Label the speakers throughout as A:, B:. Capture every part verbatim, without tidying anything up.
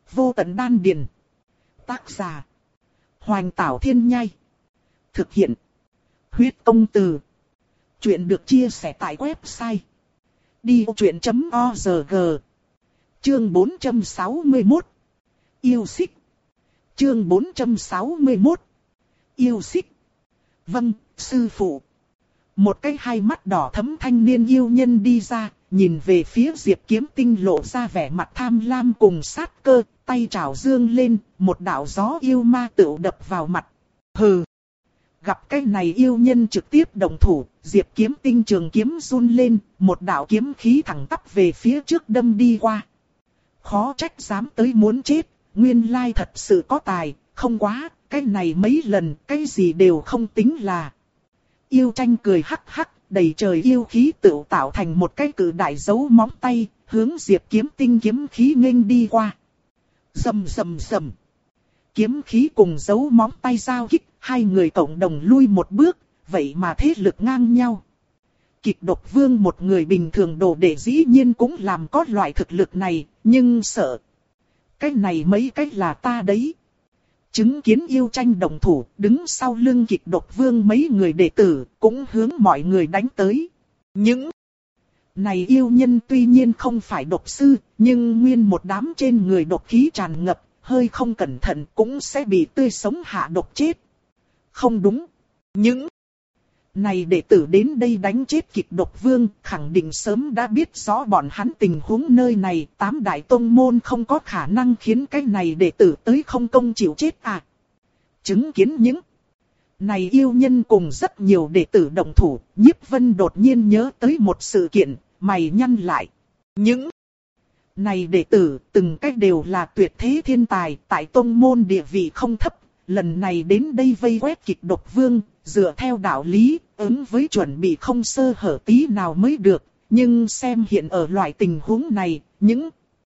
A: Vô tận đan điền. Tác giả. Hoành Tảo Thiên Nhai. Thực hiện. Huyết Công Từ. Chuyện được chia sẻ tại website đi vô chuyện chấm org. Chương bốn trăm sáu mươi mốt. Yêu xích. Chương bốn trăm sáu mươi mốt. Yêu xích. Vâng, sư phụ. Một cái hai mắt đỏ thẫm thanh niên yêu nhân đi ra, nhìn về phía Diệp Kiếm Tinh lộ ra vẻ mặt tham lam cùng sát cơ, tay trảo dương lên, một đạo gió yêu ma tựu đập vào mặt. Hừ. Gặp cái này yêu nhân trực tiếp động thủ, Diệp Kiếm Tinh trường kiếm run lên, một đạo kiếm khí thẳng tắp về phía trước đâm đi qua. Khó trách dám tới muốn chết, nguyên lai thật sự có tài, không quá, cái này mấy lần, cái gì đều không tính là. Yêu tranh cười hắc hắc, đầy trời yêu khí tựu tạo thành một cái cự đại dấu móng tay, hướng Diệp Kiếm Tinh kiếm khí nghênh đi qua. Rầm rầm rầm. Kiếm khí cùng dấu móng tay giao kích, hai người cộng đồng lui một bước, vậy mà thế lực ngang nhau. Kịch Độc Vương một người bình thường đồ đệ dĩ nhiên cũng làm có loại thực lực này, nhưng sợ. Cái này mấy cái là ta đấy. Chứng kiến yêu tranh đồng thủ, đứng sau lưng Kịch Độc Vương mấy người đệ tử, cũng hướng mọi người đánh tới. Những này yêu nhân tuy nhiên không phải độc sư, nhưng nguyên một đám trên người độc khí tràn ngập, hơi không cẩn thận cũng sẽ bị tươi sống hạ độc chết. Không đúng. Những này đệ tử đến đây đánh chết Kịch Độc Vương, khẳng định sớm đã biết rõ bọn hắn tình huống nơi này, tám đại tông môn không có khả năng khiến cái này đệ tử tới không công chịu chết à. Chứng kiến những này yêu nhân cùng rất nhiều đệ tử động thủ, Nhiếp Vân đột nhiên nhớ tới một sự kiện, mày nhăn lại. Những này đệ tử, từng cách đều là tuyệt thế thiên tài, tại tông môn địa vị không thấp, lần này đến đây vây quét Kịch Độc Vương, dựa theo đạo lý, ứng với chuẩn bị không sơ hở tí nào mới được, nhưng xem hiện ở loại tình huống này, những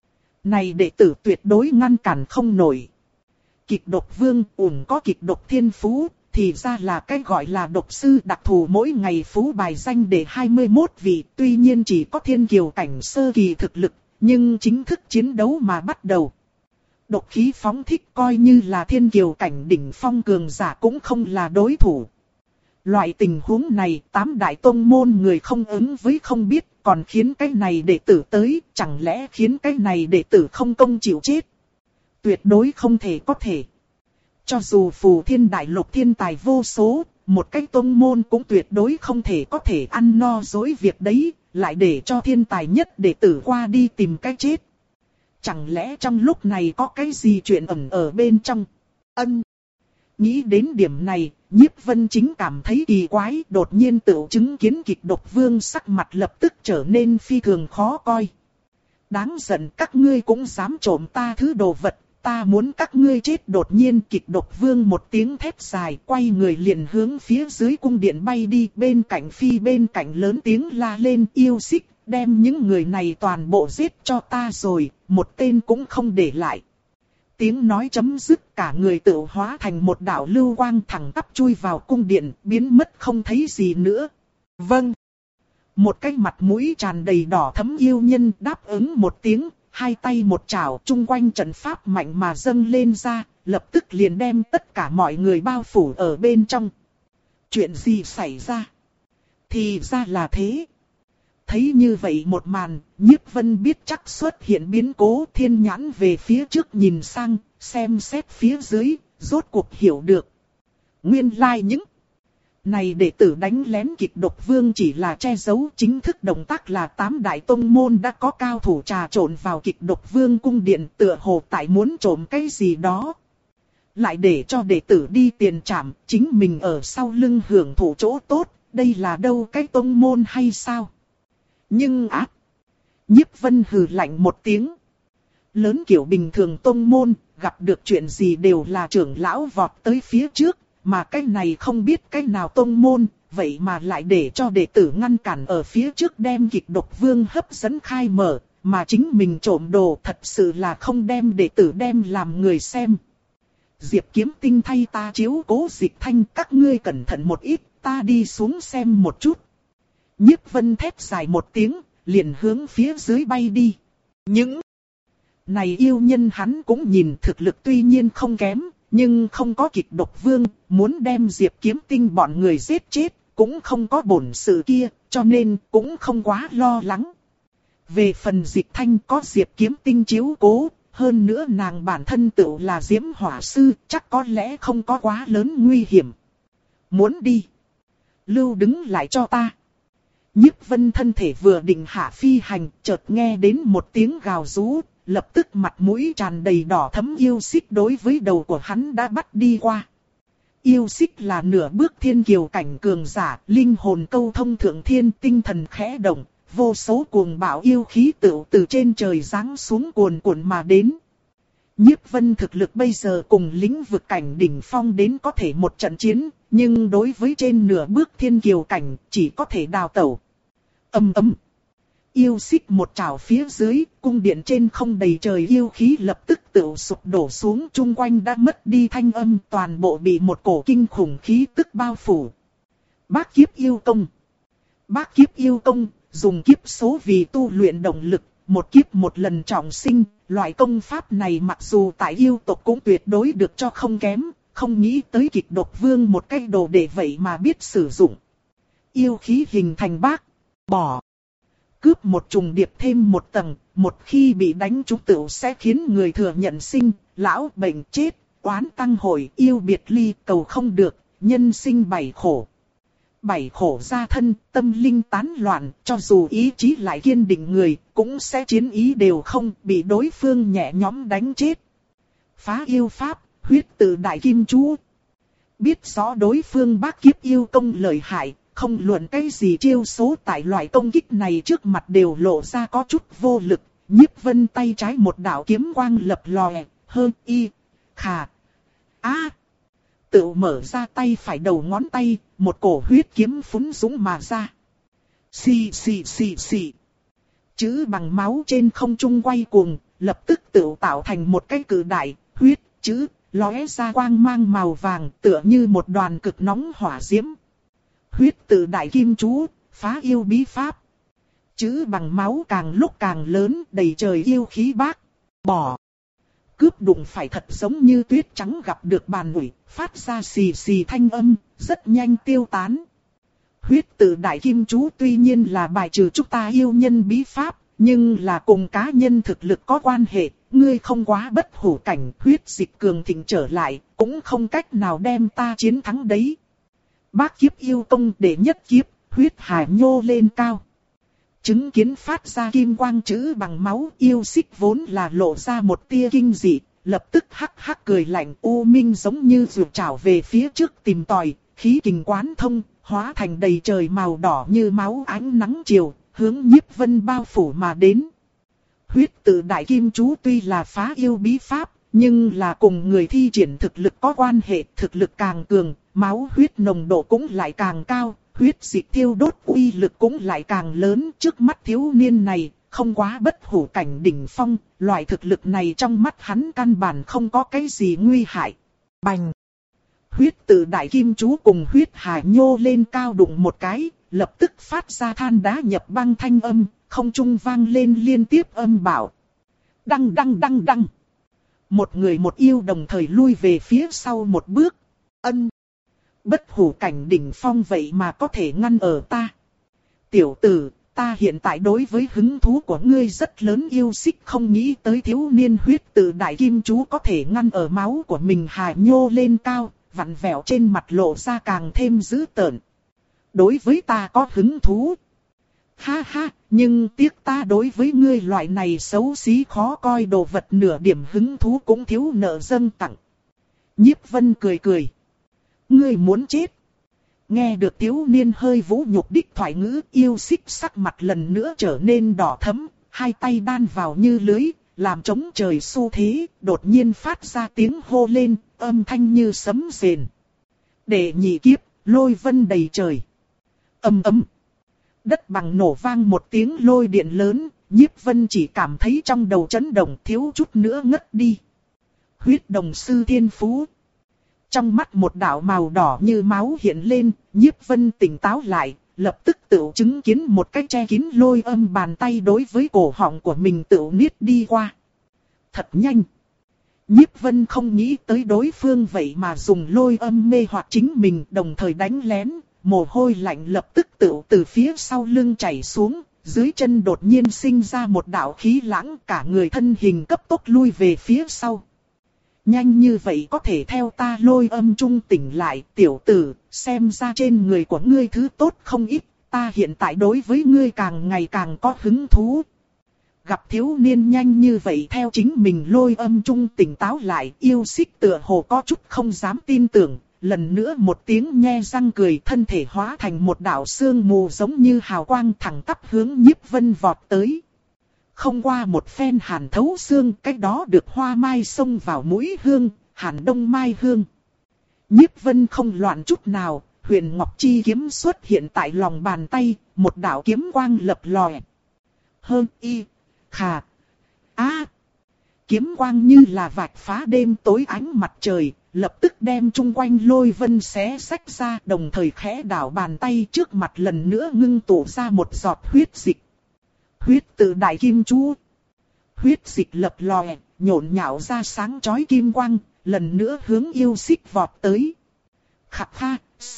A: này đệ tử tuyệt đối ngăn cản không nổi. Kịch Độc Vương ủng có kịch độc thiên phú, thì ra là cái gọi là độc sư đặc thù, mỗi ngày phú bài danh để hai mươi mốt vị, tuy nhiên chỉ có thiên kiều cảnh sơ kỳ thực lực, nhưng chính thức chiến đấu mà bắt đầu. Độc khí phóng thích coi như là thiên kiều cảnh đỉnh phong cường giả cũng không là đối thủ. Loại tình huống này, tám đại tông môn người không ứng với không biết, còn khiến cái này đệ tử tới, chẳng lẽ khiến cái này đệ tử không công chịu chết? Tuyệt đối không thể có thể. Cho dù phù thiên đại lục thiên tài vô số, một cái tông môn cũng tuyệt đối không thể có thể ăn no dối việc đấy, lại để cho thiên tài nhất đệ tử qua đi tìm cái chết. Chẳng lẽ trong lúc này có cái gì chuyện ẩn ở bên trong? Ân. Nghĩ đến điểm này, Nhiếp Vân chính cảm thấy kỳ quái, đột nhiên tự chứng kiến Kịch Độc Vương sắc mặt lập tức trở nên phi thường khó coi. Đáng giận, các ngươi cũng dám trộm ta thứ đồ vật, ta muốn các ngươi chết. Đột nhiên Kịch Độc Vương một tiếng thét dài, quay người liền hướng phía dưới cung điện bay đi, bên cạnh phi bên cạnh lớn tiếng la lên: yêu xích, đem những người này toàn bộ giết cho ta rồi, một tên cũng không để lại. Tiếng nói chấm dứt, cả người tự hóa thành một đạo lưu quang thẳng tắp chui vào cung điện, biến mất không thấy gì nữa. Vâng. Một cái mặt mũi tràn đầy đỏ thẫm yêu nhân đáp ứng một tiếng, hai tay một chảo, chung quanh trận pháp mạnh mà dâng lên ra, lập tức liền đem tất cả mọi người bao phủ ở bên trong. Chuyện gì xảy ra? Thì ra là thế. Thấy như vậy một màn, Nhiếp Vân biết chắc xuất hiện biến cố, thiên nhãn về phía trước nhìn sang, xem xét phía dưới, rốt cuộc hiểu được. Nguyên lai like những này đệ tử đánh lén Kịch Độc Vương chỉ là che giấu, chính thức động tác là tám đại tông môn đã có cao thủ trà trộn vào Kịch Độc Vương cung điện, tựa hồ tại muốn trộm cái gì đó. Lại để cho đệ tử đi tiền trảm, chính mình ở sau lưng hưởng thụ chỗ tốt, đây là đâu cái tông môn hay sao? Nhưng ác, Nhiếp Vân hừ lạnh một tiếng. Lớn kiểu bình thường tông môn, gặp được chuyện gì đều là trưởng lão vọt tới phía trước, mà cái này không biết cái nào tông môn, vậy mà lại để cho đệ tử ngăn cản ở phía trước đem Kịch Độc Vương hấp dẫn khai mở, mà chính mình trộm đồ, thật sự là không đem đệ tử đem làm người xem. Diệp Kiếm Tinh thay ta chiếu cố Dịch Thanh, các ngươi cẩn thận một ít, ta đi xuống xem một chút. Nhiếp Vân thét dài một tiếng, liền hướng phía dưới bay đi. Những Này yêu nhân hắn cũng nhìn thực lực tuy nhiên không kém, nhưng không có kịch độc vương, muốn đem Diệp Kiếm Tinh bọn người giết chết, cũng không có bổn sự kia, cho nên cũng không quá lo lắng. Về phần Dịch Thanh có Diệp Kiếm Tinh chiếu cố, hơn nữa nàng bản thân tự là Diễm Hỏa Sư, chắc có lẽ không có quá lớn nguy hiểm. Muốn đi? Lưu đứng lại cho ta. Nhiếp Vân thân thể vừa định hạ phi hành, chợt nghe đến một tiếng gào rú, lập tức mặt mũi tràn đầy đỏ thẫm yêu xích đối với đầu của hắn đã bắt đi qua. Yêu xích là nửa bước thiên kiều cảnh cường giả, linh hồn câu thông thượng thiên, tinh thần khẽ động, vô số cuồng bạo yêu khí tựu từ trên trời giáng xuống cuồn cuộn mà đến. Nhiếp Vân thực lực bây giờ cùng lĩnh vực cảnh đỉnh phong đến có thể một trận chiến, nhưng đối với trên nửa bước thiên kiều cảnh chỉ có thể đào tẩu. Ầm ầm. Yêu xích một trảo phía dưới, cung điện trên không đầy trời yêu khí lập tức tự sụp đổ xuống, chung quanh đã mất đi thanh âm, toàn bộ bị một cổ kinh khủng khí tức bao phủ. Bác kiếp yêu công. Bác kiếp yêu công, dùng kiếp số vì tu luyện động lực, một kiếp một lần trọng sinh, loại công pháp này mặc dù tại yêu tộc cũng tuyệt đối được cho không kém, không nghĩ tới kịch độc vương một cái đồ để vậy mà biết sử dụng. Yêu khí hình thành bác, bỏ. Cướp một trùng điệp thêm một tầng, một khi bị đánh trúng tựu sẽ khiến người thừa nhận sinh, lão bệnh chết, oán tăng hồi, yêu biệt ly, cầu không được, nhân sinh bảy khổ. Bảy khổ gia thân, tâm linh tán loạn, cho dù ý chí lại kiên định người, cũng sẽ chiến ý đều không, bị đối phương nhẹ nhõm đánh chết. Phá yêu pháp, huyết tự đại kim chú. Biết rõ đối phương bác kiếp yêu công lợi hại, không luận cái gì chiêu số tại loại công kích này trước mặt đều lộ ra có chút vô lực. Nhiếp Vân tay trái một đạo kiếm quang lập lòe, hơn y, khà, á. Tự mở ra tay phải đầu ngón tay, một cổ huyết kiếm phún dũng mà ra. Xì xì xì xì. Chữ bằng máu trên không trung quay cuồng, lập tức tự tạo thành một cái cự đại, huyết, chữ, lóe ra quang mang màu vàng tựa như một đoàn cực nóng hỏa diễm. Huyết tự đại kim chú, phá yêu bí pháp. Chữ bằng máu càng lúc càng lớn, đầy trời yêu khí bác, bỏ. Cướp đụng phải thật giống như tuyết trắng gặp được bàn ủi, phát ra xì xì thanh âm, rất nhanh tiêu tán. Huyết tự đại kim chú tuy nhiên là bài trừ chúng ta yêu nhân bí pháp, nhưng là cùng cá nhân thực lực có quan hệ, ngươi không quá bất hủ cảnh, huyết dịch cường thịnh trở lại, cũng không cách nào đem ta chiến thắng đấy. Bác kiếp yêu công để nhất kiếp, huyết hải nhô lên cao. Chứng kiến phát ra kim quang chữ bằng máu, yêu xích vốn là lộ ra một tia kinh dị, lập tức hắc hắc cười lạnh, u minh giống như rượu trảo về phía trước tìm tòi, khí kình quán thông, hóa thành đầy trời màu đỏ như máu ánh nắng chiều, hướng Nhiếp Vân bao phủ mà đến. Huyết tự đại kim chú tuy là phá yêu bí pháp, nhưng là cùng người thi triển thực lực có quan hệ, thực lực càng cường, máu huyết nồng độ cũng lại càng cao. Huyết dịch thiêu đốt uy lực cũng lại càng lớn, trước mắt thiếu niên này, không quá bất hủ cảnh đỉnh phong, loại thực lực này trong mắt hắn căn bản không có cái gì nguy hại. Bành! Huyết tự đại kim chú cùng huyết hải nhô lên cao đụng một cái, lập tức phát ra than đá nhập băng thanh âm, không trung vang lên liên tiếp âm bảo. Đăng đăng đăng đăng! Một người một yêu đồng thời lui về phía sau một bước. Ân! Bất hủ cảnh đỉnh phong vậy mà có thể ngăn ở ta. Tiểu tử, ta hiện tại đối với hứng thú của ngươi rất lớn, yêu xích không nghĩ tới thiếu niên huyết tự đại kim chú có thể ngăn ở máu của mình hà nhô lên cao, vặn vẹo trên mặt lộ ra càng thêm dữ tợn. Đối với ta có hứng thú. Ha ha, nhưng tiếc ta đối với ngươi loại này xấu xí khó coi đồ vật nửa điểm hứng thú cũng thiếu nợ dâng tặng. Nhiếp Vân cười cười. Ngươi muốn chết. Nghe được thiếu niên hơi vũ nhục đích thoại ngữ, yêu xích sắc mặt lần nữa trở nên đỏ thẫm, hai tay đan vào như lưới, làm chống trời xu thế, đột nhiên phát ra tiếng hô lên, âm thanh như sấm rền. Đệ nhị kiếp, lôi vân đầy trời. Ầm ầm. Đất bằng nổ vang một tiếng lôi điện lớn, Nhiếp Vân chỉ cảm thấy trong đầu chấn động, thiếu chút nữa ngất đi. Huyết đồng sư thiên phú. Trong mắt một đạo màu đỏ như máu hiện lên, Nhiếp Vân tỉnh táo lại, lập tức tự chứng kiến một cái che kín lôi âm bàn tay đối với cổ họng của mình tự niết đi qua. thật nhanh. Nhiếp Vân không nghĩ tới đối phương vậy mà dùng lôi âm mê hoặc chính mình, đồng thời đánh lén, mồ hôi lạnh lập tức tự từ phía sau lưng chảy xuống, dưới chân đột nhiên sinh ra một đạo khí lãng, cả người thân hình cấp tốc lui về phía sau. Nhanh như vậy có thể theo ta lôi âm trung tỉnh lại, tiểu tử, xem ra trên người của ngươi thứ tốt không ít, ta hiện tại đối với ngươi càng ngày càng có hứng thú. Gặp thiếu niên nhanh như vậy theo chính mình lôi âm trung tỉnh táo lại, yêu xích tựa hồ có chút không dám tin tưởng, lần nữa một tiếng nhe răng cười, thân thể hóa thành một đạo sương mù giống như hào quang thẳng tắp hướng Nhiếp Vân vọt tới. Không qua một phen hàn thấu xương, cách đó được hoa mai xông vào mũi hương, hàn đông mai hương. Nhiếp Vân không loạn chút nào, huyền ngọc chi kiếm xuất hiện tại lòng bàn tay, một đạo kiếm quang lập lòe. Hơn y, khà, a. Kiếm quang như là vạch phá đêm tối ánh mặt trời, lập tức đem chung quanh lôi vân xé xách ra, đồng thời khẽ đảo bàn tay trước mặt lần nữa ngưng tụ ra một giọt huyết dịch. Huyết tự đại kim chú. Huyết dịch lập lòe, nhộn nhạo ra sáng chói kim quang, lần nữa hướng yêu xích vọt tới. Khặt ha,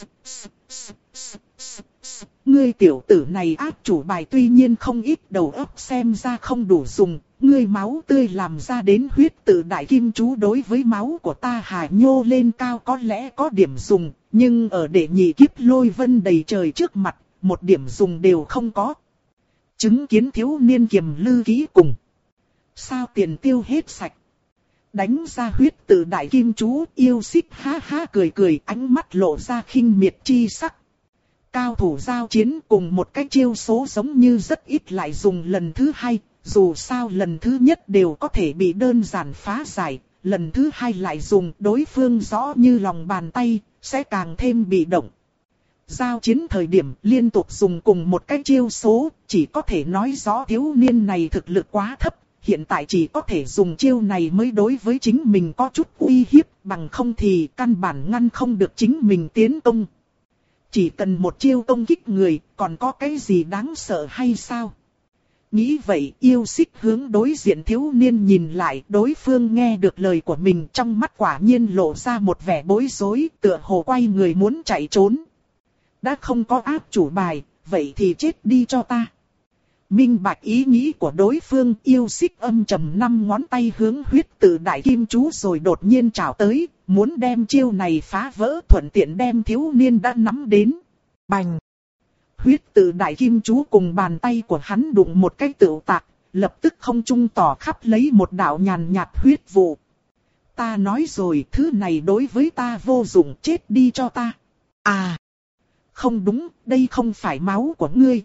A: ngươi tiểu tử này áp chủ bài tuy nhiên không ít, đầu óc xem ra không đủ dùng. Ngươi máu tươi làm ra đến huyết tự đại kim chú đối với máu của ta hà nhô lên cao có lẽ có điểm dùng, nhưng ở đệ nhị kiếp lôi vân đầy trời trước mặt, một điểm dùng đều không có. Chứng kiến thiếu niên kiềm lư kỹ cùng. Sao tiền tiêu hết sạch. Đánh ra huyết tự đại kim chú, yêu xích ha ha cười cười, ánh mắt lộ ra khinh miệt chi sắc. Cao thủ giao chiến cùng một cái chiêu số giống như rất ít lại dùng lần thứ hai. Dù sao lần thứ nhất đều có thể bị đơn giản phá giải, lần thứ hai lại dùng đối phương rõ như lòng bàn tay, sẽ càng thêm bị động. Giao chiến thời điểm liên tục dùng cùng một cái chiêu số, chỉ có thể nói rõ thiếu niên này thực lực quá thấp, hiện tại chỉ có thể dùng chiêu này mới đối với chính mình có chút uy hiếp, bằng không thì căn bản ngăn không được chính mình tiến công. Chỉ cần một chiêu công kích người, còn có cái gì đáng sợ hay sao? Nghĩ vậy, yêu xích hướng đối diện thiếu niên nhìn lại, đối phương nghe được lời của mình, trong mắt quả nhiên lộ ra một vẻ bối rối, tựa hồ quay người muốn chạy trốn. Đã không có áp chủ bài, vậy thì chết đi cho ta. Minh bạch ý nghĩ của đối phương, yêu xích âm trầm năm ngón tay hướng huyết tự đại kim chú rồi đột nhiên trảo tới, muốn đem chiêu này phá vỡ, thuận tiện đem thiếu niên đã nắm đến. Bành! Huyết tự đại kim chú cùng bàn tay của hắn đụng một cái tựu tạc, lập tức không trung tỏ khắp lấy một đạo nhàn nhạt huyết vụ. Ta nói rồi, thứ này đối với ta vô dụng, chết đi cho ta. À! Không đúng, đây không phải máu của ngươi.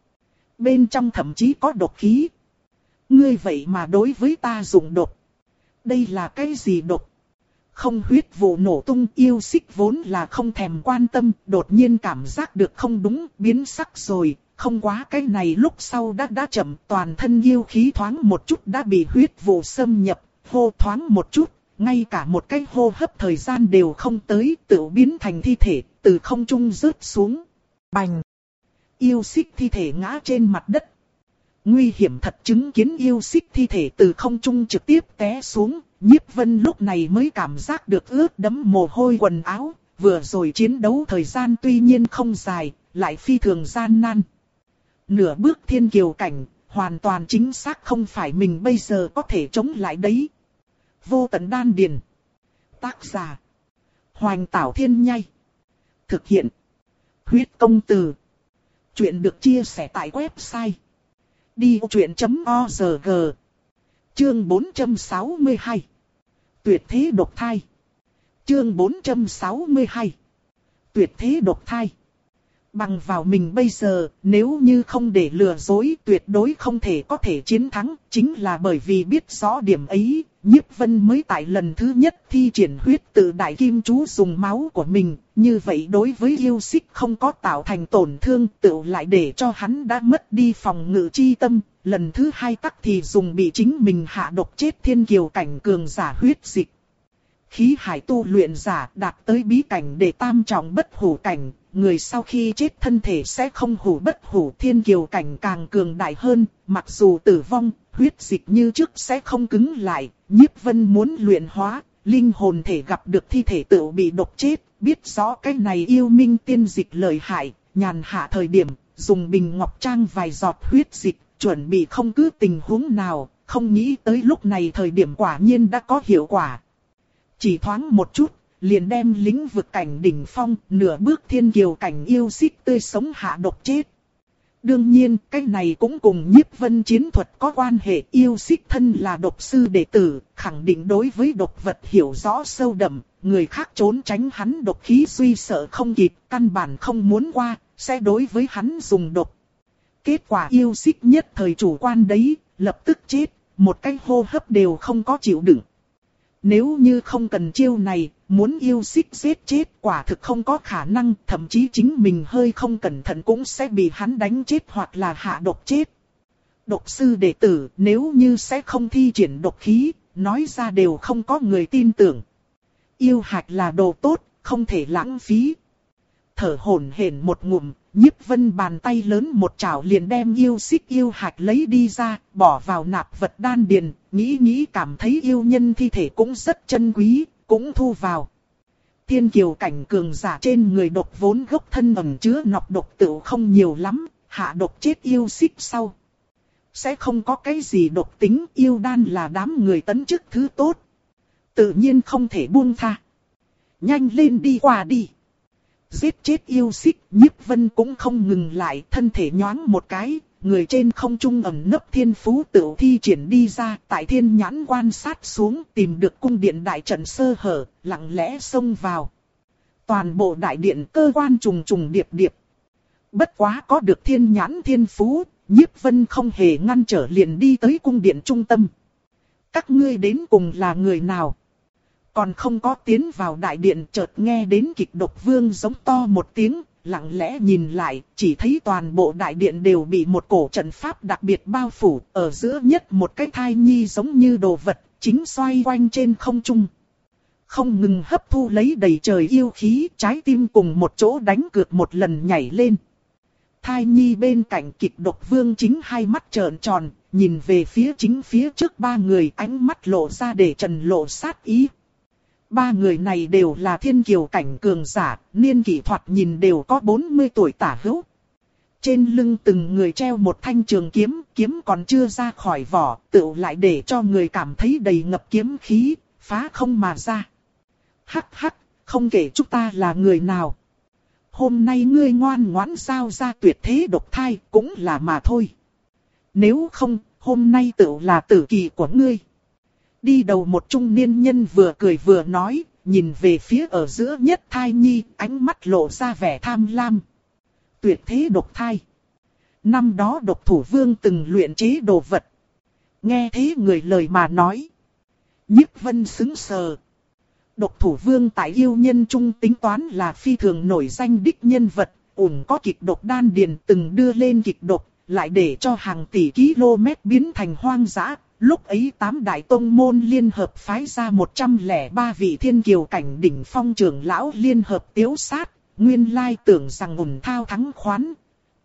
A: Bên trong thậm chí có độc khí. Ngươi vậy mà đối với ta dùng độc. Đây là cái gì độc? Không, huyết vụ nổ tung, yêu xích vốn là không thèm quan tâm, đột nhiên cảm giác được không đúng, biến sắc rồi, không quá cái này lúc sau đã đã chậm, toàn thân yêu khí thoáng một chút đã bị huyết vụ xâm nhập, hô thoáng một chút, ngay cả một cái hô hấp thời gian đều không tới, tự biến thành thi thể, từ không trung rớt xuống. Bành! Yêu xích thi thể ngã trên mặt đất. Nguy hiểm thật, chứng kiến yêu xích thi thể từ không trung trực tiếp té xuống. Nhiếp Vân lúc này mới cảm giác được ướt đẫm mồ hôi quần áo, vừa rồi chiến đấu thời gian tuy nhiên không dài, lại phi thường gian nan. Nửa bước thiên kiều cảnh, hoàn toàn chính xác không phải mình bây giờ có thể chống lại đấy. Vô tận đan điền. Tác giả: Hoành Tảo Thiên Nhai. Thực hiện: Huyết Công Từ. Chuyện được chia sẻ tại website đi vô chuyện chấm org. Chương bốn trăm sáu mươi hai. Tuyệt thế độc thai. Chương bốn trăm sáu mươi hai. Tuyệt thế độc thai. Bằng vào mình bây giờ, nếu như không để lừa dối, tuyệt đối không thể có thể chiến thắng, chính là bởi vì biết rõ điểm ấy, Nhiếp Vân mới tại lần thứ nhất thi triển huyết tự đại kim chú dùng máu của mình, như vậy đối với yêu xích không có tạo thành tổn thương, tự lại để cho hắn đã mất đi phòng ngự chi tâm, lần thứ hai tắc thì dùng bị chính mình hạ độc chết thiên kiều cảnh cường giả huyết dịch. Khí hải tu luyện giả đạt tới bí cảnh để tam trọng bất hủ cảnh, người sau khi chết thân thể sẽ không hủ bất hủ, thiên kiều cảnh càng cường đại hơn, mặc dù tử vong, huyết dịch như trước sẽ không cứng lại. Nhiếp Vân muốn luyện hóa, linh hồn thể gặp được thi thể tự bị độc chết, biết rõ cái này yêu minh tiên dịch lợi hại, nhàn hạ thời điểm, dùng bình ngọc trang vài giọt huyết dịch, chuẩn bị không cứ tình huống nào, không nghĩ tới lúc này thời điểm quả nhiên đã có hiệu quả. Chỉ thoáng một chút, liền đem lĩnh vực cảnh đỉnh phong, nửa bước thiên kiều cảnh yêu xích tươi sống hạ độc chết. Đương nhiên, cái này cũng cùng Nhiếp Vân chiến thuật có quan hệ. Yêu xích thân là độc sư đệ tử, khẳng định đối với độc vật hiểu rõ sâu đậm, người khác trốn tránh hắn độc khí suy sợ không kịp, căn bản không muốn qua, sẽ đối với hắn dùng độc. Kết quả yêu xích nhất thời chủ quan đấy, lập tức chết, một cái hô hấp đều không có chịu đựng. Nếu như không cần chiêu này, muốn yêu xích giết chết quả thực không có khả năng, thậm chí chính mình hơi không cẩn thận cũng sẽ bị hắn đánh chết hoặc là hạ độc chết. Độc sư đệ tử nếu như sẽ không thi triển độc khí, nói ra đều không có người tin tưởng. Yêu hạch là đồ tốt, không thể lãng phí. Thở hổn hển một ngụm, Nhiếp Vân bàn tay lớn một chảo liền đem yêu xích yêu hạch lấy đi ra, bỏ vào nạp vật đan điền, nghĩ nghĩ cảm thấy yêu nhân thi thể cũng rất chân quý, cũng thu vào. Thiên kiều cảnh cường giả trên người độc vốn gốc thân ẩn chứa nọc độc tựu không nhiều lắm, hạ độc chết yêu xích sau. Sẽ không có cái gì độc tính, yêu đan là đám người tấn chức thứ tốt. Tự nhiên không thể buông tha. Nhanh lên đi qua đi. Giết chết yêu xích, Nhiếp Vân cũng không ngừng lại, thân thể nhoáng một cái, người trên không trung ẩn nấp thiên phú tự thi triển đi ra, tại thiên nhãn quan sát xuống tìm được cung điện đại trận sơ hở, lặng lẽ xông vào. Toàn bộ đại điện cơ quan trùng trùng điệp điệp. Bất quá có được thiên nhãn thiên phú, Nhiếp Vân không hề ngăn trở liền đi tới cung điện trung tâm. Các ngươi đến cùng là người nào? Còn không có tiến vào đại điện chợt nghe đến kịch độc vương giống to một tiếng, lặng lẽ nhìn lại, chỉ thấy toàn bộ đại điện đều bị một cổ trận pháp đặc biệt bao phủ, ở giữa nhất một cái thai nhi giống như đồ vật, chính xoay quanh trên không trung. Không ngừng hấp thu lấy đầy trời yêu khí, trái tim cùng một chỗ đánh cược một lần nhảy lên. Thai nhi bên cạnh kịch độc vương chính hai mắt trợn tròn, nhìn về phía chính phía trước ba người, ánh mắt lộ ra để trần lộ sát ý. Ba người này đều là thiên kiều cảnh cường giả, niên kỷ thoạt nhìn đều có bốn mươi tuổi tả hữu. Trên lưng từng người treo một thanh trường kiếm, kiếm còn chưa ra khỏi vỏ, tựu lại để cho người cảm thấy đầy ngập kiếm khí, phá không mà ra. Hắc hắc, không kể chúng ta là người nào. Hôm nay ngươi ngoan ngoãn giao ra tuyệt thế độc thai cũng là mà thôi. Nếu không, hôm nay tựu là tử kỳ của ngươi. Đi đầu một trung niên nhân vừa cười vừa nói, nhìn về phía ở giữa nhất thai nhi, ánh mắt lộ ra vẻ tham lam. Tuyệt thế độc thai. Năm đó độc thủ vương từng luyện chế đồ vật. Nghe thế người lời mà nói. Nhiếp Vân sững sờ. Độc thủ vương tại yêu nhân trung tính toán là phi thường nổi danh đích nhân vật, ủng có kịch độc đan điền từng đưa lên kịch độc, lại để cho hàng tỷ km biến thành hoang dã. Lúc ấy tám đại tông môn liên hợp phái ra một trăm lẻ ba vị thiên kiều cảnh đỉnh phong trưởng lão liên hợp tiếu sát, nguyên lai tưởng rằng ủng thao thắng khoán.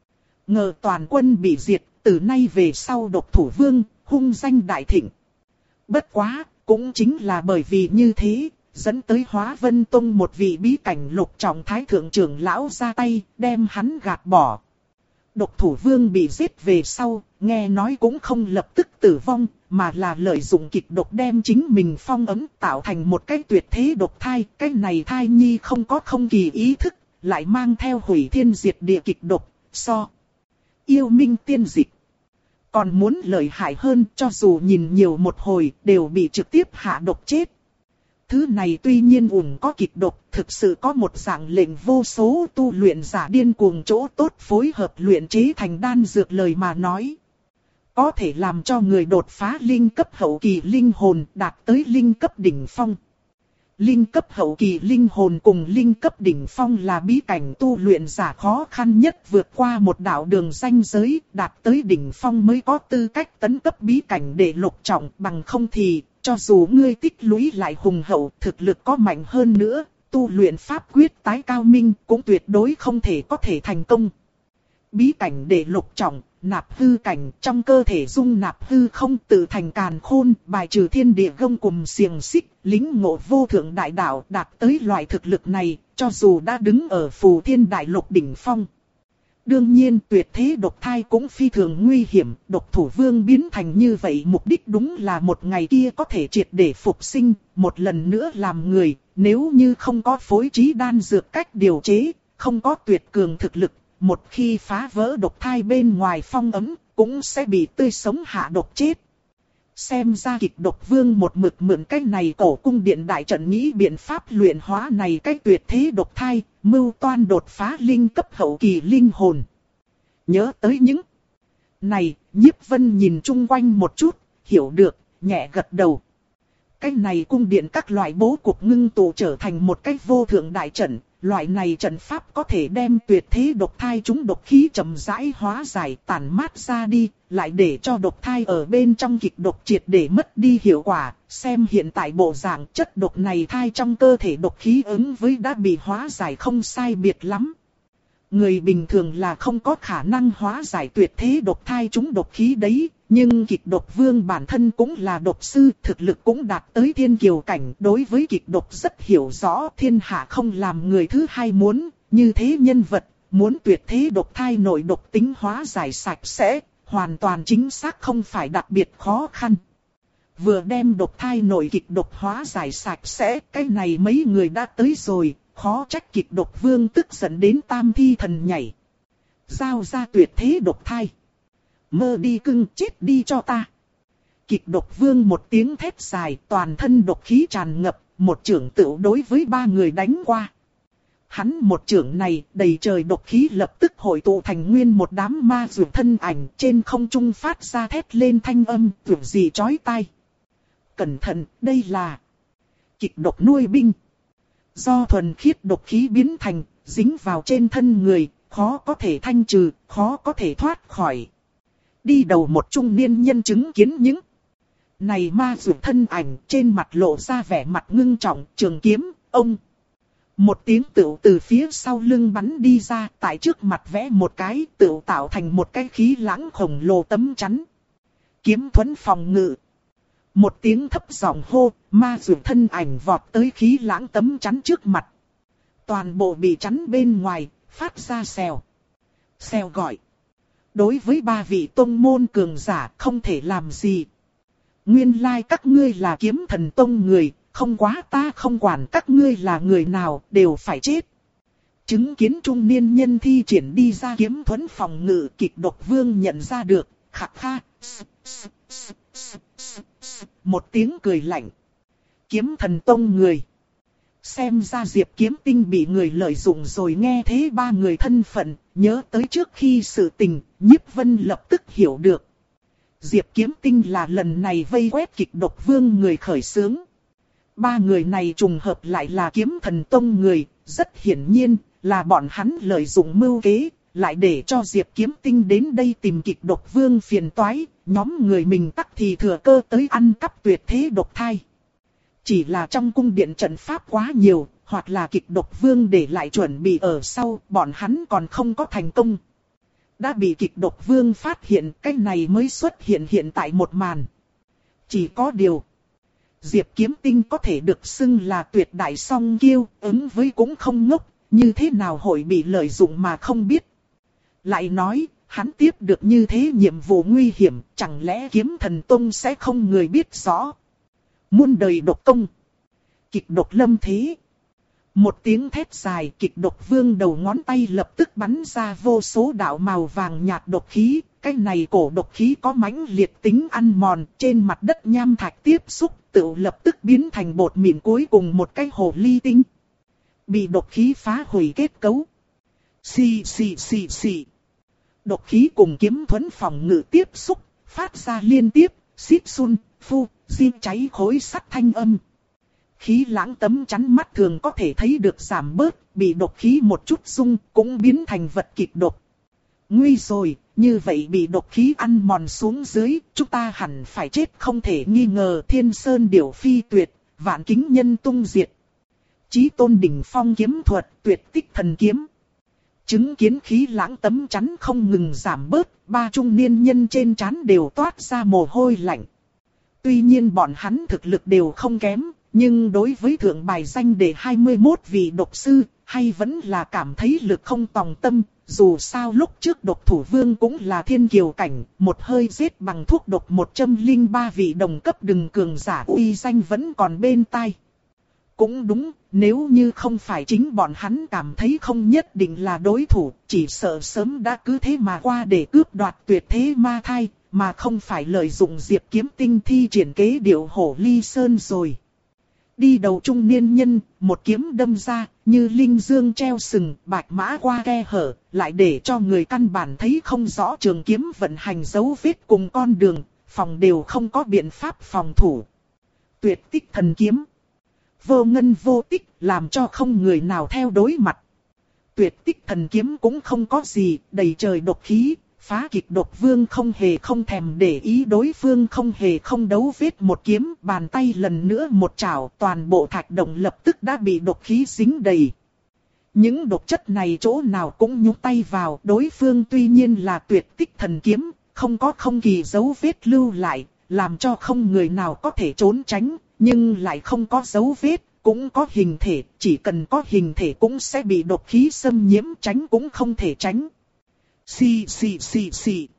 A: Ngờ toàn quân bị diệt, từ nay về sau độc thủ vương, hung danh đại thịnh. Bất quá, cũng chính là bởi vì như thế, dẫn tới Hóa Vân Tông một vị bí cảnh lục trọng thái thượng trưởng lão ra tay, đem hắn gạt bỏ. Độc thủ vương bị giết về sau, nghe nói cũng không lập tức tử vong, mà là lợi dụng kịch độc đem chính mình phong ấn tạo thành một cái tuyệt thế độc thai. Cái này thai nhi không có không kỳ ý thức, lại mang theo hủy thiên diệt địa kịch độc, so. Yêu minh tiên dịch. Còn muốn lợi hại hơn, cho dù nhìn nhiều một hồi, đều bị trực tiếp hạ độc chết. Thứ này tuy nhiên ủng có kịch độc, thực sự có một dạng lệnh vô số tu luyện giả điên cuồng chỗ tốt phối hợp luyện chế thành đan dược lời mà nói. Có thể làm cho người đột phá linh cấp hậu kỳ linh hồn đạt tới linh cấp đỉnh phong. Linh cấp hậu kỳ linh hồn cùng linh cấp đỉnh phong là bí cảnh tu luyện giả khó khăn nhất, vượt qua một đạo đường ranh giới, đạt tới đỉnh phong mới có tư cách tấn cấp bí cảnh để lục trọng, bằng không thì, cho dù ngươi tích lũy lại hùng hậu, thực lực có mạnh hơn nữa, tu luyện pháp quyết tái cao minh cũng tuyệt đối không thể có thể thành công. Bí cảnh để lục trọng, nạp hư cảnh, trong cơ thể dung nạp hư không tự thành càn khôn, bài trừ thiên địa gông cùm xiềng xích, lính ngộ vô thượng đại đạo, đạt tới loại thực lực này, cho dù đã đứng ở phù thiên đại lục đỉnh phong. Đương nhiên tuyệt thế độc thai cũng phi thường nguy hiểm, độc thủ vương biến thành như vậy mục đích đúng là một ngày kia có thể triệt để phục sinh, một lần nữa làm người, nếu như không có phối trí đan dược cách điều chế, không có tuyệt cường thực lực, một khi phá vỡ độc thai bên ngoài phong ấm, cũng sẽ bị tươi sống hạ độc chết. Xem ra kịch độc vương một mực mượn cái này cổ cung điện đại trận nghĩ biện pháp luyện hóa này cái tuyệt thế độc thai, mưu toan đột phá linh cấp hậu kỳ linh hồn. Nhớ tới những này, Nhiếp Vân nhìn chung quanh một chút, hiểu được, nhẹ gật đầu. Cái này cung điện các loại bố cục ngưng tụ trở thành một cái vô thượng đại trận. Loại này trận pháp có thể đem tuyệt thế độc thai chúng độc khí chậm rãi hóa giải tản mát ra đi, lại để cho độc thai ở bên trong kịch độc triệt để mất đi hiệu quả. Xem hiện tại bộ dạng chất độc này thai trong cơ thể độc khí ứng với đã bị hóa giải không sai biệt lắm. Người bình thường là không có khả năng hóa giải tuyệt thế độc thai chúng độc khí đấy. Nhưng kịch độc vương bản thân cũng là độc sư, thực lực cũng đạt tới thiên kiều cảnh. Đối với kịch độc rất hiểu rõ, thiên hạ không làm người thứ hai muốn, như thế nhân vật, muốn tuyệt thế độc thai nội độc tính hóa giải sạch sẽ, hoàn toàn chính xác không phải đặc biệt khó khăn. Vừa đem độc thai nội kịch độc hóa giải sạch sẽ, cái này mấy người đã tới rồi, khó trách kịch độc vương tức giận đến tam thi thần nhảy. Giao ra tuyệt thế độc thai. Mơ đi cưng, chết đi cho ta. Kịch độc vương một tiếng thét dài, toàn thân độc khí tràn ngập, một chưởng tựu đối với ba người đánh qua. Hắn một chưởng này, đầy trời độc khí lập tức hội tụ thành nguyên một đám ma dược thân ảnh, trên không trung phát ra thét lên thanh âm, tưởng gì chói tai. Cẩn thận, đây là kịch độc nuôi binh. Do thuần khiết độc khí biến thành, dính vào trên thân người, khó có thể thanh trừ, khó có thể thoát khỏi. Đi đầu một trung niên nhân chứng kiến những này ma dược thân ảnh, trên mặt lộ ra vẻ mặt ngưng trọng, trường kiếm, ông. Một tiếng tựu từ phía sau lưng bắn đi ra, tại trước mặt vẽ một cái, tựu tạo thành một cái khí lãng khổng lồ tấm chắn. Kiếm thuẫn phòng ngự. Một tiếng thấp giọng hô, ma dược thân ảnh vọt tới khí lãng tấm chắn trước mặt. Toàn bộ bị chắn bên ngoài, phát ra xèo. Xèo gọi. Đối với ba vị tông môn cường giả không thể làm gì. Nguyên lai các ngươi là kiếm thần tông người, không quá ta không quản các ngươi là người nào, đều phải chết. Chứng kiến trung niên nhân thi triển đi ra kiếm thuẫn phòng ngự, kịch độc vương nhận ra được, khạc kha. Một tiếng cười lạnh. Kiếm thần tông người. Xem ra Diệp Kiếm Tinh bị người lợi dụng rồi. Nghe thế ba người thân phận, nhớ tới trước khi sự tình, Nhiếp Vân lập tức hiểu được. Diệp Kiếm Tinh là lần này vây quét kịch độc vương người khởi xướng. Ba người này trùng hợp lại là kiếm thần tông người, rất hiển nhiên là bọn hắn lợi dụng mưu kế, lại để cho Diệp Kiếm Tinh đến đây tìm kịch độc vương phiền toái, nhóm người mình tắc thì thừa cơ tới ăn cắp tuyệt thế độc thai. Chỉ là trong cung điện trận pháp quá nhiều, hoặc là kịch độc vương để lại chuẩn bị ở sau, bọn hắn còn không có thành công. Đã bị kịch độc vương phát hiện, cái này mới xuất hiện hiện tại một màn. Chỉ có điều, Diệp Kiếm Tinh có thể được xưng là tuyệt đại song kiêu, ứng với cũng không ngốc, như thế nào hội bị lợi dụng mà không biết. Lại nói, hắn tiếp được như thế nhiệm vụ nguy hiểm, chẳng lẽ kiếm thần tông sẽ không người biết rõ. Muôn đời độc công. Kịch độc lâm thế. Một tiếng thét dài, kịch độc vương đầu ngón tay lập tức bắn ra vô số đạo màu vàng nhạt độc khí. Cái này cổ độc khí có mãnh liệt tính ăn mòn, trên mặt đất nham thạch tiếp xúc, tự lập tức biến thành bột mịn, cuối cùng một cái hồ ly tinh. Bị độc khí phá hủy kết cấu. Xì xì xì xì. Độc khí cùng kiếm thuẫn phòng ngự tiếp xúc, phát ra liên tiếp, xít sun, phu, diên cháy khối sắt thanh âm. Khí lãng tấm chắn mắt thường có thể thấy được giảm bớt, bị độc khí một chút xung cũng biến thành vật kịch độc. Nguy rồi, như vậy bị độc khí ăn mòn xuống dưới, chúng ta hẳn phải chết không thể nghi ngờ. Thiên sơn điểu phi tuyệt, vạn kính nhân tung diệt. Chí tôn đỉnh phong kiếm thuật, tuyệt tích thần kiếm. Chứng kiến khí lãng tấm chắn không ngừng giảm bớt, ba trung niên nhân trên trán đều toát ra mồ hôi lạnh. Tuy nhiên bọn hắn thực lực đều không kém, nhưng đối với thượng bài danh đệ hai mươi mốt vị độc sư, hay vẫn là cảm thấy lực không tòng tâm. Dù sao lúc trước độc thủ vương cũng là thiên kiều cảnh, một hơi giết bằng thuốc độc một trăm lẻ ba vị đồng cấp đừng cường giả uy danh vẫn còn bên tai. Cũng đúng, nếu như không phải chính bọn hắn cảm thấy không nhất định là đối thủ, chỉ sợ sớm đã cứ thế mà qua để cướp đoạt tuyệt thế ma thai, mà không phải lợi dụng Diệp Kiếm Tinh thi triển kế điệu hổ ly sơn rồi. Đi đầu trung niên nhân, một kiếm đâm ra, như linh dương treo sừng, bạch mã qua khe hở, lại để cho người căn bản thấy không rõ trường kiếm vận hành dấu vết cùng con đường, phòng đều không có biện pháp phòng thủ. Tuyệt tích thần kiếm. Vô ngân vô tích, làm cho không người nào theo đối mặt. Tuyệt tích thần kiếm cũng không có gì, đầy trời độc khí, phá kịch độc vương không hề không thèm để ý đối phương không hề không đấu vết một kiếm, bàn tay lần nữa một chảo, toàn bộ thạch động lập tức đã bị độc khí dính đầy. Những độc chất này chỗ nào cũng nhúng tay vào, đối phương tuy nhiên là tuyệt tích thần kiếm, không có không kỳ dấu vết lưu lại, làm cho không người nào có thể trốn tránh, nhưng lại không có dấu vết, cũng có hình thể, chỉ cần có hình thể cũng sẽ bị độc khí xâm nhiễm, tránh cũng không thể tránh. Xì xì xì xì.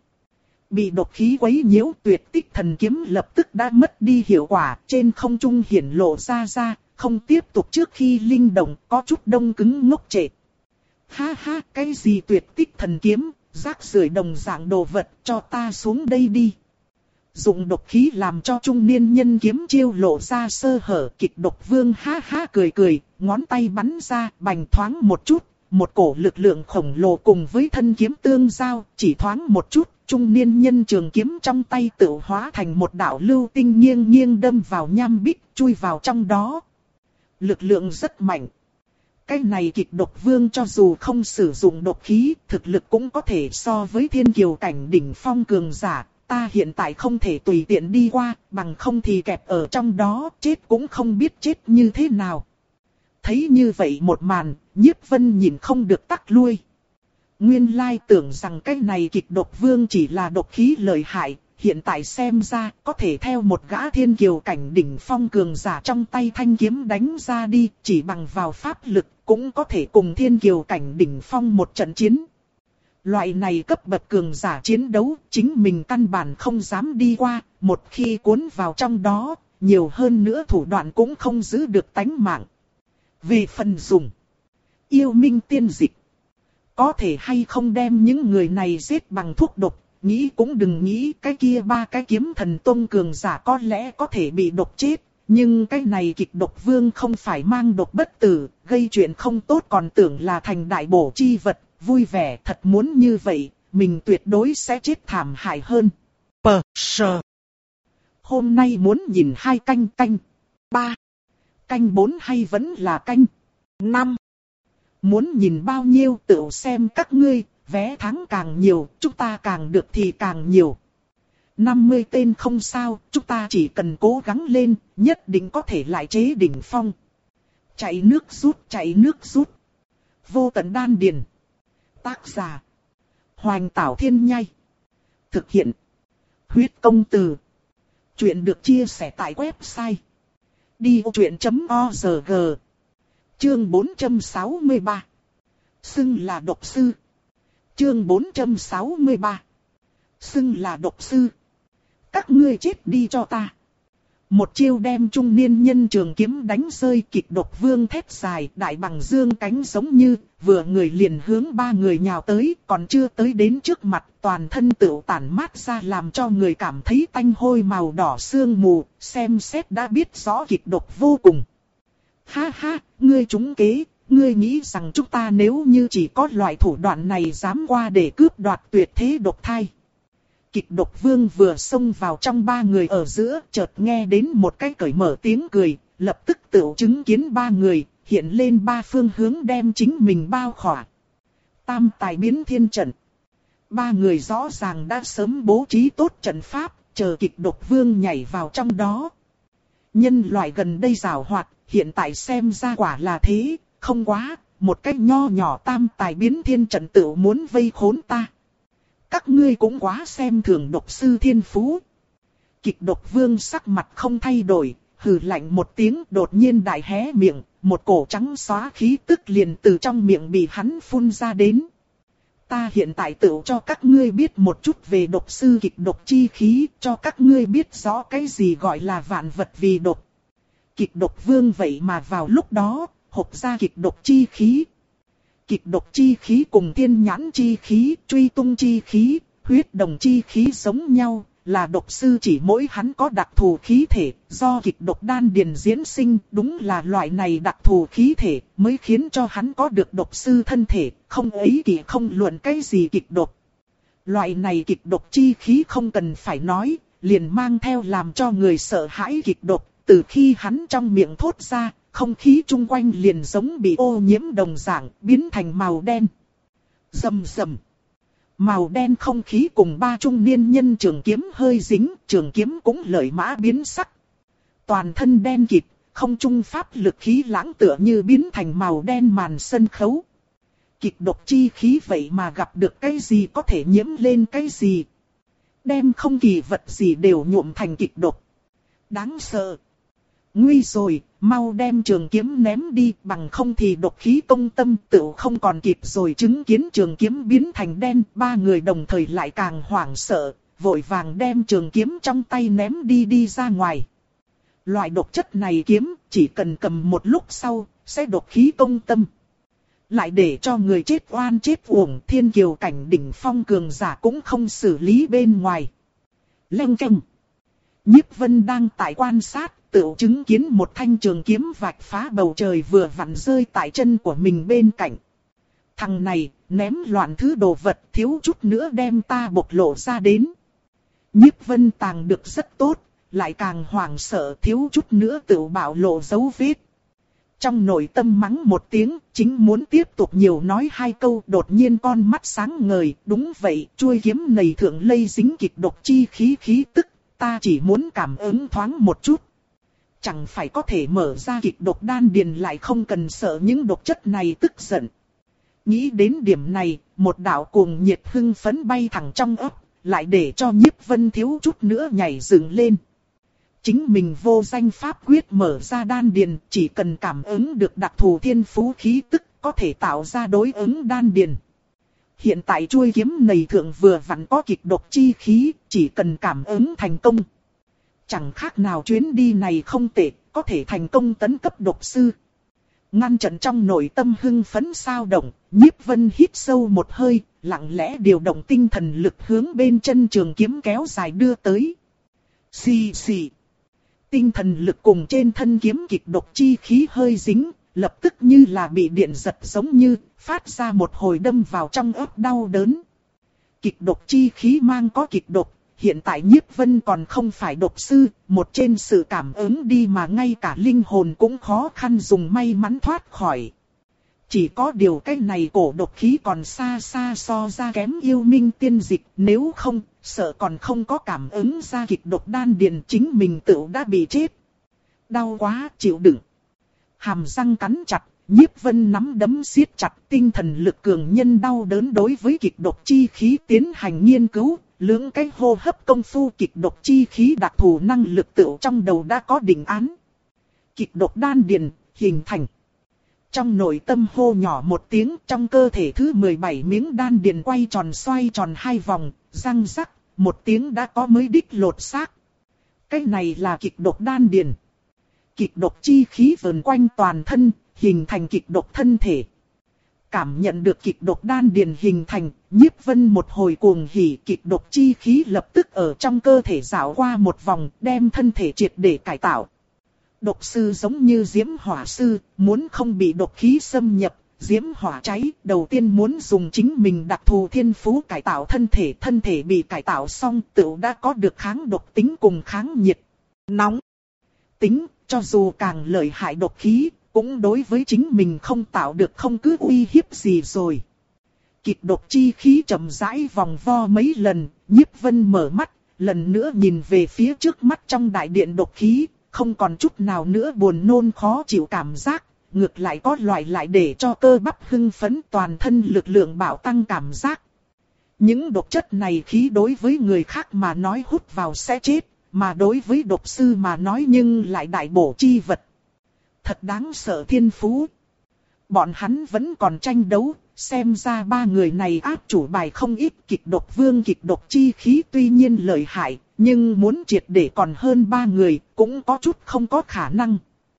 A: Bị độc khí quấy nhiễu, tuyệt tích thần kiếm lập tức đã mất đi hiệu quả, trên không trung hiển lộ ra ra, không tiếp tục trước khi linh động, có chút đông cứng ngốc trệ. Ha ha, cái gì tuyệt tích thần kiếm, rác rưởi đồng dạng đồ vật, cho ta xuống đây đi. Dùng độc khí làm cho trung niên nhân kiếm chiêu lộ ra sơ hở, kịch độc vương ha ha cười cười, ngón tay bắn ra, bành thoáng một chút. Một cổ lực lượng khổng lồ cùng với thân kiếm tương giao, chỉ thoáng một chút, trung niên nhân trường kiếm trong tay tự hóa thành một đạo lưu tinh nghiêng nghiêng đâm vào nham bích, chui vào trong đó. Lực lượng rất mạnh. Cái này kịch độc vương cho dù không sử dụng độc khí, thực lực cũng có thể so với thiên kiều cảnh đỉnh phong cường giả. Ta hiện tại không thể tùy tiện đi qua, bằng không thì kẹp ở trong đó, chết cũng không biết chết như thế nào. Thấy như vậy một màn, Nhiếp Vân nhìn không được tắc lui. Nguyên lai tưởng rằng cái này kịch độc vương chỉ là độc khí lợi hại, hiện tại xem ra có thể theo một gã thiên kiều cảnh đỉnh phong cường giả trong tay thanh kiếm đánh ra đi, chỉ bằng vào pháp lực cũng có thể cùng thiên kiều cảnh đỉnh phong một trận chiến. Loại này cấp bậc cường giả chiến đấu, chính mình căn bản không dám đi qua, một khi cuốn vào trong đó, nhiều hơn nữa thủ đoạn cũng không giữ được tánh mạng. Về phần dùng yêu minh tiên dịch, có thể hay không đem những người này giết bằng thuốc độc, nghĩ cũng đừng nghĩ, cái kia ba cái kiếm thần tông cường giả có lẽ có thể bị độc chết, nhưng cái này kịch độc vương không phải mang độc bất tử, gây chuyện không tốt còn tưởng là thành đại bổ chi vật, vui vẻ thật muốn như vậy, mình tuyệt đối sẽ chết thảm hại hơn. Pờ sờ. Hôm nay muốn nhìn hai canh canh ba. Canh bốn hay vẫn là canh năm. Muốn nhìn bao nhiêu tự xem các ngươi, vé thắng càng nhiều, chúng ta càng được thì càng nhiều. năm mươi tên không sao, chúng ta chỉ cần cố gắng lên, nhất định có thể lại chế đỉnh phong. Chạy nước rút, chạy nước rút. Vô tận đan điền. Tác giả. Hoành Tảo Thiên Nhai. Thực hiện. Huyết Công Từ. Chuyện được chia sẻ tại website đi ô chuyện chấm org. Chương bốn trăm sáu mươi ba. Xưng là độc sư. Chương bốn trăm sáu mươi ba. Xưng là độc sư. Các ngươi chết đi cho ta. Một chiêu đem trung niên nhân trường kiếm đánh rơi, kịch độc vương thét dài, đại bằng dương cánh giống như, vừa người liền hướng ba người nhào tới, còn chưa tới đến trước mặt, toàn thân tựu tản mát ra làm cho người cảm thấy tanh hôi màu đỏ sương mù, xem xét đã biết rõ kịch độc vô cùng. Ha ha, ngươi trúng kế, ngươi nghĩ rằng chúng ta nếu như chỉ có loại thủ đoạn này dám qua để cướp đoạt tuyệt thế độc thai. Kịch độc vương vừa xông vào trong ba người ở giữa, chợt nghe đến một cái cởi mở tiếng cười, lập tức tự chứng kiến ba người, hiện lên ba phương hướng đem chính mình bao khỏa. Tam tài biến thiên trận. Ba người rõ ràng đã sớm bố trí tốt trận pháp, chờ kịch độc vương nhảy vào trong đó. Nhân loại gần đây giàu hoạt, hiện tại xem ra quả là thế, không quá, một cái nho nhỏ tam tài biến thiên trận tựu muốn vây khốn ta. Các ngươi cũng quá xem thường độc sư thiên phú. Kịch độc vương sắc mặt không thay đổi, hừ lạnh một tiếng, đột nhiên đại hé miệng, một cổ trắng xóa khí tức liền từ trong miệng bị hắn phun ra đến. Ta hiện tại tựu cho các ngươi biết một chút về độc sư kịch độc chi khí, cho các ngươi biết rõ cái gì gọi là vạn vật vì độc. Kịch độc vương vậy mà vào lúc đó, hộc ra kịch độc chi khí. Kịch độc chi khí cùng thiên nhãn chi khí, truy tung chi khí, huyết đồng chi khí giống nhau, là độc sư chỉ mỗi hắn có đặc thù khí thể, do kịch độc đan điền diễn sinh, đúng là loại này đặc thù khí thể mới khiến cho hắn có được độc sư thân thể, không ấy thì không luận cái gì kịch độc. Loại này kịch độc chi khí không cần phải nói, liền mang theo làm cho người sợ hãi kịch độc, từ khi hắn trong miệng thốt ra, không khí chung quanh liền giống bị ô nhiễm đồng dạng, biến thành màu đen. Rầm rầm. Màu đen không khí cùng ba trung niên nhân trường kiếm hơi dính, trường kiếm cũng lợi mã biến sắc. Toàn thân đen kịt, không trung pháp lực khí lãng tựa như biến thành màu đen màn sân khấu. Kịch độc chi khí vậy mà gặp được cái gì có thể nhiễm lên cái gì. Đem không kỳ vật gì đều nhuộm thành kịch độc. Đáng sợ. Nguy rồi, mau đem trường kiếm ném đi, bằng không thì độc khí công tâm tựu không còn kịp rồi. Chứng kiến trường kiếm biến thành đen, ba người đồng thời lại càng hoảng sợ, vội vàng đem trường kiếm trong tay ném đi đi ra ngoài. Loại độc chất này kiếm, chỉ cần cầm một lúc sau, sẽ độc khí công tâm. Lại để cho người chết oan chết uổng, thiên kiều cảnh đỉnh phong cường giả cũng không xử lý bên ngoài. Leng keng. Nhiếp Vân đang tại quan sát, tự chứng kiến một thanh trường kiếm vạch phá bầu trời vừa vặn rơi tại chân của mình bên cạnh. Thằng này, ném loạn thứ đồ vật, thiếu chút nữa đem ta bộc lộ ra đến. Nhiếp Vân tàng được rất tốt, lại càng hoảng sợ, thiếu chút nữa tự bạo lộ dấu vết. Trong nội tâm mắng một tiếng, chính muốn tiếp tục nhiều nói hai câu, đột nhiên con mắt sáng ngời, đúng vậy, chuôi kiếm này thượng lây dính kịch độc chi khí khí tức, ta chỉ muốn cảm ứng thoáng một chút. Chẳng phải có thể mở ra kịch độc đan điền, lại không cần sợ những độc chất này tức giận. Nghĩ đến điểm này, một đạo cuồng nhiệt hưng phấn bay thẳng trong ấp, lại để cho Nhiếp Vân thiếu chút nữa nhảy dựng lên. Chính mình vô danh pháp quyết mở ra đan điền, chỉ cần cảm ứng được đặc thù thiên phú khí tức, có thể tạo ra đối ứng đan điền. Hiện tại chuôi kiếm này thượng vừa vặn có kịch độc chi khí, chỉ cần cảm ứng thành công. Chẳng khác nào chuyến đi này không tệ, có thể thành công tấn cấp độc sư. Ngăn chặn trong nội tâm hưng phấn sao động, Nhiếp Vân hít sâu một hơi, lặng lẽ điều động tinh thần lực hướng bên chân trường kiếm kéo dài đưa tới. Xì xì. Tinh thần lực cùng trên thân kiếm kịch độc chi khí hơi dính, lập tức như là bị điện giật giống như, phát ra một hồi đâm vào trong ớt đau đớn. Kịch độc chi khí mang có kịch độc, hiện tại Nhiếp Vân còn không phải độc sư, một trên sự cảm ứng đi mà ngay cả linh hồn cũng khó khăn dùng may mắn thoát khỏi. Chỉ có điều cái này cổ độc khí còn xa xa so ra kém yêu minh tiên dịch, nếu không, sợ còn không có cảm ứng ra kịch độc đan điền chính mình tự đã bị chết. Đau quá, chịu đựng. Hàm răng cắn chặt, Nhiếp Vân nắm đấm siết chặt, tinh thần lực cường nhân đau đớn đối với kịch độc chi khí tiến hành nghiên cứu, lưỡng cái hô hấp công phu kịch độc chi khí đặc thù năng lực tự trong đầu đã có định án. Kịch độc đan điền, hình thành. Trong nội tâm hô nhỏ một tiếng, trong cơ thể thứ mười bảy miếng đan điền quay tròn xoay tròn hai vòng, răng rắc, một tiếng đã có mới đích lột xác. Cái này là kịch độc đan điền. Kịch độc chi khí vờn quanh toàn thân, hình thành kịch độc thân thể. Cảm nhận được kịch độc đan điền hình thành, Nhiếp Vân một hồi cuồng hỉ, kịch độc chi khí lập tức ở trong cơ thể dạo qua một vòng, đem thân thể triệt để cải tạo. Độc sư giống như diễm hỏa sư, muốn không bị độc khí xâm nhập, diễm hỏa cháy, đầu tiên muốn dùng chính mình đặc thù thiên phú cải tạo thân thể, thân thể bị cải tạo xong, tự đã có được kháng độc tính cùng kháng nhiệt, nóng tính, cho dù càng lợi hại độc khí, cũng đối với chính mình không tạo được không cứ uy hiếp gì rồi. Kịch độc chi khí chậm rãi vòng vo mấy lần, Nhiếp Vân mở mắt, lần nữa nhìn về phía trước mắt trong đại điện độc khí, không còn chút nào nữa buồn nôn khó chịu cảm giác, ngược lại có loại lại để cho cơ bắp hưng phấn toàn thân lực lượng bạo tăng cảm giác. Những độc chất này khí đối với người khác mà nói hút vào sẽ chết, mà đối với độc sư mà nói nhưng lại đại bổ chi vật. Thật đáng sợ thiên phú. Bọn hắn vẫn còn tranh đấu, xem ra ba người này áp chủ bài không ít. Kịch độc vương kịch độc chi khí tuy nhiên lợi hại, nhưng muốn triệt để còn hơn ba người cũng có chút không có khả năng.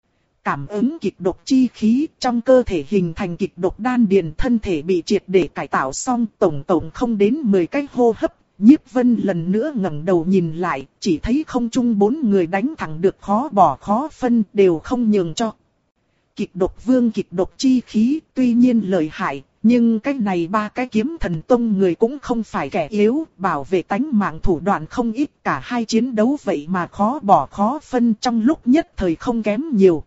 A: Cảm ứng kịch độc chi khí trong cơ thể hình thành kịch độc đan điền, thân thể bị triệt để cải tạo xong, tổng tổng không đến mười cái hô hấp. Nhiếp Vân lần nữa ngẩng đầu nhìn lại, chỉ thấy không trung bốn người đánh thẳng được khó bỏ khó phân, đều không nhường cho. Kịch độc vương kịch độc chi khí tuy nhiên lợi hại, nhưng cái này ba cái kiếm thần tông người cũng không phải kẻ yếu, bảo vệ tánh mạng thủ đoạn không ít, cả hai chiến đấu vậy mà khó bỏ khó phân, trong lúc nhất thời không kém nhiều.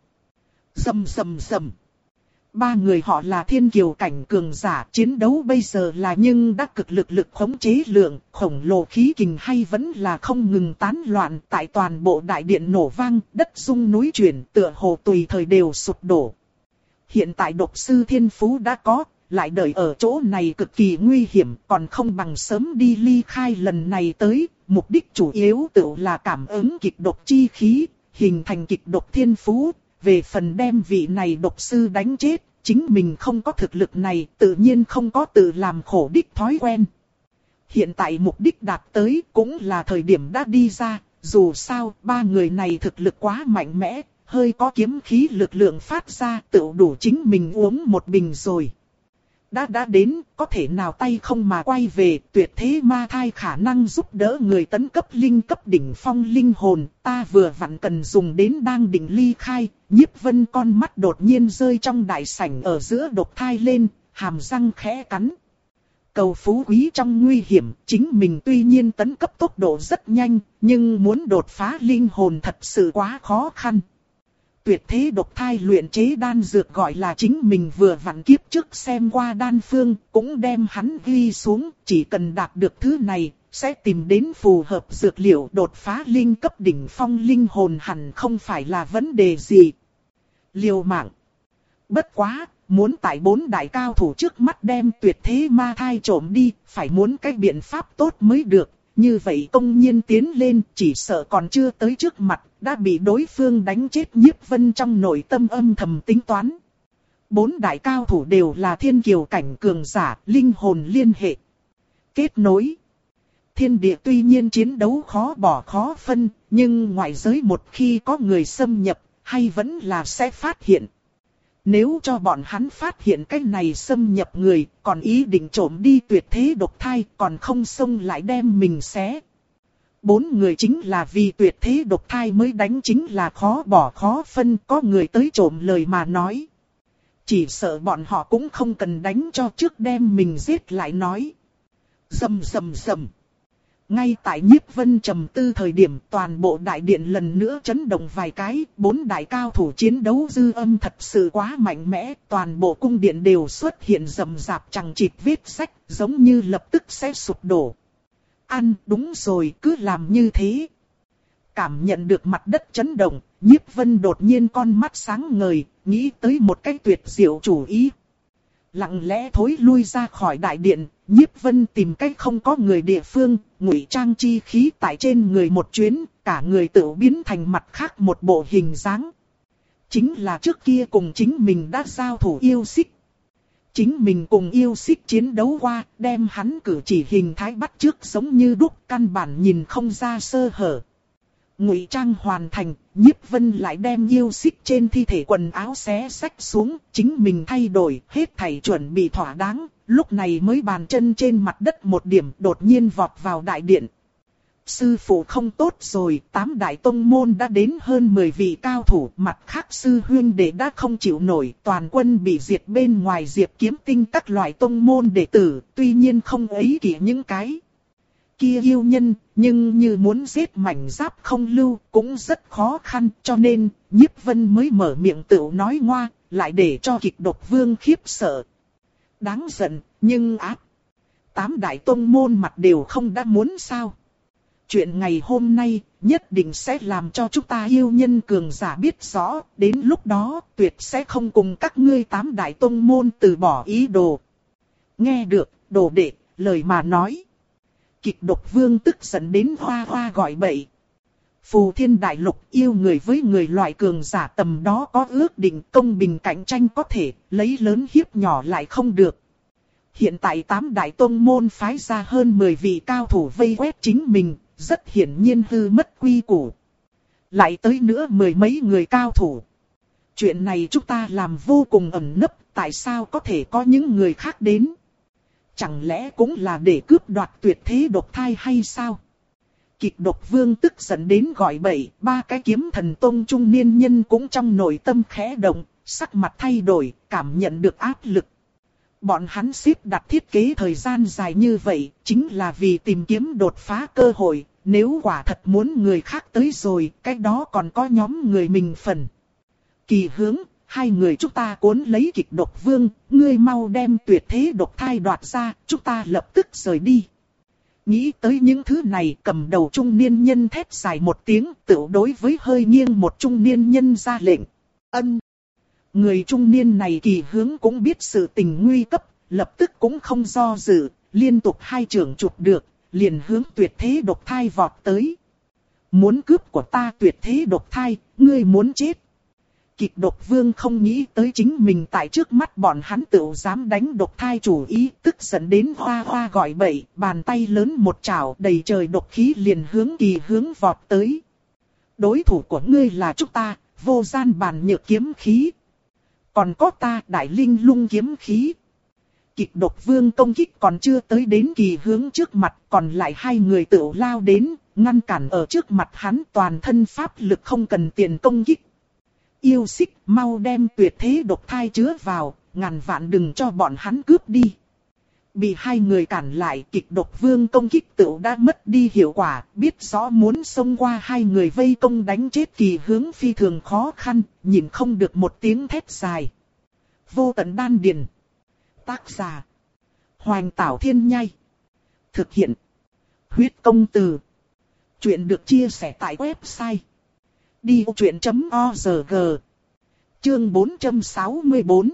A: Rầm rầm rầm. Ba người họ là thiên kiều cảnh cường giả, chiến đấu bây giờ là nhưng đã cực lực lực khống chế lượng, khổng lồ khí kình hay vẫn là không ngừng tán loạn, tại toàn bộ đại điện nổ vang, đất rung núi chuyển, tựa hồ tùy thời đều sụp đổ. Hiện tại độc sư thiên phú đã có, lại đợi ở chỗ này cực kỳ nguy hiểm, còn không bằng sớm đi ly khai lần này tới, mục đích chủ yếu tự là cảm ứng kịch độc chi khí, hình thành kịch độc thiên phú. Về phần đem vị này độc sư đánh chết, chính mình không có thực lực này, tự nhiên không có tự làm khổ đích thói quen. Hiện tại mục đích đạt tới cũng là thời điểm đã đi ra, dù sao ba người này thực lực quá mạnh mẽ, hơi có kiếm khí lực lượng phát ra tự đủ chính mình uống một bình rồi. Đã đã đến, có thể nào tay không mà quay về, tuyệt thế ma thai khả năng giúp đỡ người tấn cấp linh cấp đỉnh phong linh hồn, ta vừa vặn cần dùng đến đang định ly khai. Nhiếp Vân con mắt đột nhiên rơi trong đại sảnh ở giữa độc thai lên, hàm răng khẽ cắn. Cầu phú quý trong nguy hiểm, chính mình tuy nhiên tấn cấp tốc độ rất nhanh, nhưng muốn đột phá linh hồn thật sự quá khó khăn. Tuyệt thế độc thai luyện chế đan dược gọi là chính mình vừa vặn kiếp trước xem qua đan phương, cũng đem hắn ghi xuống, chỉ cần đạt được thứ này, sẽ tìm đến phù hợp dược liệu đột phá linh cấp đỉnh phong linh hồn hẳn không phải là vấn đề gì. Liều mạng. Bất quá, muốn tại bốn đại cao thủ trước mắt đem tuyệt thế ma thai trộm đi, phải muốn cái biện pháp tốt mới được. Như vậy công nhiên tiến lên, chỉ sợ còn chưa tới trước mặt, đã bị đối phương đánh chết. Nhiếp Vân trong nội tâm âm thầm tính toán. Bốn đại cao thủ đều là thiên kiều cảnh cường giả, linh hồn liên hệ. Kết nối. Thiên địa tuy nhiên chiến đấu khó bỏ khó phân, nhưng ngoại giới một khi có người xâm nhập, hay vẫn là sẽ phát hiện. Nếu cho bọn hắn phát hiện cái này xâm nhập người, còn ý định trộm đi tuyệt thế độc thai, còn không xông lại đem mình xé. Bốn người chính là vì tuyệt thế độc thai mới đánh, chính là khó bỏ khó phân, có người tới trộm lời mà nói. Chỉ sợ bọn họ cũng không cần đánh cho trước đem mình giết lại nói. Rầm rầm rầm. Ngay tại Nhiếp Vân trầm tư thời điểm, toàn bộ đại điện lần nữa chấn động vài cái, bốn đại cao thủ chiến đấu dư âm thật sự quá mạnh mẽ, toàn bộ cung điện đều xuất hiện rầm rạp chằng chịt vết rách, giống như lập tức sẽ sụp đổ. Ăn, đúng rồi, cứ làm như thế. Cảm nhận được mặt đất chấn động, Nhiếp Vân đột nhiên con mắt sáng ngời, nghĩ tới một cái tuyệt diệu chủ ý. Lặng lẽ thối lui ra khỏi đại điện, Nhiếp Vân tìm cách không có người địa phương, ngụy trang chi khí tại trên người một chuyến, cả người tự biến thành mặt khác một bộ hình dáng. Chính là trước kia cùng chính mình đã giao thủ yêu xích. Chính mình cùng yêu xích chiến đấu qua, đem hắn cử chỉ hình thái bắt chước giống như đúc, căn bản nhìn không ra sơ hở. Ngụy trang hoàn thành, Nhiếp Vân lại đem yêu xích trên thi thể quần áo xé xách xuống, chính mình thay đổi, hết thảy chuẩn bị thỏa đáng, lúc này mới bàn chân trên mặt đất một điểm, đột nhiên vọt vào đại điện. Sư phụ không tốt rồi, tám đại tông môn đã đến hơn mười vị cao thủ, mặt khác sư huynh đệ đã không chịu nổi, toàn quân bị diệt bên ngoài Diệp Kiếm Tinh các loại tông môn đệ tử, tuy nhiên không ấy kỷ những cái kia yêu nhân, nhưng như muốn giết mảnh giáp không lưu cũng rất khó khăn, cho nên Nhiếp Vân mới mở miệng tự nói ngoa, lại để cho kịch độc vương khiếp sợ. Đáng giận, nhưng áp. Tám đại tông môn mặt đều không đã muốn sao. Chuyện ngày hôm nay nhất định sẽ làm cho chúng ta yêu nhân cường giả biết rõ, đến lúc đó tuyệt sẽ không cùng các ngươi tám đại tông môn từ bỏ ý đồ. Nghe được, đồ đệ, lời mà nói. Kịch độc vương tức giận đến hoa hoa gọi bậy. Phù Thiên Đại Lục yêu người với người loại cường giả tầm đó có ước định công bình cạnh tranh có thể, lấy lớn hiếp nhỏ lại không được. Hiện tại tám đại tông môn phái ra hơn mười vị cao thủ vây quét chính mình, rất hiển nhiên hư mất quy củ. Lại tới nữa mười mấy người cao thủ. Chuyện này chúng ta làm vô cùng ẩn nấp, tại sao có thể có những người khác đến? Chẳng lẽ cũng là để cướp đoạt tuyệt thế độc thai hay sao? Kịch độc vương tức giận đến gọi bậy, ba cái kiếm thần tông trung niên nhân cũng trong nội tâm khẽ động, sắc mặt thay đổi, cảm nhận được áp lực. Bọn hắn xếp đặt thiết kế thời gian dài như vậy, chính là vì tìm kiếm đột phá cơ hội, nếu quả thật muốn người khác tới rồi, cái đó còn có nhóm người mình phần. Kỳ Hướng, hai người chúng ta cuốn lấy kịch độc vương, ngươi mau đem tuyệt thế độc thai đoạt ra, chúng ta lập tức rời đi. Nghĩ tới những thứ này, cầm đầu trung niên nhân thét dài một tiếng, tự đối với hơi nghiêng một trung niên nhân ra lệnh. Ân. Người trung niên này Kỳ Hướng cũng biết sự tình nguy cấp, lập tức cũng không do dự, liên tục hai trường chụp được, liền hướng tuyệt thế độc thai vọt tới. Muốn cướp của ta tuyệt thế độc thai, ngươi muốn chết. Kịch độc vương không nghĩ tới chính mình tại trước mắt bọn hắn tự dám đánh độc thai chủ ý, tức giận đến hoa hoa gọi bậy, bàn tay lớn một chảo đầy trời độc khí liền hướng Kỳ Hướng vọt tới. Đối thủ của ngươi là chúng ta, vô gian bàn nhược kiếm khí. Còn có ta đại linh lung kiếm khí. Kịch độc vương công kích còn chưa tới đến Kỳ Hướng trước mặt, còn lại hai người tự lao đến, ngăn cản ở trước mặt hắn, toàn thân pháp lực không cần tiền công kích. Yêu xích, mau đem tuyệt thế độc thai chứa vào, ngàn vạn đừng cho bọn hắn cướp đi. Bị hai người cản lại, kịch độc vương công kích tự đã mất đi hiệu quả, biết rõ muốn xông qua hai người vây công đánh chết Kỳ Hướng phi thường khó khăn, nhìn không được một tiếng thét dài. Vô tận đan điền. Tác giả: Hoành Tảo Thiên Nhai. Thực hiện: Huyết Công Từ. Chuyện được chia sẻ tại website đi ô chuyện chấm org. Chương bốn trăm sáu mươi tư.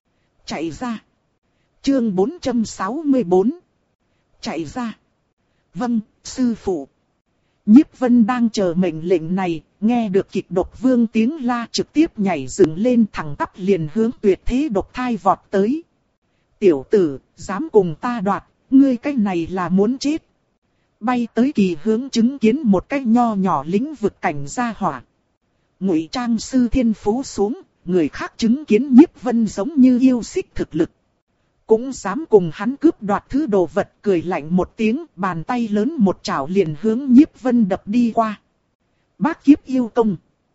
A: Chạy ra. Chương bốn trăm sáu mươi tư. Chạy ra. Vâng, sư phụ. Nhiếp Vân đang chờ mệnh lệnh này, nghe được kịch độc vương tiếng la trực tiếp nhảy dựng lên thẳng tắp liền hướng tuyệt thế độc thai vọt tới. Tiểu tử, dám cùng ta đoạt, ngươi cái này là muốn chết. Bay tới Kỳ Hướng chứng kiến một cái nho nhỏ lĩnh vực cảnh gia hỏa. Ngụy trang sư thiên phú xuống, người khác chứng kiến Nhiếp Vân giống như yêu xích thực lực. Cũng dám cùng hắn cướp đoạt thứ đồ vật, cười lạnh một tiếng, bàn tay lớn một chảo liền hướng Nhiếp Vân đập đi qua. Bác kiếp yêu công.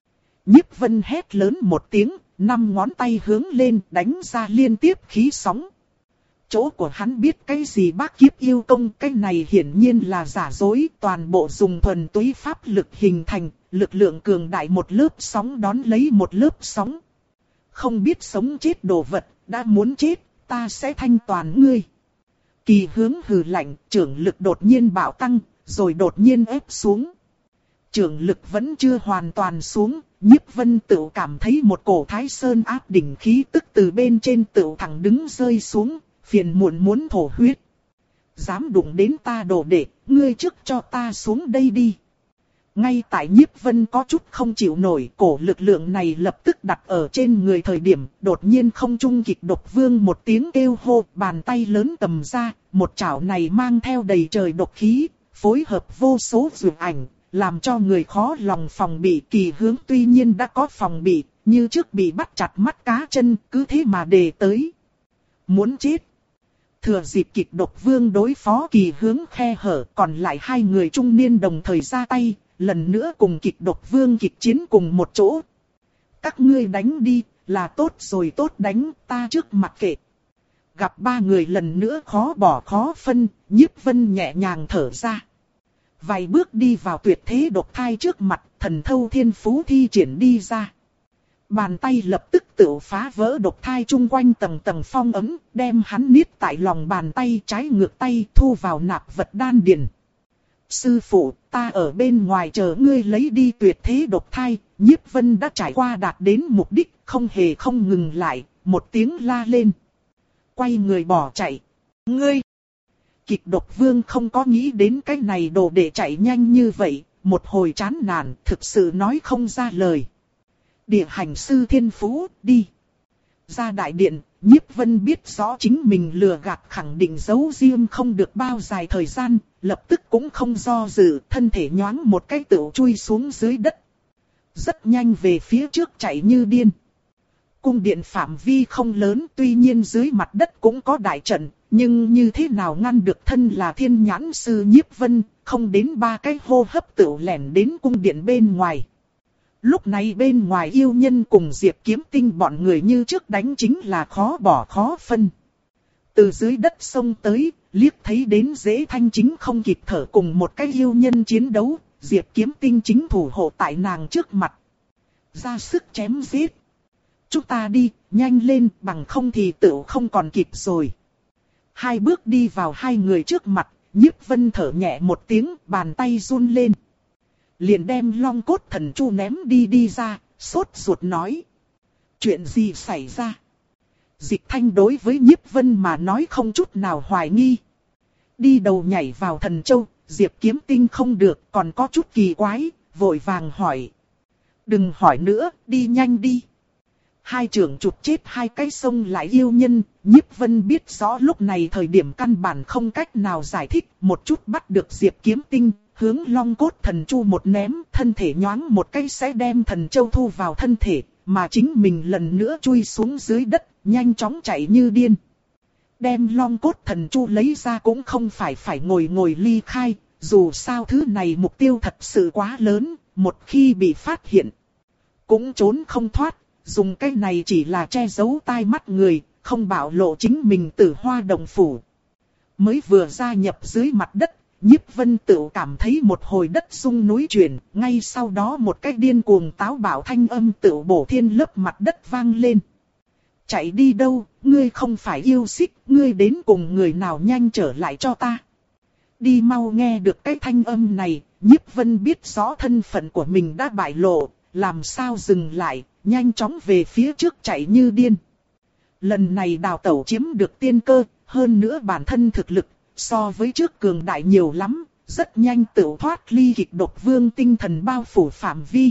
A: Nhiếp Vân hét lớn một tiếng, năm ngón tay hướng lên đánh ra liên tiếp khí sóng. Chỗ của hắn biết cái gì bác kiếp yêu công, cái này hiển nhiên là giả dối, toàn bộ dùng thuần túy pháp lực hình thành, lực lượng cường đại một lớp sóng đón lấy một lớp sóng. Không biết sống chết đồ vật, đã muốn chết, ta sẽ thanh toàn ngươi. Kỳ Hướng hừ lạnh, trưởng lực đột nhiên bạo tăng, rồi đột nhiên ép xuống. Trưởng lực vẫn chưa hoàn toàn xuống, Nhiếp Vân tự cảm thấy một cổ thái sơn áp đỉnh khí tức từ bên trên tự thẳng đứng rơi xuống, phiền muộn muốn thổ huyết. Dám đụng đến ta đồ đệ, ngươi trước cho ta xuống đây đi. Ngay tại Nhiếp Vân có chút không chịu nổi, cổ lực lượng này lập tức đặt ở trên người thời điểm, đột nhiên không trung kịch độc vương một tiếng kêu hô, bàn tay lớn cầm ra, một chảo này mang theo đầy trời độc khí, phối hợp vô số dược ảnh, làm cho người khó lòng phòng bị. Kỳ Hướng tuy nhiên đã có phòng bị, như trước bị bắt chặt mắt cá chân, cứ thế mà đề tới. Muốn chết. Thừa dịp kịch độc vương đối phó Kỳ Hướng khe hở, còn lại hai người trung niên đồng thời ra tay, lần nữa cùng kịch độc vương kịch chiến cùng một chỗ. Các ngươi đánh đi, là tốt rồi tốt đánh, ta trước mặc kệ. Gặp ba người lần nữa khó bỏ khó phân, Nhiếp Vân nhẹ nhàng thở ra. Vài bước đi vào tuyệt thế độc thai trước mặt, thần thâu thiên phú thi triển đi ra. Bàn tay lập tức tự phá vỡ độc thai chung quanh tầng tầng phong ấm, đem hắn niết tại lòng bàn tay trái ngược tay thu vào nạp vật đan điền. Sư phụ, ta ở bên ngoài chờ ngươi lấy đi tuyệt thế độc thai. Nhiếp Vân đã trải qua đạt đến mục đích, không hề không ngừng lại, một tiếng la lên. Quay người bỏ chạy. Ngươi! Kịch độc vương không có nghĩ đến cái này đồ để chạy nhanh như vậy, một hồi chán nản, thực sự nói không ra lời. Địa hành sư thiên phú, đi. Ra đại điện, Nhiếp Vân biết rõ chính mình lừa gạt khẳng định giấu riêng không được bao dài thời gian, lập tức cũng không do dự, thân thể nhoáng một cái tựu chui xuống dưới đất. Rất nhanh về phía trước chạy như điên. Cung điện phạm vi không lớn, tuy nhiên dưới mặt đất cũng có đại trận, nhưng như thế nào ngăn được thân là thiên nhãn sư Nhiếp Vân, không đến ba cái hô hấp tựu lẻn đến cung điện bên ngoài. Lúc này bên ngoài yêu nhân cùng Diệp Kiếm Tinh bọn người như trước đánh chính là khó bỏ khó phân. Từ dưới đất sông tới, liếc thấy đến Dễ Thanh chính không kịp thở cùng một cái yêu nhân chiến đấu, Diệp Kiếm Tinh chính thủ hộ tại nàng trước mặt. Ra sức chém giết. Chúng ta đi, nhanh lên, bằng không thì tựu không còn kịp rồi. Hai bước đi vào hai người trước mặt, Nhiếp Vân thở nhẹ một tiếng, bàn tay run lên. Liền đem long cốt thần chu ném đi đi ra, sốt ruột nói. Chuyện gì xảy ra? Dịch Thanh đối với Nhiếp Vân mà nói không chút nào hoài nghi. Đi đầu nhảy vào thần châu, Diệp Kiếm Tinh không được, còn có chút kỳ quái, vội vàng hỏi. Đừng hỏi nữa, đi nhanh đi. Hai trưởng chụp chết hai cái sông lại yêu nhân, Nhiếp Vân biết rõ lúc này thời điểm căn bản không cách nào giải thích, một chút bắt được Diệp Kiếm Tinh, hướng long cốt thần chu một ném, thân thể nhoáng một cái sẽ đem thần châu thu vào thân thể, mà chính mình lần nữa chui xuống dưới đất, nhanh chóng chạy như điên. Đem long cốt thần chu lấy ra cũng không phải phải ngồi ngồi ly khai, dù sao thứ này mục tiêu thật sự quá lớn, một khi bị phát hiện, cũng trốn không thoát. Dùng cái này chỉ là che giấu tai mắt người, không bạo lộ chính mình Tử Hoa Đồng Phủ. Mới vừa gia nhập dưới mặt đất, Nhiếp Vân tự cảm thấy một hồi đất rung núi chuyển, ngay sau đó một cái điên cuồng táo bạo thanh âm tự bổ thiên lớp mặt đất vang lên. Chạy đi đâu, ngươi không phải yêu xích, ngươi đến cùng người nào nhanh trở lại cho ta. Đi mau. Nghe được cái thanh âm này, Nhiếp Vân biết rõ thân phận của mình đã bại lộ, làm sao dừng lại, nhanh chóng về phía trước chạy như điên. Lần này đào tẩu chiếm được tiên cơ, hơn nữa bản thân thực lực, so với trước cường đại nhiều lắm, rất nhanh tự thoát ly kịch độc vương tinh thần bao phủ phạm vi.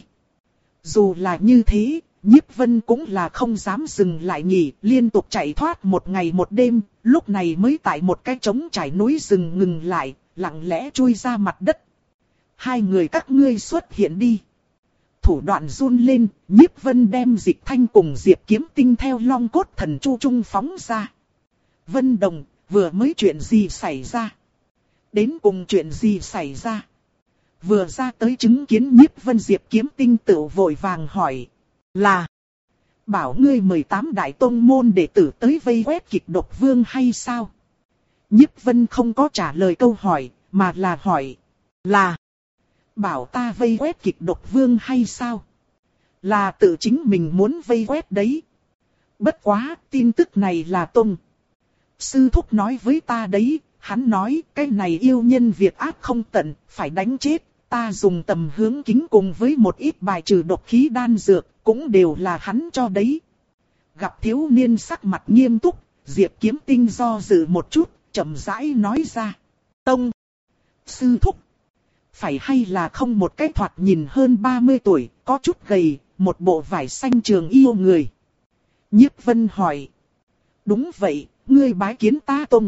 A: Dù là như thế, Nhiếp Vân cũng là không dám dừng lại nghỉ, liên tục chạy thoát một ngày một đêm, lúc này mới tại một cái trống trải núi rừng ngừng lại, lặng lẽ chui ra mặt đất. Hai người các ngươi xuất hiện đi. Thủ đoạn run lên, Nhiếp Vân đem Dịch Thanh cùng Diệp Kiếm Tinh theo long cốt thần chu trung phóng ra. Vân Đồng, vừa mới chuyện gì xảy ra? Đến cùng chuyện gì xảy ra? Vừa ra tới chứng kiến Nhiếp Vân Diệp Kiếm Tinh tự vội vàng hỏi. Là, bảo ngươi mười tám đại tông môn đệ tử tới vây quét kịch độc vương hay sao? Nhiếp Vân không có trả lời câu hỏi, mà là hỏi. Là, bảo ta vây quét kịch độc vương hay sao? Là tự chính mình muốn vây quét đấy. Bất quá, tin tức này là Tông sư thúc nói với ta đấy, hắn nói cái này yêu nhân việc ác không tận, phải đánh chết. Ta dùng tầm hướng kính cùng với một ít bài trừ độc khí đan dược, cũng đều là hắn cho đấy. Gặp thiếu niên sắc mặt nghiêm túc, Diệp Kiếm Tinh do dự một chút, chậm rãi nói ra. Tông sư thúc, phải hay là không một cái thoạt nhìn hơn ba mươi tuổi, có chút gầy, một bộ vải xanh trường yêu người. Nhiếp Vân hỏi. Đúng vậy, ngươi bái kiến ta Tông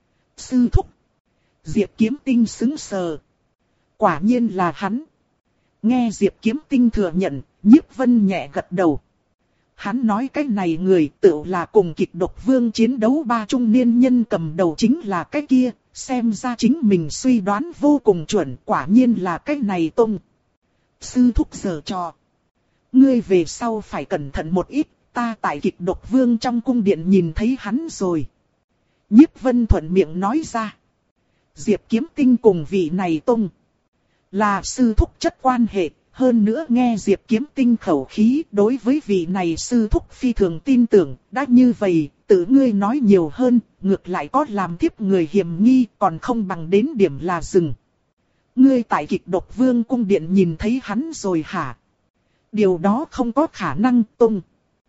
A: sư thúc. Diệp Kiếm Tinh sững sờ. Quả nhiên là hắn. Nghe Diệp Kiếm Tinh thừa nhận, Nhiếp Vân nhẹ gật đầu. Hắn nói cái này người tự là cùng kịch độc vương chiến đấu ba trung niên nhân cầm đầu chính là cái kia, xem ra chính mình suy đoán vô cùng chuẩn, quả nhiên là cái này Tông sư thúc giở trò. Ngươi về sau phải cẩn thận một ít, ta tại kịch độc vương trong cung điện nhìn thấy hắn rồi. Nhiếp Vân thuận miệng nói ra. Diệp Kiếm Tinh cùng vị này Tông là sư thúc chất quan hệ, hơn nữa nghe Diệp Kiếm Tinh khẩu khí, đối với vị này sư thúc phi thường tin tưởng, đã như vậy, tự ngươi nói nhiều hơn, ngược lại có làm thiếp người hiểm nghi, còn không bằng đến điểm là dừng. Ngươi tại Kịch Độc Vương cung điện nhìn thấy hắn rồi hả? Điều đó không có khả năng, Tông.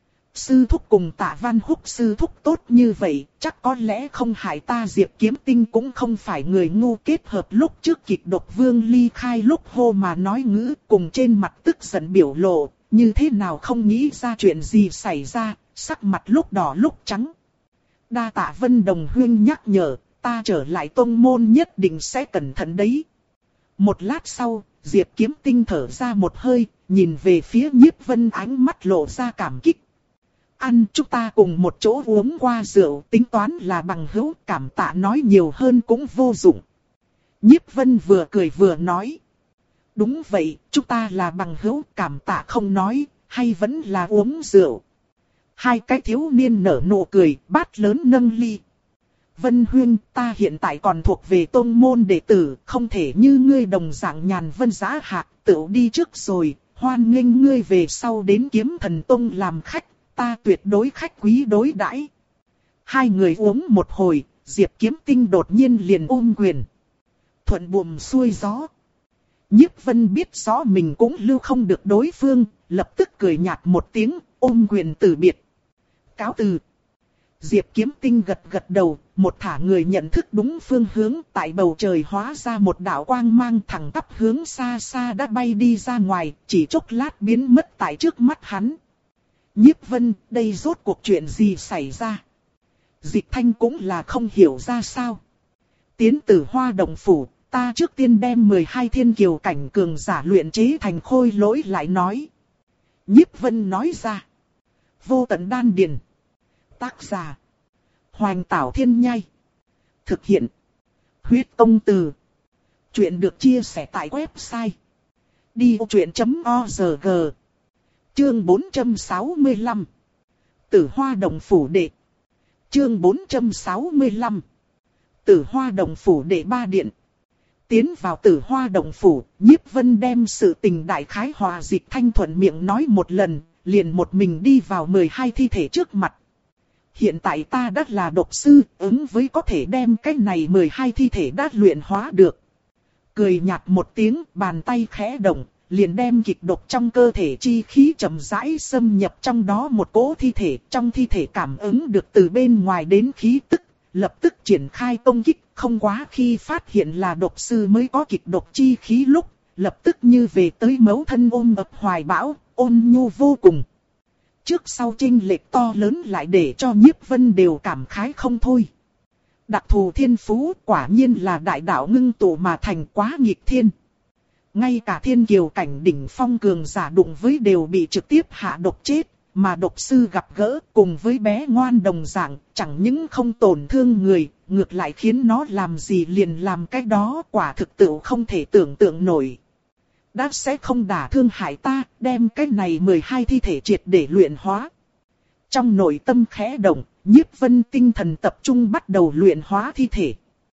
A: Sư thúc cùng Tạ Văn Húc sư thúc tốt như vậy, chắc có lẽ không hại ta. Diệp Kiếm Tinh cũng không phải người ngu, kết hợp lúc trước Kịch Độc Vương ly khai lúc hô mà nói ngữ, cùng trên mặt tức giận biểu lộ, như thế nào không nghĩ ra chuyện gì xảy ra, sắc mặt lúc đỏ lúc trắng. Đa tạ Vân Đồng huynh nhắc nhở, ta trở lại tông môn nhất định sẽ cẩn thận đấy. Một lát sau, Diệp Kiếm Tinh thở ra một hơi, nhìn về phía Nhiếp Vân, ánh mắt lộ ra cảm kích. Ăn, chúng ta cùng một chỗ uống qua rượu, tính toán là bằng hữu, cảm tạ nói nhiều hơn cũng vô dụng. Nhiếp Vân vừa cười vừa nói. Đúng vậy, chúng ta là bằng hữu, cảm tạ không nói, hay vẫn là uống rượu. Hai cái thiếu niên nở nụ cười, bát lớn nâng ly. Vân huynh, ta hiện tại còn thuộc về tôn môn đệ tử, không thể như ngươi đồng dạng nhàn vân giá hạc, tự đi trước rồi, hoan nghênh ngươi về sau đến Kiếm Thần Tông làm khách, ta tuyệt đối khách quý đối đãi. Hai người uống một hồi, Diệp Kiếm Tinh đột nhiên liền ôm quyền. Thuận buồm xuôi gió. Nhiếp Vân biết rõ mình cũng lưu không được đối phương, lập tức cười nhạt một tiếng, ôm quyền từ biệt. Cáo từ. Diệp Kiếm Tinh gật gật đầu, một thả người nhận thức đúng phương hướng, tại bầu trời hóa ra một đạo quang mang thẳng tắp hướng xa xa đã bay đi ra ngoài, chỉ chốc lát biến mất tại trước mắt hắn. Nhiếp Vân, đây rốt cuộc chuyện gì xảy ra? Dịch Thanh cũng là không hiểu ra sao. Tiến Tử Hoa Động Phủ, ta trước tiên đem mười hai thiên kiều cảnh cường giả luyện chế thành khôi lỗi lại nói. Nhiếp Vân nói ra. Vô Tận Đan Điền. Tác giả. Hoành Tảo Thiên Nhai. Thực hiện. Huyết Công Từ. Chuyện được chia sẻ tại website. đi ô chuyện chấm org. Chương bốn trăm sáu mươi lăm. Tử Hoa Động Phủ đệ. Chương bốn trăm sáu mươi lăm. Tử Hoa Động Phủ đệ ba điện. Tiến vào Tử Hoa Động Phủ, Nhiếp Vân đem sự tình đại khái hòa Dịch Thanh thuận miệng nói một lần, liền một mình đi vào mười hai thi thể trước mặt. Hiện tại ta đã là độc sư, ứng với có thể đem cái này mười hai thi thể đã luyện hóa được. Cười nhạt một tiếng, bàn tay khẽ động, liền đem kịch độc trong cơ thể chi khí chậm rãi xâm nhập trong đó một cỗ thi thể. Trong thi thể cảm ứng được từ bên ngoài đến khí tức, lập tức triển khai công kích. Không quá khi phát hiện là độc sư mới có kịch độc chi khí lúc, lập tức như về tới mẫu thân ôm ấp hoài bão, ôn nhu vô cùng. Trước sau chênh lệch to lớn lại để cho Nhiếp Vân đều cảm khái không thôi. Đặc thù thiên phú quả nhiên là đại đạo ngưng tụ mà thành, quá nghịch thiên. Ngay cả thiên kiều cảnh đỉnh phong cường giả đụng với đều bị trực tiếp hạ độc chết, mà độc sư gặp gỡ cùng với bé ngoan đồng dạng, chẳng những không tổn thương người, ngược lại khiến nó làm gì liền làm cái đó, quả thực tự không thể tưởng tượng nổi. Đã sẽ không đả thương hại ta, đem cái này mười hai thi thể triệt để luyện hóa. Trong nội tâm khẽ động, Nhiếp Vân tinh thần tập trung bắt đầu luyện hóa thi thể.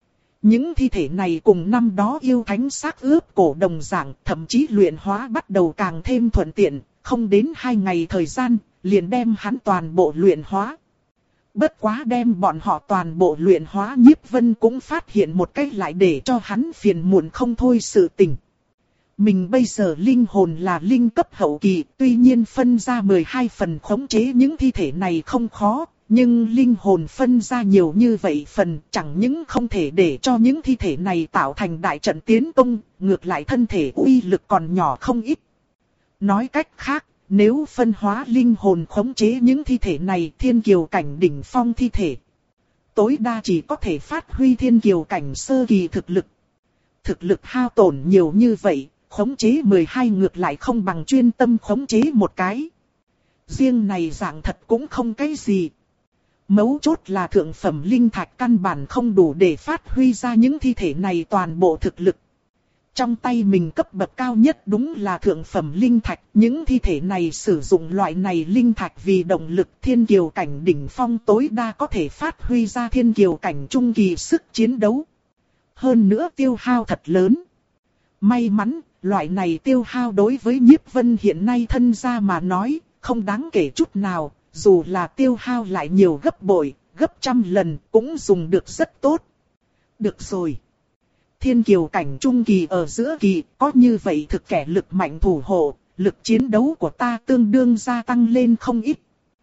A: Những thi thể này cùng năm đó yêu thánh xác ướp cổ đồng dạng, thậm chí luyện hóa bắt đầu càng thêm thuận tiện, không đến hai ngày thời gian, liền đem hắn toàn bộ luyện hóa. Bất quá đem bọn họ toàn bộ luyện hóa, Nhiếp Vân cũng phát hiện một cách lại để cho hắn phiền muộn không thôi sự tình. Mình bây giờ linh hồn là linh cấp hậu kỳ, tuy nhiên phân ra mười hai phần khống chế những thi thể này không khó, nhưng linh hồn phân ra nhiều như vậy phần chẳng những không thể để cho những thi thể này tạo thành đại trận tiến công, ngược lại thân thể uy lực còn nhỏ không ít. Nói cách khác, nếu phân hóa linh hồn khống chế những thi thể này, thiên kiều cảnh đỉnh phong thi thể tối đa chỉ có thể phát huy thiên kiều cảnh sơ kỳ thực lực. Thực lực hao tổn nhiều như vậy, khống chế mười hai ngược lại không bằng chuyên tâm khống chế một cái. Riêng này dạng thật cũng không cái gì. Mấu chốt là thượng phẩm linh thạch căn bản không đủ để phát huy ra những thi thể này toàn bộ thực lực. Trong tay mình cấp bậc cao nhất đúng là thượng phẩm linh thạch, những thi thể này sử dụng loại này linh thạch vì động lực, thiên kiều cảnh đỉnh phong tối đa có thể phát huy ra thiên kiều cảnh trung kỳ sức chiến đấu. Hơn nữa tiêu hao thật lớn. May mắn, loại này tiêu hao đối với Nhiếp Vân hiện nay thân gia mà nói, không đáng kể chút nào, dù là tiêu hao lại nhiều gấp bội, gấp trăm lần cũng dùng được rất tốt. Được rồi. thiên kiều cảnh trung kỳ ở giữa kỳ, có như vậy thực kẻ lực mạnh thủ hộ, lực chiến đấu của ta tương đương gia tăng lên không ít.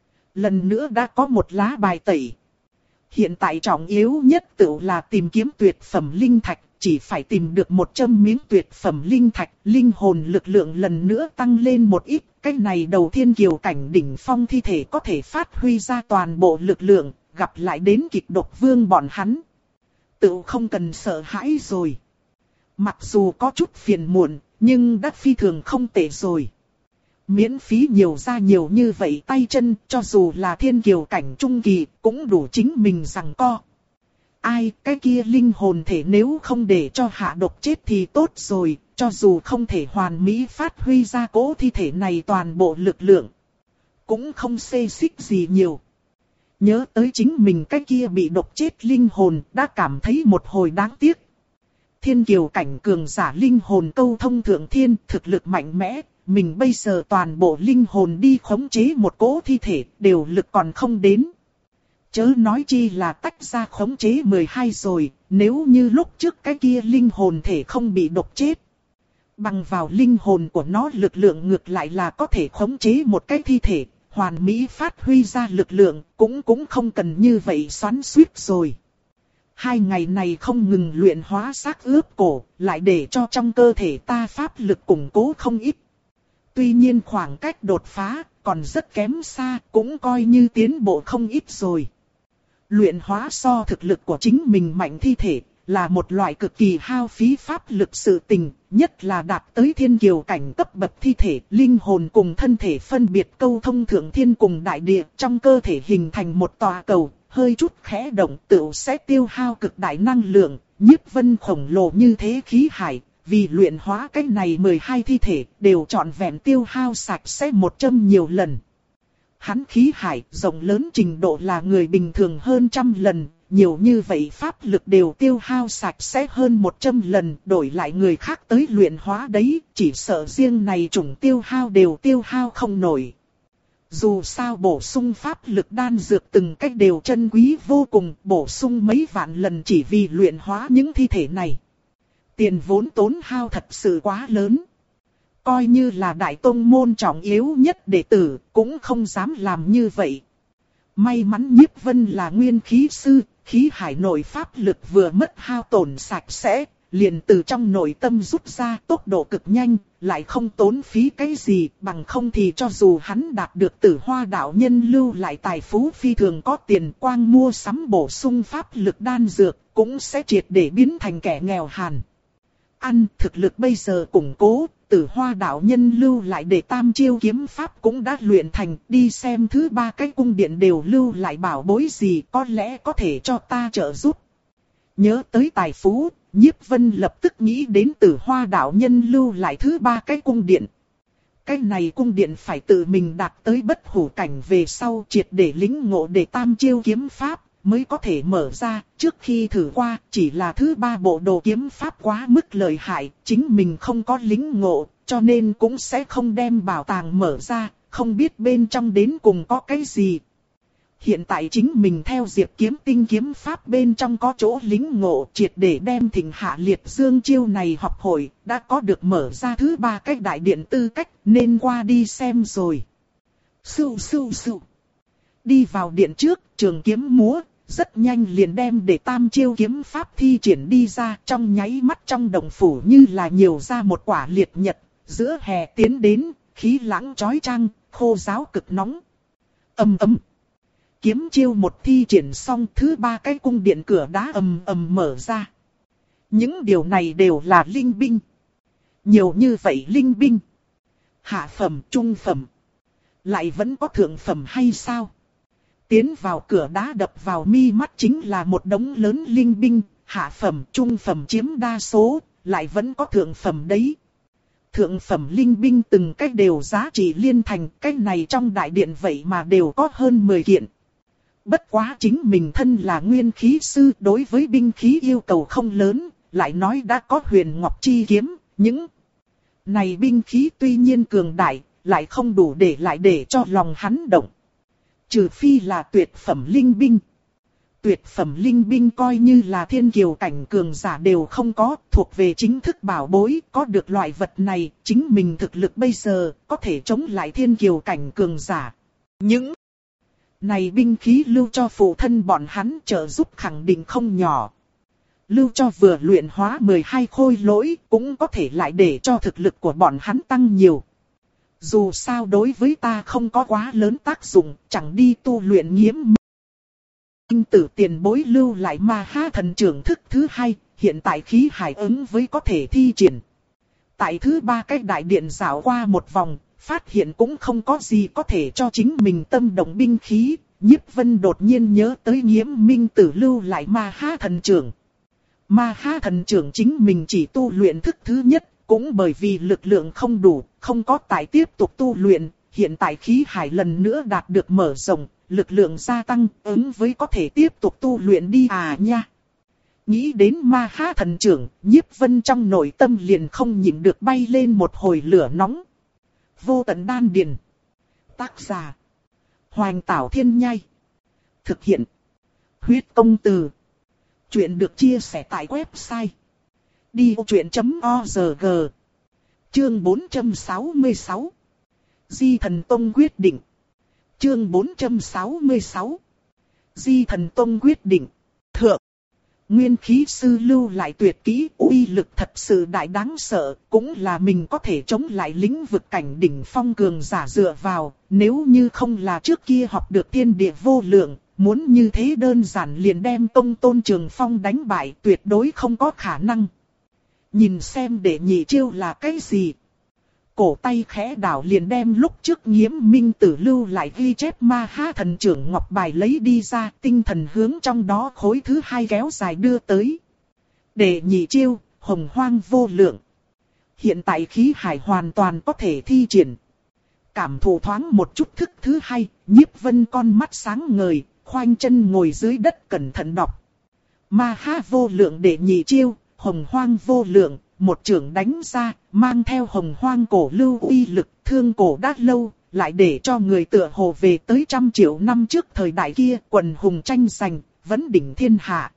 A: Lần nữa đã có một lá bài tẩy. Hiện tại trọng yếu nhất tự là tìm kiếm tuyệt phẩm linh thạch, chỉ phải tìm được một trăm miếng tuyệt phẩm linh thạch, linh hồn lực lượng lần nữa tăng lên một ít. Cái này đầu thiên kiều cảnh đỉnh phong thi thể có thể phát huy ra toàn bộ lực lượng, gặp lại đến kịch độc vương bọn hắn. Tự không cần sợ hãi rồi. Mặc dù có chút phiền muộn, nhưng đã phi thường không tệ rồi. Miễn phí nhiều ra nhiều như vậy tay chân, cho dù là thiên kiều cảnh trung kỳ, cũng đủ chính mình rằng co. Ai, cái kia linh hồn thể nếu không để cho hạ độc chết thì tốt rồi, cho dù không thể hoàn mỹ phát huy ra cỗ thi thể này toàn bộ lực lượng. Cũng không xê xích gì nhiều. Nhớ tới chính mình cái kia bị độc chết linh hồn, đã cảm thấy một hồi đáng tiếc. Thiên kiều cảnh cường giả linh hồn câu thông thượng thiên, thực lực mạnh mẽ. Mình bây giờ toàn bộ linh hồn đi khống chế một cỗ thi thể, đều lực còn không đến. Chớ nói chi là tách ra khống chế mười hai rồi, nếu như lúc trước cái kia linh hồn thể không bị độc chết. Bằng vào linh hồn của nó lực lượng ngược lại là có thể khống chế một cái thi thể, hoàn mỹ phát huy ra lực lượng, cũng cũng không cần như vậy xoắn xuýt rồi. Hai ngày này không ngừng luyện hóa xác ướp cổ, lại để cho trong cơ thể ta pháp lực củng cố không ít. Tuy nhiên khoảng cách đột phá còn rất kém xa, cũng coi như tiến bộ không ít rồi. Luyện hóa so thực lực của chính mình mạnh thi thể, là một loại cực kỳ hao phí pháp lực sự tình, nhất là đạt tới thiên kiều cảnh cấp bậc thi thể, linh hồn cùng thân thể phân biệt câu thông thượng thiên cùng đại địa, trong cơ thể hình thành một tòa cầu, hơi chút khẽ động tựu sẽ tiêu hao cực đại năng lượng, nhiếp vân khổng lồ như thế khí hải. Vì luyện hóa cái này mười hai thi thể đều trọn vẹn tiêu hao sạch sẽ một trăm nhiều lần. Hắn khí hải rộng lớn trình độ là người bình thường hơn trăm lần, nhiều như vậy pháp lực đều tiêu hao sạch sẽ hơn một trăm lần, đổi lại người khác tới luyện hóa đấy, chỉ sợ riêng này chủng tiêu hao đều tiêu hao không nổi. Dù sao bổ sung pháp lực đan dược từng cách đều chân quý vô cùng, bổ sung mấy vạn lần chỉ vì luyện hóa những thi thể này. Tiền vốn tốn hao thật sự quá lớn. Coi như là đại tông môn trọng yếu nhất đệ tử, cũng không dám làm như vậy. May mắn Nhiếp Vân là nguyên khí sư, khí hải nội pháp lực vừa mất hao tổn sạch sẽ, liền từ trong nội tâm rút ra tốc độ cực nhanh, lại không tốn phí cái gì, bằng không thì cho dù hắn đạt được Tử Hoa đạo nhân lưu lại tài phú phi thường có tiền quang mua sắm bổ sung pháp lực đan dược, cũng sẽ triệt để biến thành kẻ nghèo hàn. Ăn thực lực bây giờ củng cố, Tử Hoa đạo nhân lưu lại để tam chiêu kiếm pháp cũng đã luyện thành, đi xem thứ ba cái cung điện đều lưu lại bảo bối gì có lẽ có thể cho ta trợ giúp. Nhớ tới tài phú, Nhiếp Vân lập tức nghĩ đến Tử Hoa đạo nhân lưu lại thứ ba cái cung điện. Cái này cung điện phải tự mình đạt tới bất hủ cảnh về sau triệt để lĩnh ngộ để tam chiêu kiếm pháp. Mới có thể mở ra, trước khi thử qua, chỉ là thứ ba bộ đồ kiếm pháp quá mức lợi hại, chính mình không có lĩnh ngộ, cho nên cũng sẽ không đem bảo tàng mở ra, không biết bên trong đến cùng có cái gì. Hiện tại chính mình theo Diệp Kiếm Tinh kiếm pháp bên trong có chỗ lĩnh ngộ, triệt để đem Thịnh Hạ Liệt Dương chiêu này học hội, đã có được mở ra thứ ba cách đại điện tư cách, nên qua đi xem rồi. Sưu sưu sưu. Đi vào điện trước, trường kiếm múa. Rất nhanh liền đem để tam chiêu kiếm pháp thi triển đi ra, trong nháy mắt trong đồng phủ như là nhiều ra một quả liệt nhật, giữa hè tiến đến, khí lãng chói chang, khô ráo cực nóng. Ầm ầm. Kiếm chiêu một thi triển xong, thứ ba cái cung điện cửa đá ầm ầm mở ra. Những điều này đều là linh binh. Nhiều như vậy linh binh. Hạ phẩm, trung phẩm. Lại vẫn có thượng phẩm hay sao? Tiến vào cửa đá đập vào mi mắt chính là một đống lớn linh binh, hạ phẩm, trung phẩm chiếm đa số, lại vẫn có thượng phẩm đấy. Thượng phẩm linh binh từng cách đều giá trị liên thành, cách này trong đại điện vậy mà đều có hơn mười kiện. Bất quá chính mình thân là nguyên khí sư, đối với binh khí yêu cầu không lớn, lại nói đã có huyền ngọc chi kiếm, những này binh khí tuy nhiên cường đại, lại không đủ để lại để cho lòng hắn động. Trừ phi là tuyệt phẩm linh binh. Tuyệt phẩm linh binh coi như là thiên kiều cảnh cường giả đều không có, thuộc về chính thức bảo bối, có được loại vật này, chính mình thực lực bây giờ, có thể chống lại thiên kiều cảnh cường giả. Những này binh khí lưu cho phụ thân bọn hắn trợ giúp khẳng định không nhỏ. Lưu cho vừa luyện hóa mười hai khôi lỗi, cũng có thể lại để cho thực lực của bọn hắn tăng nhiều. Dù sao đối với ta không có quá lớn tác dụng, chẳng đi tu luyện nghiễm minh tử tiền bối lưu lại ma ha thần trưởng thức thứ hai, hiện tại khí hải ứng với có thể thi triển. Tại thứ ba cái đại điện dạo qua một vòng, phát hiện cũng không có gì có thể cho chính mình tâm động binh khí, Nhiếp Vân đột nhiên nhớ tới nghiễm minh tử lưu lại ma ha thần trưởng. Ma ha thần trưởng chính mình chỉ tu luyện thức thứ nhất, cũng bởi vì lực lượng không đủ, không có tài tiếp tục tu luyện, hiện tại khí hải lần nữa đạt được mở rộng, lực lượng gia tăng, ứng với có thể tiếp tục tu luyện đi à nha. Nghĩ đến ma ha thần trưởng, Nhiếp Vân trong nội tâm liền không nhịn được bay lên một hồi lửa nóng. Vô tận đan điền. Tác giả: Hoành Tảo Thiên Nhai. Thực hiện: Huyết Công Từ. Chuyện được chia sẻ tại website đi ô chuyện chấm org. Chương bốn trăm sáu mươi sáu. Di Thần Tông quyết định. Chương bốn trăm sáu mươi sáu. Di Thần Tông quyết định. Thượng. Nguyên khí sư lưu lại tuyệt kỹ, uy lực thật sự đại đáng sợ, cũng là mình có thể chống lại lĩnh vực cảnh đỉnh phong cường giả dựa vào, nếu như không là trước kia học được thiên địa vô lượng, muốn như thế đơn giản liền đem Tông Tôn Trường Phong đánh bại tuyệt đối không có khả năng. Nhìn xem để nhị chiêu là cái gì. Cổ tay khẽ đảo liền đem lúc trước nghiễm minh tử lưu lại ghi chép ma ha thần trưởng ngọc bài lấy đi ra, tinh thần hướng trong đó khối thứ hai kéo dài đưa tới. Để nhị chiêu, hồng hoang vô lượng. Hiện tại khí hải hoàn toàn có thể thi triển. Cảm thụ thoáng một chút thức thứ hai, Nhiếp Vân con mắt sáng ngời, khoanh chân ngồi dưới đất cẩn thận đọc. Ma ha vô lượng để nhị chiêu, hồng hoang vô lượng. Một trưởng đánh ra, mang theo hồng hoang cổ lưu uy lực, thương cổ đã lâu, lại để cho người tựa hồ về tới trăm triệu năm trước thời đại kia, quần hùng tranh giành, vấn đỉnh thiên hạ.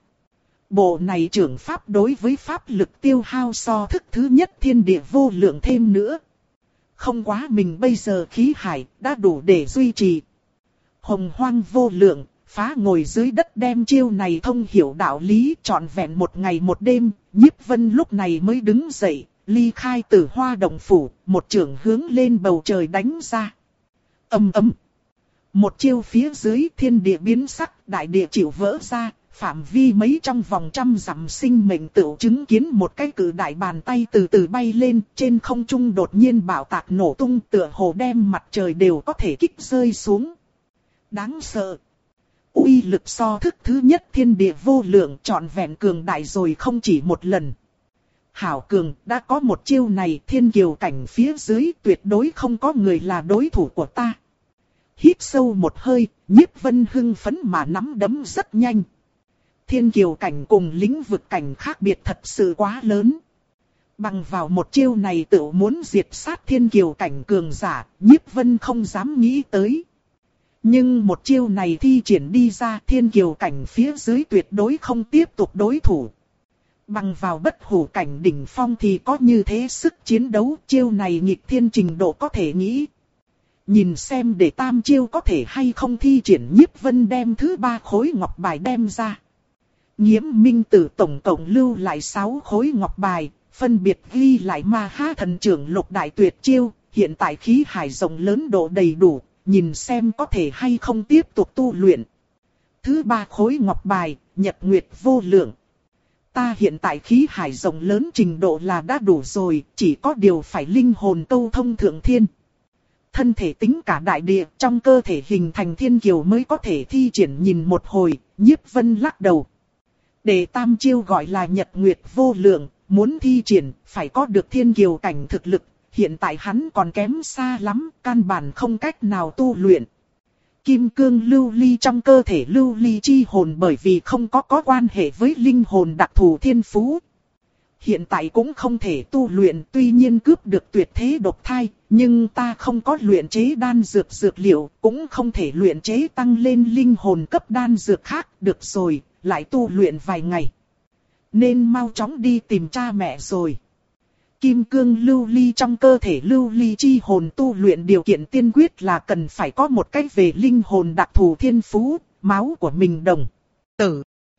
A: Bộ này trưởng pháp đối với pháp lực tiêu hao so thức thứ nhất thiên địa vô lượng thêm nữa. Không quá mình bây giờ khí hải, đã đủ để duy trì. Hồng hoang vô lượng, phá ngồi dưới đất đem chiêu này thông hiểu đạo lý trọn vẹn một ngày một đêm, Nhiếp Vân lúc này mới đứng dậy, ly khai Tử Hoa động phủ, một trường hướng lên bầu trời đánh ra. Ầm ầm. Một chiêu phía dưới thiên địa biến sắc, đại địa chịu vỡ ra, phạm vi mấy trong vòng trăm dặm sinh mệnh tựu chứng kiến một cái cự đại bàn tay từ từ bay lên, trên không trung đột nhiên bạo tạc nổ tung, tựa hồ đem mặt trời đều có thể kích rơi xuống. Đáng sợ. Uy lực so thức thứ nhất thiên địa vô lượng trọn vẹn cường đại rồi không chỉ một lần. Hảo cường, đã có một chiêu này thiên kiều cảnh phía dưới tuyệt đối không có người là đối thủ của ta. Hít sâu một hơi, Nhiếp Vân hưng phấn mà nắm đấm rất nhanh. Thiên kiều cảnh cùng lĩnh vực cảnh khác biệt thật sự quá lớn. Bằng vào một chiêu này tự muốn diệt sát thiên kiều cảnh cường giả, Nhiếp Vân không dám nghĩ tới. Nhưng một chiêu này thi triển đi ra thiên kiều cảnh phía dưới tuyệt đối không tiếp tục đối thủ. Bằng vào bất hủ cảnh đỉnh phong thì có như thế sức chiến đấu, chiêu này nghịch thiên trình độ có thể nghĩ. Nhìn xem để tam chiêu có thể hay không thi triển, Nhiếp Vân đem thứ ba khối ngọc bài đem ra. Nghiễm minh tử tổng cộng lưu lại sáu khối ngọc bài, phân biệt ghi lại ma ha thần trưởng lục đại tuyệt chiêu, hiện tại khí hải rộng lớn độ đầy đủ. Nhìn xem có thể hay không tiếp tục tu luyện. Thứ ba khối ngọc bài, nhật nguyệt vô lượng. Ta hiện tại khí hải rộng lớn trình độ là đã đủ rồi, chỉ có điều phải linh hồn câu thông thượng thiên. Thân thể tính cả đại địa, trong cơ thể hình thành thiên kiều mới có thể thi triển. Nhìn một hồi, Nhiếp Vân lắc đầu. Để tam chiêu gọi là nhật nguyệt vô lượng, muốn thi triển, phải có được thiên kiều cảnh thực lực. Hiện tại hắn còn kém xa lắm, căn bản không cách nào tu luyện. Kim cương lưu ly trong cơ thể lưu ly chi hồn bởi vì không có có quan hệ với linh hồn đặc thù thiên phú. hiện tại cũng không thể tu luyện, tuy nhiên cướp được tuyệt thế độc thai, nhưng ta không có luyện chế đan dược dược liệu, cũng không thể luyện chế tăng lên linh hồn cấp đan dược khác, được rồi, lại tu luyện vài ngày. Nên mau chóng đi tìm cha mẹ rồi. Kim cương lưu ly trong cơ thể lưu ly chi hồn tu luyện điều kiện tiên quyết là cần phải có một cách về linh hồn đặc thù thiên phú, máu của mình đồng tử.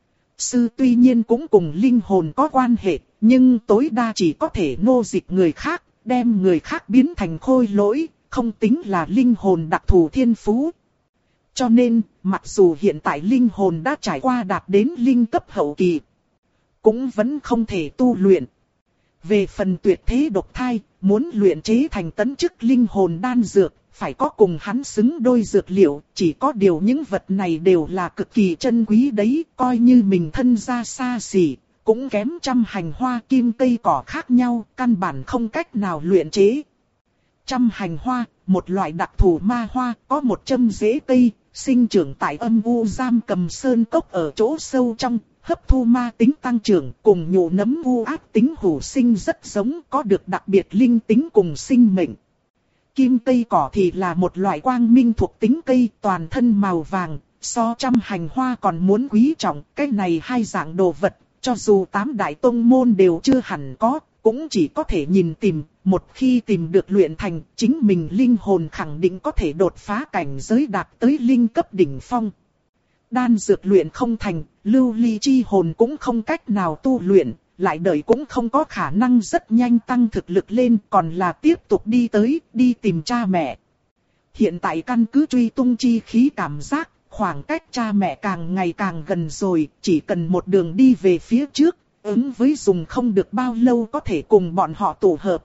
A: Sư tuy nhiên cũng cùng linh hồn có quan hệ, nhưng tối đa chỉ có thể nô dịch người khác, đem người khác biến thành khôi lỗi, không tính là linh hồn đặc thù thiên phú. Cho nên, mặc dù hiện tại linh hồn đã trải qua đạt đến linh cấp hậu kỳ, cũng vẫn không thể tu luyện. Về phần tuyệt thế độc thai, muốn luyện chế thành tấn chức linh hồn đan dược, phải có cùng hắn xứng đôi dược liệu, chỉ có điều những vật này đều là cực kỳ chân quý đấy, coi như mình thân ra xa xỉ, cũng kém trăm hành hoa kim cây cỏ khác nhau, căn bản không cách nào luyện chế. Trăm hành hoa, một loại đặc thù ma hoa, có một châm rễ cây, sinh trưởng tại âm u giam cầm sơn cốc ở chỗ sâu trong, hấp thu ma tính tăng trưởng, cùng nhụ nấm u ác tính hủ sinh rất giống, có được đặc biệt linh tính cùng sinh mệnh. Kim cây cỏ thì là một loại quang minh thuộc tính cây, toàn thân màu vàng, so trăm hành hoa còn muốn quý trọng. Cái này hai dạng đồ vật, cho dù tám đại tông môn đều chưa hẳn có, cũng chỉ có thể nhìn tìm. Một khi tìm được luyện thành, chính mình linh hồn khẳng định có thể đột phá cảnh giới đạt tới linh cấp đỉnh phong. Đan dược luyện không thành, lưu ly chi hồn cũng không cách nào tu luyện, lại đợi cũng không có khả năng rất nhanh tăng thực lực lên, còn là tiếp tục đi tới, đi tìm cha mẹ. Hiện tại căn cứ truy tung chi khí cảm giác, khoảng cách cha mẹ càng ngày càng gần rồi, chỉ cần một đường đi về phía trước, ứng với dùng không được bao lâu có thể cùng bọn họ tụ hợp.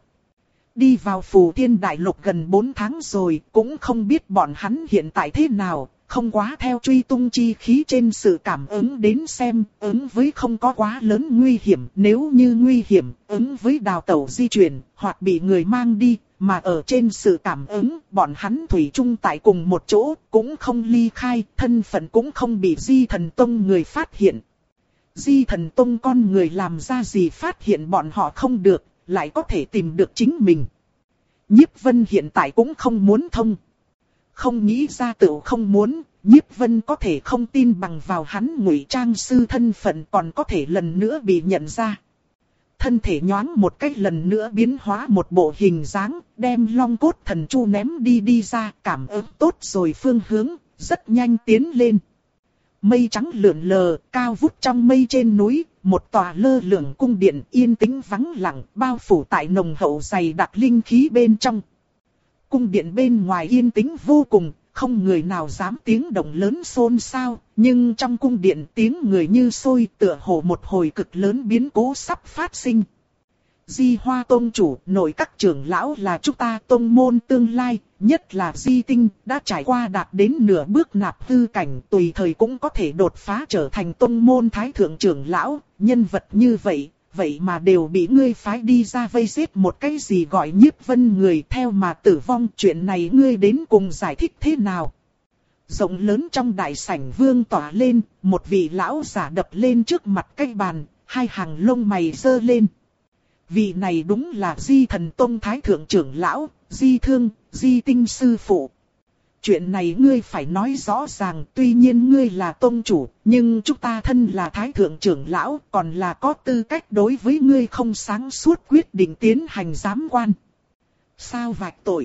A: Đi vào Phù Thiên Đại Lục gần bốn tháng rồi, cũng không biết bọn hắn hiện tại thế nào. Không quá theo truy tung chi khí trên sự cảm ứng đến xem, ứng với không có quá lớn nguy hiểm. Nếu như nguy hiểm, ứng với đào tẩu di chuyển, hoặc bị người mang đi, mà ở trên sự cảm ứng, bọn hắn thủy chung tại cùng một chỗ, cũng không ly khai, thân phận cũng không bị Di Thần Tông người phát hiện. Di Thần Tông con người làm ra gì phát hiện bọn họ không được, lại có thể tìm được chính mình. Nhiếp Vân hiện tại cũng không muốn thông. Không nghĩ ra tự không muốn, Nhiếp Vân có thể không tin bằng vào hắn ngụy trang sư thân phận còn có thể lần nữa bị nhận ra. Thân thể nhoáng một cách lần nữa biến hóa một bộ hình dáng, đem long cốt thần chu ném đi đi ra, cảm ứng tốt rồi phương hướng, rất nhanh tiến lên. Mây trắng lượn lờ, cao vút trong mây trên núi, một tòa lơ lửng cung điện yên tĩnh vắng lặng, bao phủ tại nồng hậu dày đặc linh khí bên trong. Cung điện bên ngoài yên tĩnh vô cùng, không người nào dám tiếng động lớn xôn xao, nhưng trong cung điện tiếng người như sôi, tựa hồ một hồi cực lớn biến cố sắp phát sinh. Di Hoa Tông chủ, nội các trưởng lão là chúng ta tông môn tương lai, nhất là Di Tinh, đã trải qua đạt đến nửa bước nạp hư cảnh, tùy thời cũng có thể đột phá trở thành tông môn thái thượng trưởng lão, nhân vật như vậy. Vậy mà đều bị ngươi phái đi ra vây giết một cái gì gọi Nhiếp Vân người theo mà tử vong, chuyện này ngươi đến cùng giải thích thế nào? Rộng lớn trong đại sảnh vương tỏa lên, một vị lão giả đập lên trước mặt cái bàn, hai hàng lông mày giơ lên. Vị này đúng là Di Thần Tông thái thượng trưởng lão, Di Thương, Di Tinh sư phụ. Chuyện này ngươi phải nói rõ ràng, tuy nhiên ngươi là tông chủ, nhưng chúng ta thân là thái thượng trưởng lão, còn là có tư cách đối với ngươi không sáng suốt quyết định tiến hành giám quan. Sao vạch tội?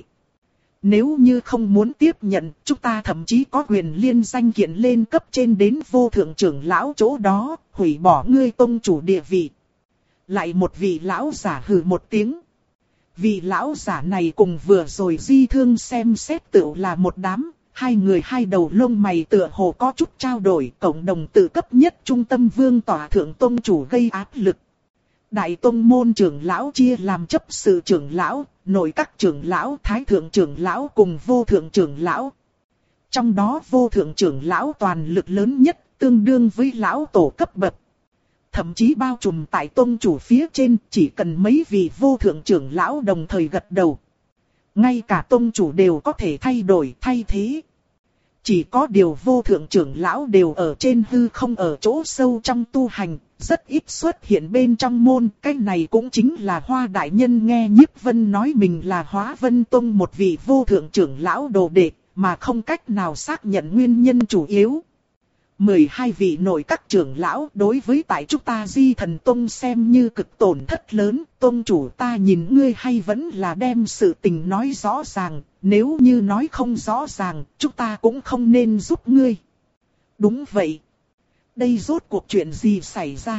A: Nếu như không muốn tiếp nhận, chúng ta thậm chí có quyền liên danh kiện lên cấp trên đến vô thượng trưởng lão chỗ đó, hủy bỏ ngươi tông chủ địa vị. Lại một vị lão giả hừ một tiếng. Vị lão giả này cùng vừa rồi Di Thương xem xét tựu là một đám, hai người hai đầu lông mày tựa hồ có chút trao đổi, cộng đồng tự cấp nhất trung tâm vương tỏa thượng tông chủ gây áp lực. Đại tông môn trưởng lão chia làm chấp sự trưởng lão, nội các trưởng lão, thái thượng trưởng lão cùng vô thượng trưởng lão. Trong đó vô thượng trưởng lão toàn lực lớn nhất, tương đương với lão tổ cấp bậc. Thậm chí bao trùm tại tông chủ phía trên, chỉ cần mấy vị vô thượng trưởng lão đồng thời gật đầu. Ngay cả tông chủ đều có thể thay đổi, thay thế. Chỉ có điều vô thượng trưởng lão đều ở trên hư không ở chỗ sâu trong tu hành, rất ít xuất hiện bên trong môn. Cái này cũng chính là Hoa đại nhân nghe Nhiếp Vân nói mình là Hóa Vân Tông một vị vô thượng trưởng lão đồ đệ, mà không cách nào xác nhận nguyên nhân chủ yếu. mười hai vị nội các trưởng lão đối với tại chúng ta Di Thần Tông xem như cực tổn thất lớn. Tông chủ, ta nhìn ngươi hay vẫn là đem sự tình nói rõ ràng, nếu như nói không rõ ràng, chúng ta cũng không nên giúp ngươi. Đúng vậy. Đây rốt cuộc chuyện gì xảy ra?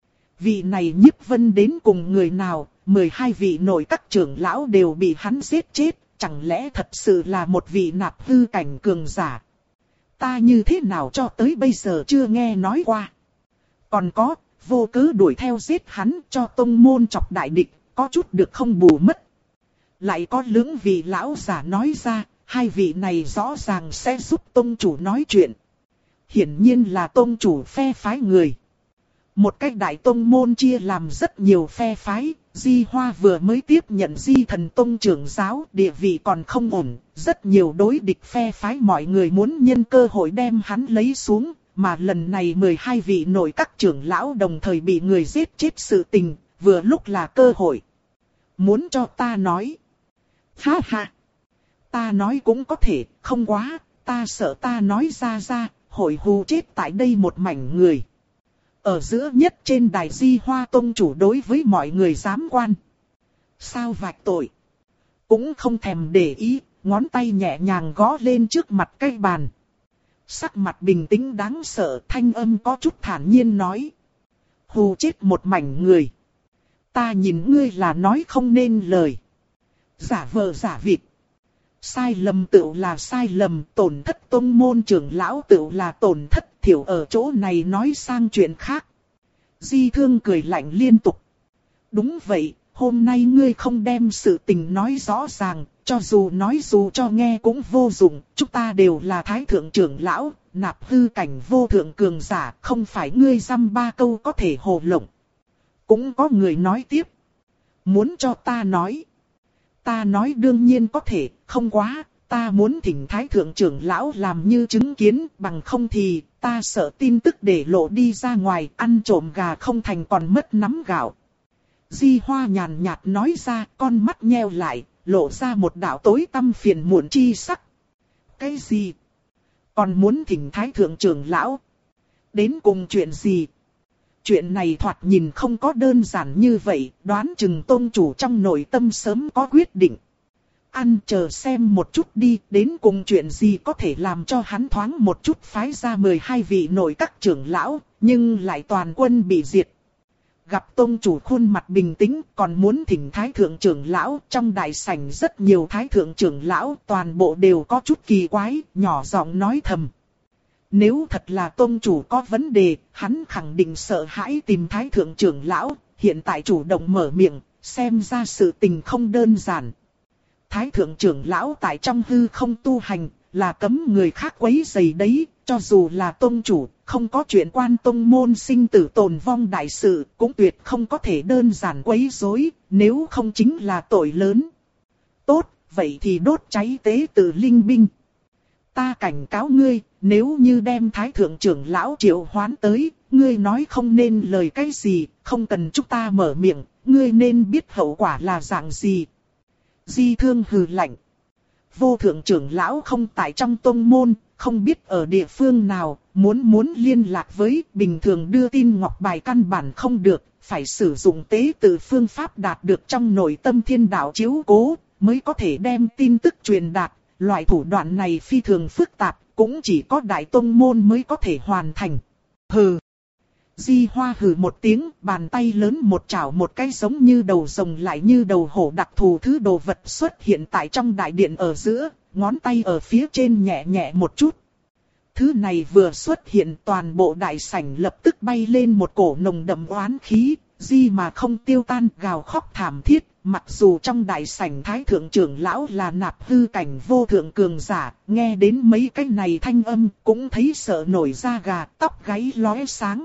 A: Vị này Nhiếp Vân đến cùng người nào? mười hai vị nội các trưởng lão đều bị hắn giết chết, chẳng lẽ thật sự là một vị nạp hư cảnh cường giả? Ta như thế nào cho tới bây giờ chưa nghe nói qua. Còn có, vô cớ đuổi theo giết hắn cho tông môn chọc đại địch, có chút được không bù mất. Lại có lưỡng vị lão giả nói ra, hai vị này rõ ràng sẽ giúp tông chủ nói chuyện. Hiển nhiên là tông chủ phe phái người. Một cách đại tông môn chia làm rất nhiều phe phái, Di Hoa vừa mới tiếp nhận Di Thần Tông trưởng giáo, địa vị còn không ổn, rất nhiều đối địch phe phái mọi người muốn nhân cơ hội đem hắn lấy xuống, mà lần này mười hai vị nội các trưởng lão đồng thời bị người giết chết sự tình, vừa lúc là cơ hội. Muốn cho ta nói. Ha ha. Ta nói cũng có thể, không quá, ta sợ ta nói ra ra, hội hù chết tại đây một mảnh người. Ở giữa nhất trên đài Di Hoa Tông chủ đối với mọi người giám quan. Sao vạch tội? Cũng không thèm để ý, ngón tay nhẹ nhàng gõ lên trước mặt cái bàn. Sắc mặt bình tĩnh đáng sợ, thanh âm có chút thản nhiên nói. Hù chết một mảnh người. Ta nhìn ngươi là nói không nên lời. Giả vờ giả vịt. Sai lầm tựu là sai lầm, tổn thất tông môn trưởng lão tựu là tổn thất, thiểu ở chỗ này nói sang chuyện khác. Di Thương cười lạnh liên tục. Đúng vậy, hôm nay ngươi không đem sự tình nói rõ ràng, cho dù nói dù cho nghe cũng vô dụng, chúng ta đều là thái thượng trưởng lão, nạp hư cảnh vô thượng cường giả, không phải ngươi dăm ba câu có thể hồ lộng. Cũng có người nói tiếp. Muốn cho ta nói. Ta nói đương nhiên có thể, không quá, ta muốn thỉnh thái thượng trưởng lão làm như chứng kiến, bằng không thì, ta sợ tin tức để lộ đi ra ngoài, ăn trộm gà không thành còn mất nắm gạo. Di Hoa nhàn nhạt nói ra, con mắt nheo lại, lộ ra một đạo tối tăm phiền muộn chi sắc. Cái gì? Còn muốn thỉnh thái thượng trưởng lão? Đến cùng chuyện gì? Chuyện này thoạt nhìn không có đơn giản như vậy, đoán chừng tông chủ trong nội tâm sớm có quyết định. Ăn chờ xem một chút đi, đến cùng chuyện gì có thể làm cho hắn thoáng một chút phái ra mười hai vị nội các trưởng lão, nhưng lại toàn quân bị diệt. Gặp tông chủ khuôn mặt bình tĩnh, còn muốn thỉnh thái thượng trưởng lão, trong đại sảnh rất nhiều thái thượng trưởng lão, toàn bộ đều có chút kỳ quái, nhỏ giọng nói thầm. Nếu thật là tông chủ có vấn đề, hắn khẳng định sợ hãi tìm thái thượng trưởng lão, hiện tại chủ động mở miệng, xem ra sự tình không đơn giản. Thái thượng trưởng lão tại trong hư không tu hành, là cấm người khác quấy rầy đấy, cho dù là tông chủ, không có chuyện quan tông môn sinh tử tồn vong đại sự, cũng tuyệt không có thể đơn giản quấy rối, nếu không chính là tội lớn. Tốt, vậy thì đốt cháy tế tự linh binh. Ta cảnh cáo ngươi, nếu như đem thái thượng trưởng lão triệu hoán tới, ngươi nói không nên lời cái gì, không cần chúng ta mở miệng, ngươi nên biết hậu quả là dạng gì. Di Thương hừ lạnh. Vô thượng trưởng lão không tại trong tông môn, không biết ở địa phương nào, muốn muốn liên lạc với, bình thường đưa tin ngọc bài căn bản không được, phải sử dụng tế tự phương pháp đạt được trong nội tâm thiên đạo chiếu cố, mới có thể đem tin tức truyền đạt. Loại thủ đoạn này phi thường phức tạp, cũng chỉ có đại tông môn mới có thể hoàn thành. Hừ. Di Hoa hừ một tiếng, bàn tay lớn một chảo một cái giống như đầu rồng lại như đầu hổ đặc thù thứ đồ vật xuất hiện tại trong đại điện ở giữa, ngón tay ở phía trên nhẹ nhẹ một chút. Thứ này vừa xuất hiện toàn bộ đại sảnh lập tức bay lên một cổ nồng đậm oán khí, Di mà không tiêu tan gào khóc thảm thiết. Mặc dù trong đại sảnh thái thượng trưởng lão là nạp hư cảnh vô thượng cường giả, nghe đến mấy cái này thanh âm cũng thấy sợ nổi da gà, tóc gáy lóe sáng.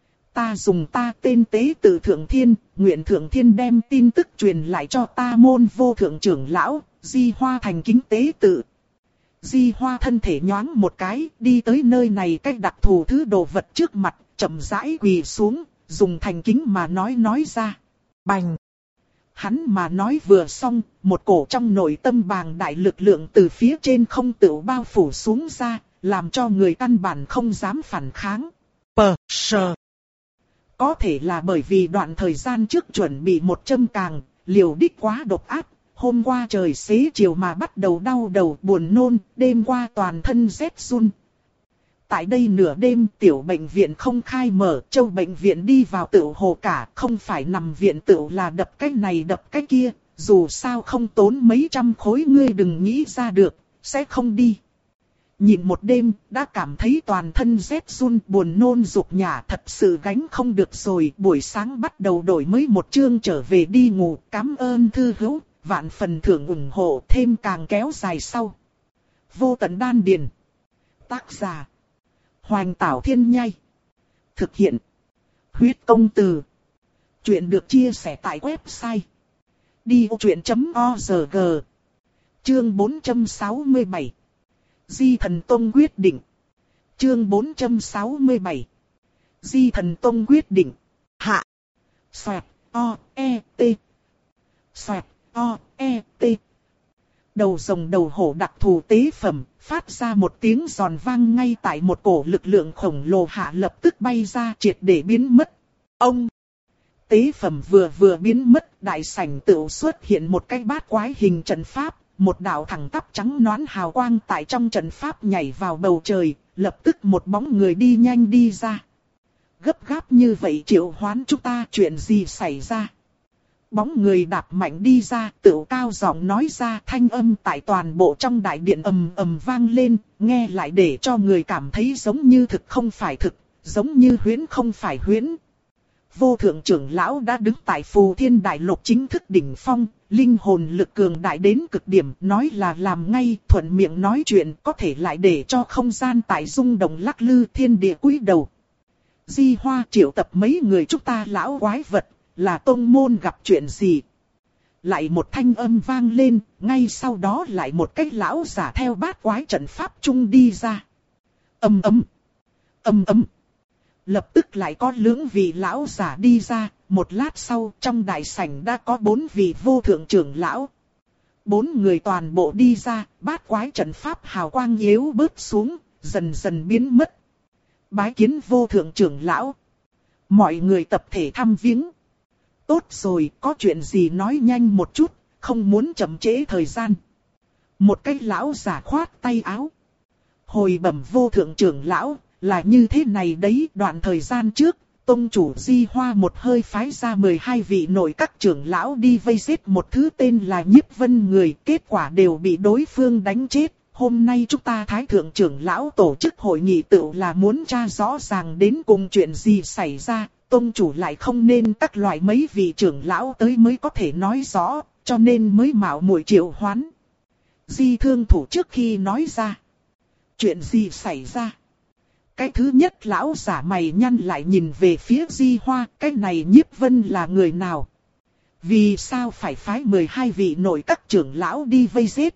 A: Ta dùng ta tên tế tự thượng thiên, nguyện thượng thiên đem tin tức truyền lại cho ta môn vô thượng trưởng lão, Di Hoa thành kính tế tự. Di Hoa thân thể nhoáng một cái, đi tới nơi này cách đặc thù thứ đồ vật trước mặt, chậm rãi quỳ xuống, dùng thành kính mà nói nói ra. Bành! Hắn mà nói vừa xong, một cổ trong nội tâm bàng đại lực lượng từ phía trên không tự bao phủ xuống ra, làm cho người căn bản không dám phản kháng. Pờ, sờ. Có thể là bởi vì đoạn thời gian trước chuẩn bị một châm càng, liều đích quá độc ác. Hôm qua trời xế chiều mà bắt đầu đau đầu buồn nôn, đêm qua toàn thân rét run. Tại đây nửa đêm tiểu bệnh viện không khai mở, châu bệnh viện đi vào tựu hồ cả, không phải nằm viện tựu là đập cái này đập cái kia, dù sao không tốn mấy trăm khối ngươi đừng nghĩ ra được, sẽ không đi. Nhìn một đêm, đã cảm thấy toàn thân rét run buồn nôn dục nhả thật sự gánh không được rồi, buổi sáng bắt đầu đổi mới một chương trở về đi ngủ, cảm ơn thư hữu. Vạn phần thưởng ủng hộ thêm càng kéo dài sau. Vô tận đan điền. Tác giả. Hoành Tảo Thiên Nhai. Thực hiện. Huyết công từ. Chuyện được chia sẻ tại website. đi ô chuyện chấm org. Chương bốn trăm sáu mươi bảy. Di Thần Tông quyết định. Chương bốn trăm sáu mươi bảy. Di Thần Tông quyết định. Hạ. Xoẹt. O. E. T. Xoẹt. O, E, T. Đầu rồng đầu hổ đặc thù tế phẩm, phát ra một tiếng giòn vang ngay tại một cổ lực lượng khổng lồ hạ lập tức bay ra triệt để biến mất. Ông! Tế phẩm vừa vừa biến mất, đại sảnh tựu xuất hiện một cái bát quái hình trận pháp, một đạo thẳng tắp trắng nõn hào quang tại trong trận pháp nhảy vào bầu trời, lập tức một bóng người đi nhanh đi ra. Gấp gáp như vậy triệu hoán chúng ta chuyện gì xảy ra? Bóng người đạp mạnh đi ra, tựu cao giọng nói ra thanh âm tại toàn bộ trong đại điện ầm ầm vang lên, nghe lại để cho người cảm thấy giống như thực không phải thực, giống như huyễn không phải huyễn. Vô thượng trưởng lão đã đứng tại Phù Thiên Đại Lục chính thức đỉnh phong, linh hồn lực cường đại đến cực điểm, nói là làm ngay, thuận miệng nói chuyện, có thể lại để cho không gian tại rung động lắc lư thiên địa cúi đầu. Di Hoa triệu tập mấy người chúng ta lão quái vật. Là tông môn gặp chuyện gì? Lại một thanh âm vang lên, ngay sau đó lại một cái lão giả theo bát quái trận pháp trung đi ra. Âm ấm, âm ấm. Lập tức lại có lưỡng vị lão giả đi ra, một lát sau trong đại sảnh đã có bốn vị vô thượng trưởng lão. Bốn người toàn bộ đi ra, bát quái trận pháp hào quang yếu bớt xuống, dần dần biến mất. Bái kiến vô thượng trưởng lão. Mọi người tập thể thăm viếng. Tốt rồi, có chuyện gì nói nhanh một chút, không muốn chậm trễ thời gian. Một cái lão giả khoát tay áo. Hồi bẩm vô thượng trưởng lão, là như thế này đấy, đoạn thời gian trước, tông chủ Di Hoa một hơi phái ra mười hai vị nội các trưởng lão đi vây giết một thứ tên là Nhiếp Vân người, kết quả đều bị đối phương đánh chết. Hôm nay chúng ta Thái Thượng trưởng lão tổ chức hội nghị tựu là muốn tra rõ ràng đến cùng chuyện gì xảy ra. Tông chủ lại không nên các loại mấy vị trưởng lão tới mới có thể nói rõ, cho nên mới mạo muội triệu hoán. Di Thương Thủ trước khi nói ra. Chuyện gì xảy ra? Cái thứ nhất lão giả mày nhăn lại nhìn về phía Di Hoa, cái này Nhiếp Vân là người nào? Vì sao phải phái mười hai vị nội các trưởng lão đi vây giết?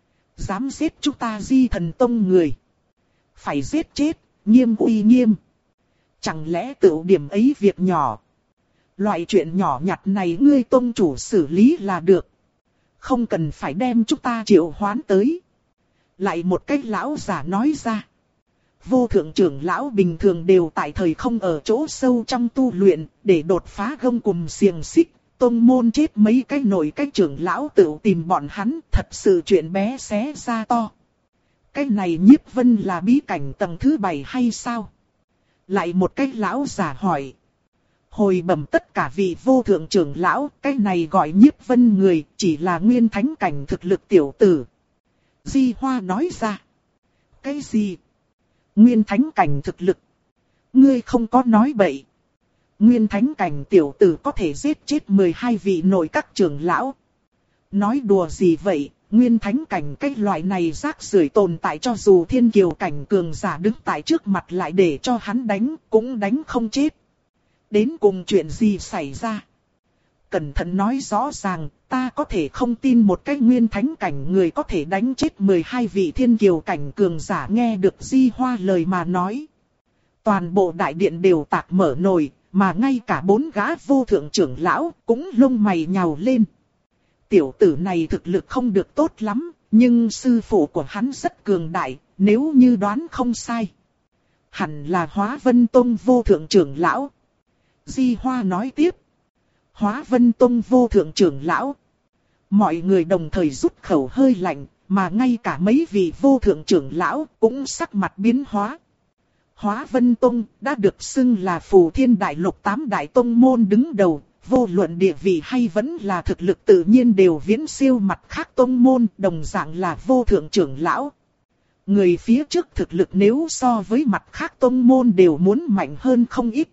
A: Dám giết chúng ta Di Thần Tông người. Phải giết chết, nghiêm uy nghiêm. Chẳng lẽ tự điểm ấy việc nhỏ? Loại chuyện nhỏ nhặt này ngươi tông chủ xử lý là được. Không cần phải đem chúng ta triệu hoán tới. Lại một cái lão giả nói ra. Vô thượng trưởng lão bình thường đều tại thời không ở chỗ sâu trong tu luyện, để đột phá gông cùm xiềng xích. Tông môn chết mấy cái nổi cái trưởng lão tự tìm bọn hắn, thật sự chuyện bé xé ra to. Cái này Nhiếp Vân là bí cảnh tầng thứ bảy hay sao? Lại một cái lão giả hỏi. Hồi bẩm tất cả vị vô thượng trưởng lão, cái này gọi Nhiếp Vân người, chỉ là nguyên thánh cảnh thực lực tiểu tử. Di Hoa nói ra. Cái gì? Nguyên thánh cảnh thực lực? Ngươi không có nói bậy. Nguyên thánh cảnh tiểu tử có thể giết chết mười hai vị nội các trưởng lão. Nói đùa gì vậy? Nguyên thánh cảnh cái loại này rác rưởi tồn tại, cho dù thiên kiều cảnh cường giả đứng tại trước mặt lại để cho hắn đánh, cũng đánh không chết. Đến cùng chuyện gì xảy ra? Cẩn thận nói rõ ràng, ta có thể không tin một cái nguyên thánh cảnh người có thể đánh chết mười hai vị thiên kiều cảnh cường giả. Nghe được Di Hoa lời mà nói, toàn bộ đại điện đều tạc mở nồi, mà ngay cả bốn gã vô thượng trưởng lão cũng lông mày nhào lên. Tiểu tử này thực lực không được tốt lắm, nhưng sư phụ của hắn rất cường đại, nếu như đoán không sai, hẳn là Hóa Vân Tông vô thượng trưởng lão. Di Hoa nói tiếp. Hóa Vân Tông vô thượng trưởng lão. Mọi người đồng thời rút khẩu hơi lạnh, mà ngay cả mấy vị vô thượng trưởng lão cũng sắc mặt biến hóa. Hóa Vân Tông đã được xưng là Phù Thiên Đại Lục tám đại tông môn đứng đầu, vô luận địa vị hay vẫn là thực lực tự nhiên đều viễn siêu mặt khác tông môn, đồng dạng là vô thượng trưởng lão. Người phía trước thực lực nếu so với mặt khác tông môn đều muốn mạnh hơn không ít.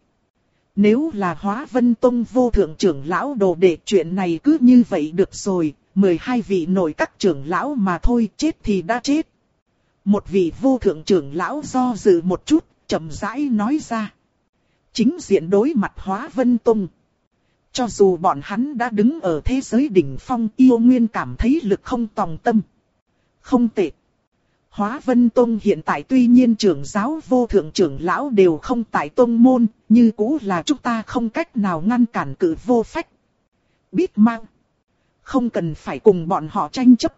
A: Nếu là Hóa Vân Tông vô thượng trưởng lão đồ đệ, chuyện này cứ như vậy được rồi, mười hai vị nội các trưởng lão mà thôi, chết thì đã chết. Một vị vô thượng trưởng lão do dự một chút, chậm rãi nói ra. Chính diện đối mặt Hóa Vân Tông, cho dù bọn hắn đã đứng ở thế giới đỉnh phong, yêu nguyên cảm thấy lực không tòng tâm. Không tệ. Hóa Vân Tông hiện tại tuy nhiên trưởng giáo vô thượng trưởng lão đều không tại tông môn, như cũ là chúng ta không cách nào ngăn cản cử vô phách. Biết mang. Không cần phải cùng bọn họ tranh chấp.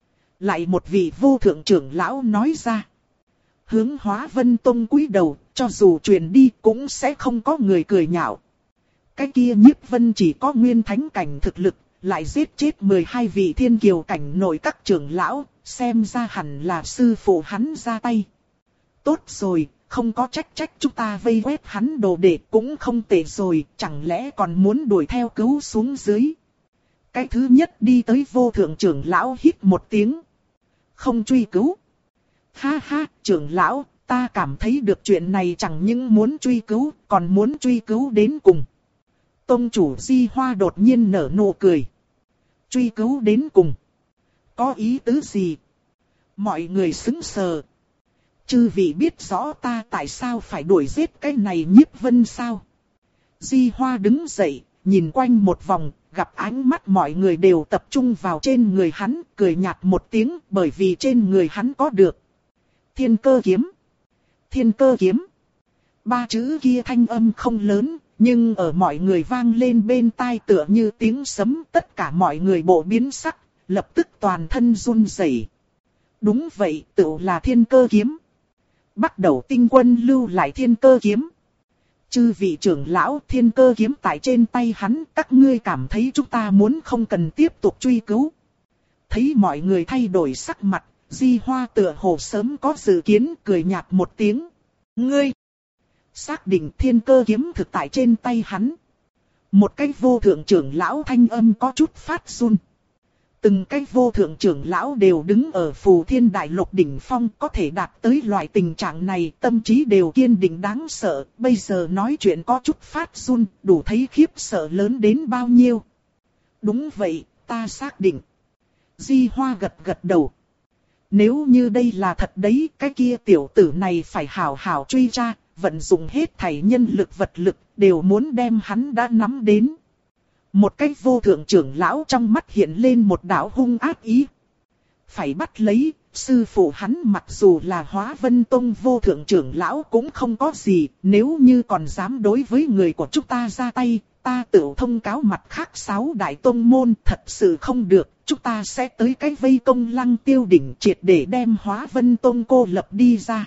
A: Lại một vị vô thượng trưởng lão nói ra. Hướng Hóa Vân Tông cúi đầu, cho dù truyền đi cũng sẽ không có người cười nhạo. Cái kia Nhiếp Vân chỉ có nguyên thánh cảnh thực lực, lại giết chết mười hai vị thiên kiều cảnh nội các trưởng lão, xem ra hẳn là sư phụ hắn ra tay. Tốt rồi, không có trách trách chúng ta vây quét hắn đồ đệ cũng không tệ rồi, chẳng lẽ còn muốn đuổi theo cứu xuống dưới. Cái thứ nhất đi tới vô thượng trưởng lão hít một tiếng. Không truy cứu. Ha ha, trưởng lão, ta cảm thấy được chuyện này chẳng những muốn truy cứu, còn muốn truy cứu đến cùng. Tông chủ Di Hoa đột nhiên nở nụ cười. Truy cứu đến cùng. Có ý tứ gì? Mọi người sững sờ. Chư vị biết rõ ta tại sao phải đuổi giết cái này Nhiếp Vân sao? Di Hoa đứng dậy, nhìn quanh một vòng, gặp ánh mắt mọi người đều tập trung vào trên người hắn, cười nhạt một tiếng, bởi vì trên người hắn có được Thiên Cơ Kiếm. Thiên Cơ Kiếm. Ba chữ kia thanh âm không lớn, nhưng ở mọi người vang lên bên tai tựa như tiếng sấm, tất cả mọi người bộ biến sắc, lập tức toàn thân run rẩy. Đúng vậy, tự là Thiên Cơ Kiếm. Bắt đầu tinh quân lưu lại Thiên Cơ Kiếm. Chư vị trưởng lão, Thiên Cơ Kiếm tại trên tay hắn, các ngươi cảm thấy chúng ta muốn không cần tiếp tục truy cứu. Thấy mọi người thay đổi sắc mặt, Di Hoa tựa hồ sớm có dự kiến, cười nhạt một tiếng. Ngươi! Xác định Thiên Cơ Kiếm thực tại trên tay hắn. Một cái vô thượng trưởng lão thanh âm có chút phát run. Từng cái vô thượng trưởng lão đều đứng ở Phù Thiên Đại Lục đỉnh phong, có thể đạt tới loại tình trạng này, tâm trí đều kiên định đáng sợ, bây giờ nói chuyện có chút phát run, đủ thấy khiếp sợ lớn đến bao nhiêu. Đúng vậy, ta xác định. Di Hoa gật gật đầu. Nếu như đây là thật đấy, cái kia tiểu tử này phải hảo hảo truy tra, vận dụng hết thảy nhân lực vật lực, đều muốn đem hắn đã nắm đến. Một cái vô thượng trưởng lão trong mắt hiện lên một đạo hung ác ý. Phải bắt lấy, sư phụ hắn mặc dù là Hóa Vân Tông vô thượng trưởng lão cũng không có gì, nếu như còn dám đối với người của chúng ta ra tay, ta tự thông cáo mặt khác sáu đại tông môn, thật sự không được, chúng ta sẽ tới cái vây công Lăng Tiêu Đỉnh triệt để đem Hóa Vân Tông cô lập đi ra.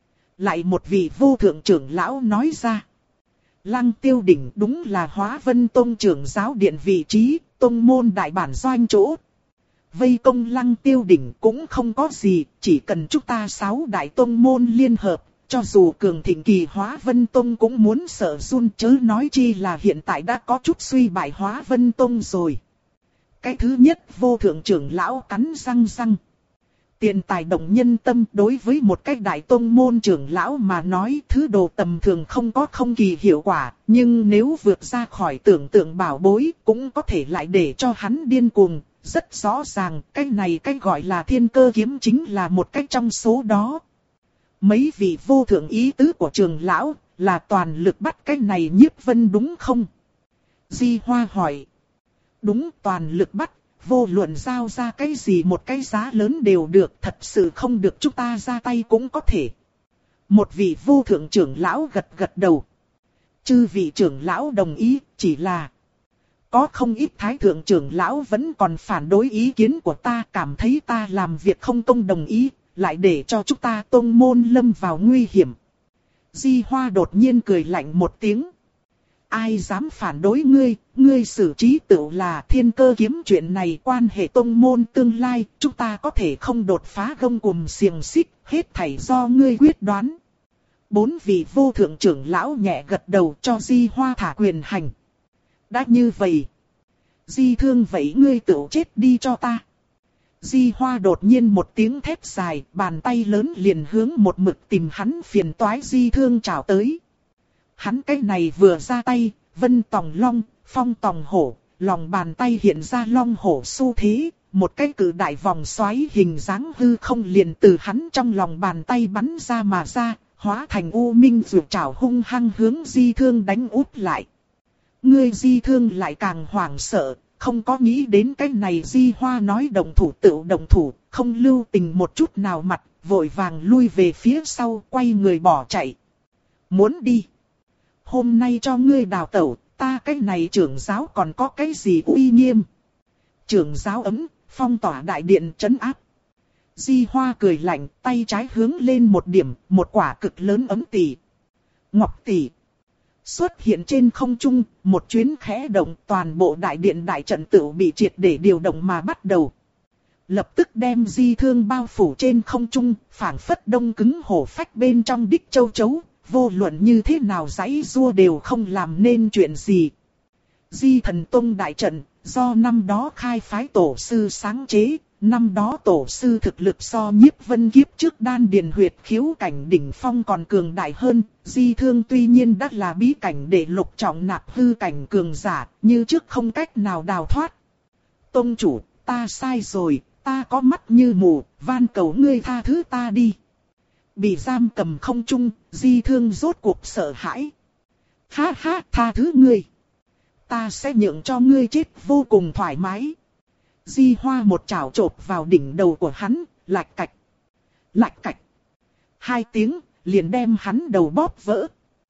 A: Lại một vị vô thượng trưởng lão nói ra. Lăng Tiêu Đỉnh đúng là Hóa Vân Tông trưởng giáo điện vị trí, tông môn đại bản doanh chỗ. Vây công Lăng Tiêu Đỉnh cũng không có gì, chỉ cần chúng ta sáu đại tông môn liên hợp, cho dù cường thịnh kỳ Hóa Vân Tông cũng muốn sợ run, chớ nói chi là hiện tại đã có chút suy bại Hóa Vân Tông rồi. Cái thứ nhất vô thượng trưởng lão cắn răng răng. Tiền tài động nhân tâm, đối với một cái đại tông môn trưởng lão mà nói thứ đồ tầm thường không có không kỳ hiệu quả, nhưng nếu vượt ra khỏi tưởng tượng bảo bối cũng có thể lại để cho hắn điên cuồng. Rất rõ ràng cái này cái gọi là Thiên Cơ Kiếm chính là một cách trong số đó. Mấy vị vô thượng ý tứ của trưởng lão là toàn lực bắt cái này Nhiếp Vân đúng không? Di Hoa hỏi. Đúng, toàn lực bắt, vô luận giao ra cái gì một cái giá lớn đều được, thật sự không được chúng ta ra tay cũng có thể. Một vị vô thượng trưởng lão gật gật đầu. Chư vị trưởng lão đồng ý, chỉ là có không ít thái thượng trưởng lão vẫn còn phản đối ý kiến của ta, cảm thấy ta làm việc không công đồng ý, lại để cho chúng ta tông môn lâm vào nguy hiểm. Di Hoa đột nhiên cười lạnh một tiếng. Ai dám phản đối ngươi, ngươi xử trí tự là thiên cơ kiếm chuyện này quan hệ tông môn tương lai, chúng ta có thể không đột phá gông cùm xiềng xích, hết thảy do ngươi quyết đoán. Bốn vị vô thượng trưởng lão nhẹ gật đầu cho Di Hoa thả quyền hành. Đã như vậy, Di Thương vậy ngươi tự chết đi cho ta. Di Hoa đột nhiên một tiếng thét dài, bàn tay lớn liền hướng một mực tìm hắn phiền toái Di Thương chào tới. Hắn cái này vừa ra tay, vân tòng long, phong tòng hổ, lòng bàn tay hiện ra long hổ xu thế, một cái cự đại vòng xoáy hình dáng hư không liền từ hắn trong lòng bàn tay bắn ra mà ra, hóa thành u minh rượu trảo hung hăng hướng Di Thương đánh úp lại. Ngươi Di Thương lại càng hoảng sợ, không có nghĩ đến cái này Di Hoa nói đồng thủ tự đồng thủ, không lưu tình một chút nào mặt, vội vàng lui về phía sau, quay người bỏ chạy. Muốn đi. Hôm nay cho ngươi đào tẩu, ta cái này trưởng giáo còn có cái gì uy nghiêm. Trưởng giáo ấm, phong tỏa đại điện trấn áp. Di Hoa cười lạnh, tay trái hướng lên một điểm, một quả cực lớn ấm tỷ. Ngọc tỷ. Xuất hiện trên không trung, một chuyến khẽ động, toàn bộ đại điện đại trận tự bị triệt để điều động mà bắt đầu. Lập tức đem Di Thương bao phủ trên không trung, phảng phất đông cứng hổ phách bên trong đích châu chấu, vô luận như thế nào giãy giụa đều không làm nên chuyện gì. Di Thần Tông đại trận, do năm đó khai phái tổ sư sáng chế, năm đó tổ sư thực lực so Nhiếp Vân kiếp trước đan điền huyệt khiếu cảnh đỉnh phong còn cường đại hơn, Di Thương tuy nhiên đã là bí cảnh để lục trọng nạp hư cảnh cường giả, như trước không cách nào đào thoát. Tông chủ, ta sai rồi, ta có mắt như mù, van cầu ngươi tha thứ ta đi. Bị giam cầm không trung, Di Thương rốt cuộc sợ hãi. Ha ha, tha thứ ngươi. Ta sẽ nhượng cho ngươi chết vô cùng thoải mái. Di Hoa một chảo chộp vào đỉnh đầu của hắn, lạch cạch. Lạch cạch. Hai tiếng, liền đem hắn đầu bóp vỡ.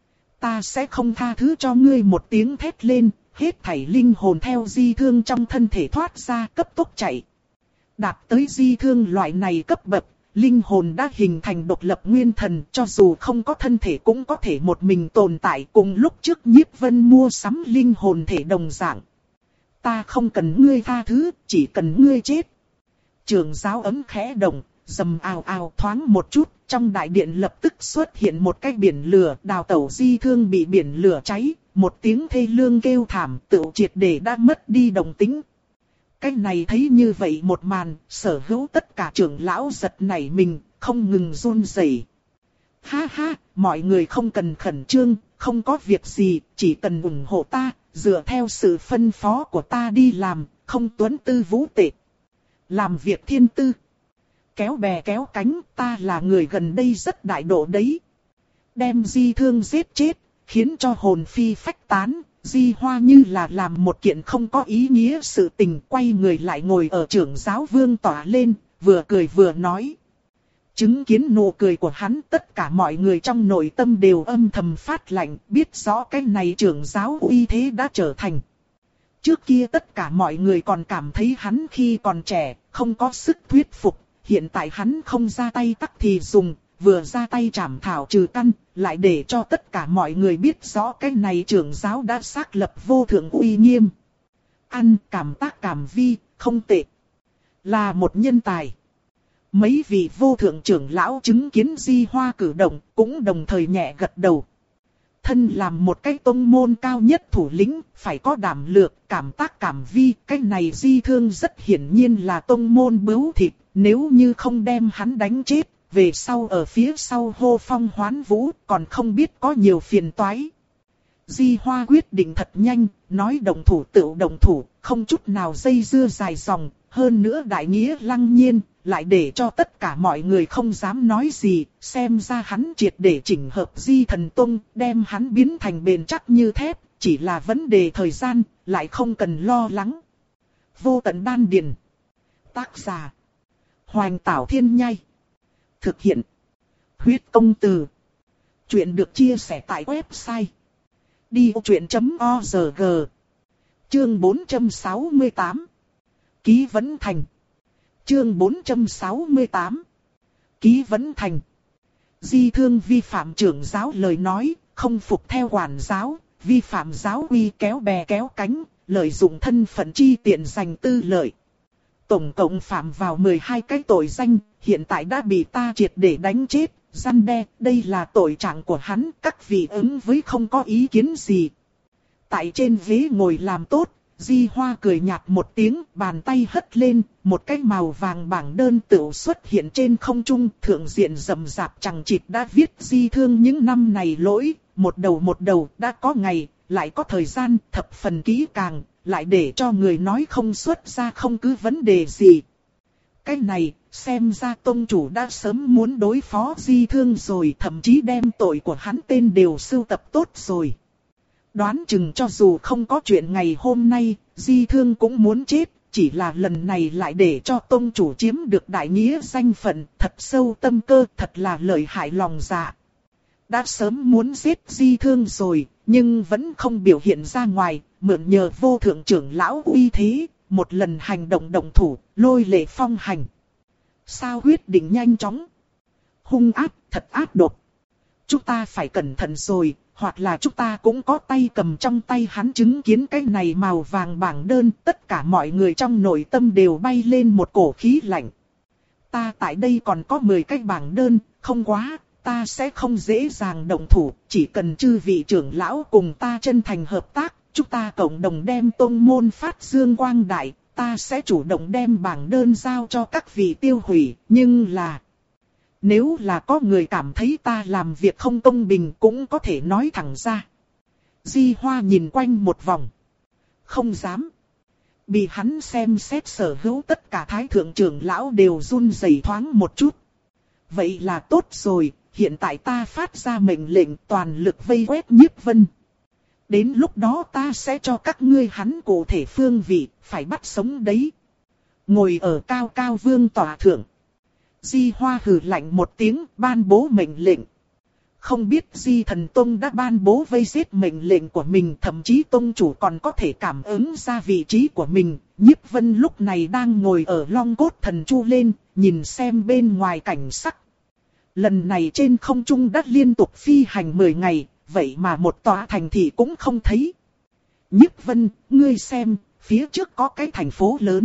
A: Ta sẽ không tha thứ cho ngươi, một tiếng thét lên, hết thảy linh hồn theo Di Thương trong thân thể thoát ra cấp tốc chạy. Đạt tới Di Thương loại này cấp bậc, linh hồn đã hình thành độc lập nguyên thần, cho dù không có thân thể cũng có thể một mình tồn tại, cùng lúc trước Nhiếp Vân mua sắm linh hồn thể đồng dạng. Ta không cần ngươi tha thứ, chỉ cần ngươi chết. Trưởng giáo ấm khẽ động, rầm ào ào thoáng một chút, trong đại điện lập tức xuất hiện một cái biển lửa, đào tẩu Di Thương bị biển lửa cháy, một tiếng thê lương kêu thảm, tự triệt để đã mất đi đồng tính. Cái này thấy như vậy một màn, sở hữu tất cả trưởng lão giật nảy mình, không ngừng run rẩy. Ha ha, mọi người không cần khẩn trương, không có việc gì, chỉ cần ủng hộ ta, dựa theo sự phân phó của ta đi làm, không tuấn tư vũ tệ. Làm việc thiên tư. Kéo bè kéo cánh, ta là người gần đây rất đại độ đấy. Đem Di Thương giết chết, khiến cho hồn phi phách tán. Di Hoa như là làm một kiện không có ý nghĩa sự tình, quay người lại ngồi ở trưởng giáo vương tỏa lên, vừa cười vừa nói. Chứng kiến nụ cười của hắn, tất cả mọi người trong nội tâm đều âm thầm phát lạnh, biết rõ cái này trưởng giáo uy thế đã trở thành. Trước kia tất cả mọi người còn cảm thấy hắn khi còn trẻ, không có sức thuyết phục, hiện tại hắn không ra tay tắc thì dùng, vừa ra tay trảm thảo trừ căn, lại để cho tất cả mọi người biết rõ cái này trưởng giáo đã xác lập vô thượng uy nghiêm. Ăn cảm tác cảm vi, không tệ. Là một nhân tài. Mấy vị vô thượng trưởng lão chứng kiến Di Hoa cử động, cũng đồng thời nhẹ gật đầu. Thân làm một cái tông môn cao nhất thủ lĩnh, phải có đảm lược, cảm tác cảm vi, cái này Di Thương rất hiển nhiên là tông môn bướu thịt, nếu như không đem hắn đánh chết, về sau ở phía sau hô phong hoán vũ, còn không biết có nhiều phiền toái. Di Hoa quyết định thật nhanh, nói đồng thủ tự đồng thủ, không chút nào dây dưa dài dòng, hơn nữa đại nghĩa lăng nhiên, lại để cho tất cả mọi người không dám nói gì, xem ra hắn triệt để chỉnh hợp Di Thần Tông, đem hắn biến thành bền chắc như thép, chỉ là vấn đề thời gian, lại không cần lo lắng. Vô tận đan điền. Tác giả. Hoành Tảo Thiên Nhai. Thực hiện. Huyết Công Từ. Chuyện được chia sẻ tại website đi ô chuyện chấm org. Chương bốn trăm sáu mươi tám. Ký Vấn Thành. Chương bốn trăm sáu mươi tám. Ký Vấn Thành. Di Thương vi phạm trưởng giáo lời nói, không phục theo quản giáo, vi phạm giáo uy kéo bè kéo cánh, lợi dụng thân phận chi tiện giành tư lợi. Tổng cộng phạm vào mười hai cái tội danh, hiện tại đã bị ta triệt để đánh chết, răn đe, đây là tội trạng của hắn, các vị ứng với không có ý kiến gì. Tại trên ghế ngồi làm tốt, Di Hoa cười nhạt một tiếng, bàn tay hất lên, một cái màu vàng bảng đơn tựu xuất hiện trên không trung, thượng diện rầm rạp chằng chịt đã viết Di Thương những năm này lỗi, một đầu một đầu đã có ngày, lại có thời gian, thập phần kỹ càng, lại để cho người nói không xuất ra không cứ vấn đề gì. Cái này, xem ra tông chủ đã sớm muốn đối phó Di Thương rồi, thậm chí đem tội của hắn tên đều sưu tập tốt rồi. Đoán chừng cho dù không có chuyện ngày hôm nay, Di Thương cũng muốn chết, chỉ là lần này lại để cho tông chủ chiếm được đại nghĩa danh phận, thật sâu tâm cơ, thật là lợi hại lòng dạ. Đã sớm muốn giết Di Thương rồi, nhưng vẫn không biểu hiện ra ngoài, mượn nhờ vô thượng trưởng lão uy thế, một lần hành động động thủ, lôi lệ phong hành. Sao quyết định nhanh chóng? Hung ác, thật ác độc. Chúng ta phải cẩn thận rồi, hoặc là chúng ta cũng có tay cầm trong tay hắn chứng kiến cái này màu vàng bảng đơn, tất cả mọi người trong nội tâm đều bay lên một cổ khí lạnh. Ta tại đây còn có mười cái bảng đơn, không quá, ta sẽ không dễ dàng động thủ, chỉ cần chư vị trưởng lão cùng ta chân thành hợp tác, chúng ta cộng đồng đem tông môn phát dương quang đại, ta sẽ chủ động đem bảng đơn giao cho các vị tiêu hủy, nhưng là... Nếu là có người cảm thấy ta làm việc không công bình cũng có thể nói thẳng ra. Di Hoa nhìn quanh một vòng. Không dám. Bị hắn xem xét sở hữu tất cả thái thượng trưởng lão đều run rẩy thoáng một chút. Vậy là tốt rồi, hiện tại ta phát ra mệnh lệnh toàn lực vây quét Nhiếp Vân. Đến lúc đó ta sẽ cho các ngươi hắn cụ thể phương vị, phải bắt sống đấy. Ngồi ở cao cao vương tòa thượng. Di Hoa hừ lạnh một tiếng, ban bố mệnh lệnh. Không biết Di Thần Tông đã ban bố vây giết mệnh lệnh của mình, thậm chí Tông chủ còn có thể cảm ứng ra vị trí của mình. Nhiếp Vân lúc này đang ngồi ở Long Cốt Thần Chu lên, nhìn xem bên ngoài cảnh sắc. Lần này trên không trung đã liên tục phi hành mười ngày, vậy mà một tòa thành thị cũng không thấy. Nhiếp Vân, ngươi xem, phía trước có cái thành phố lớn.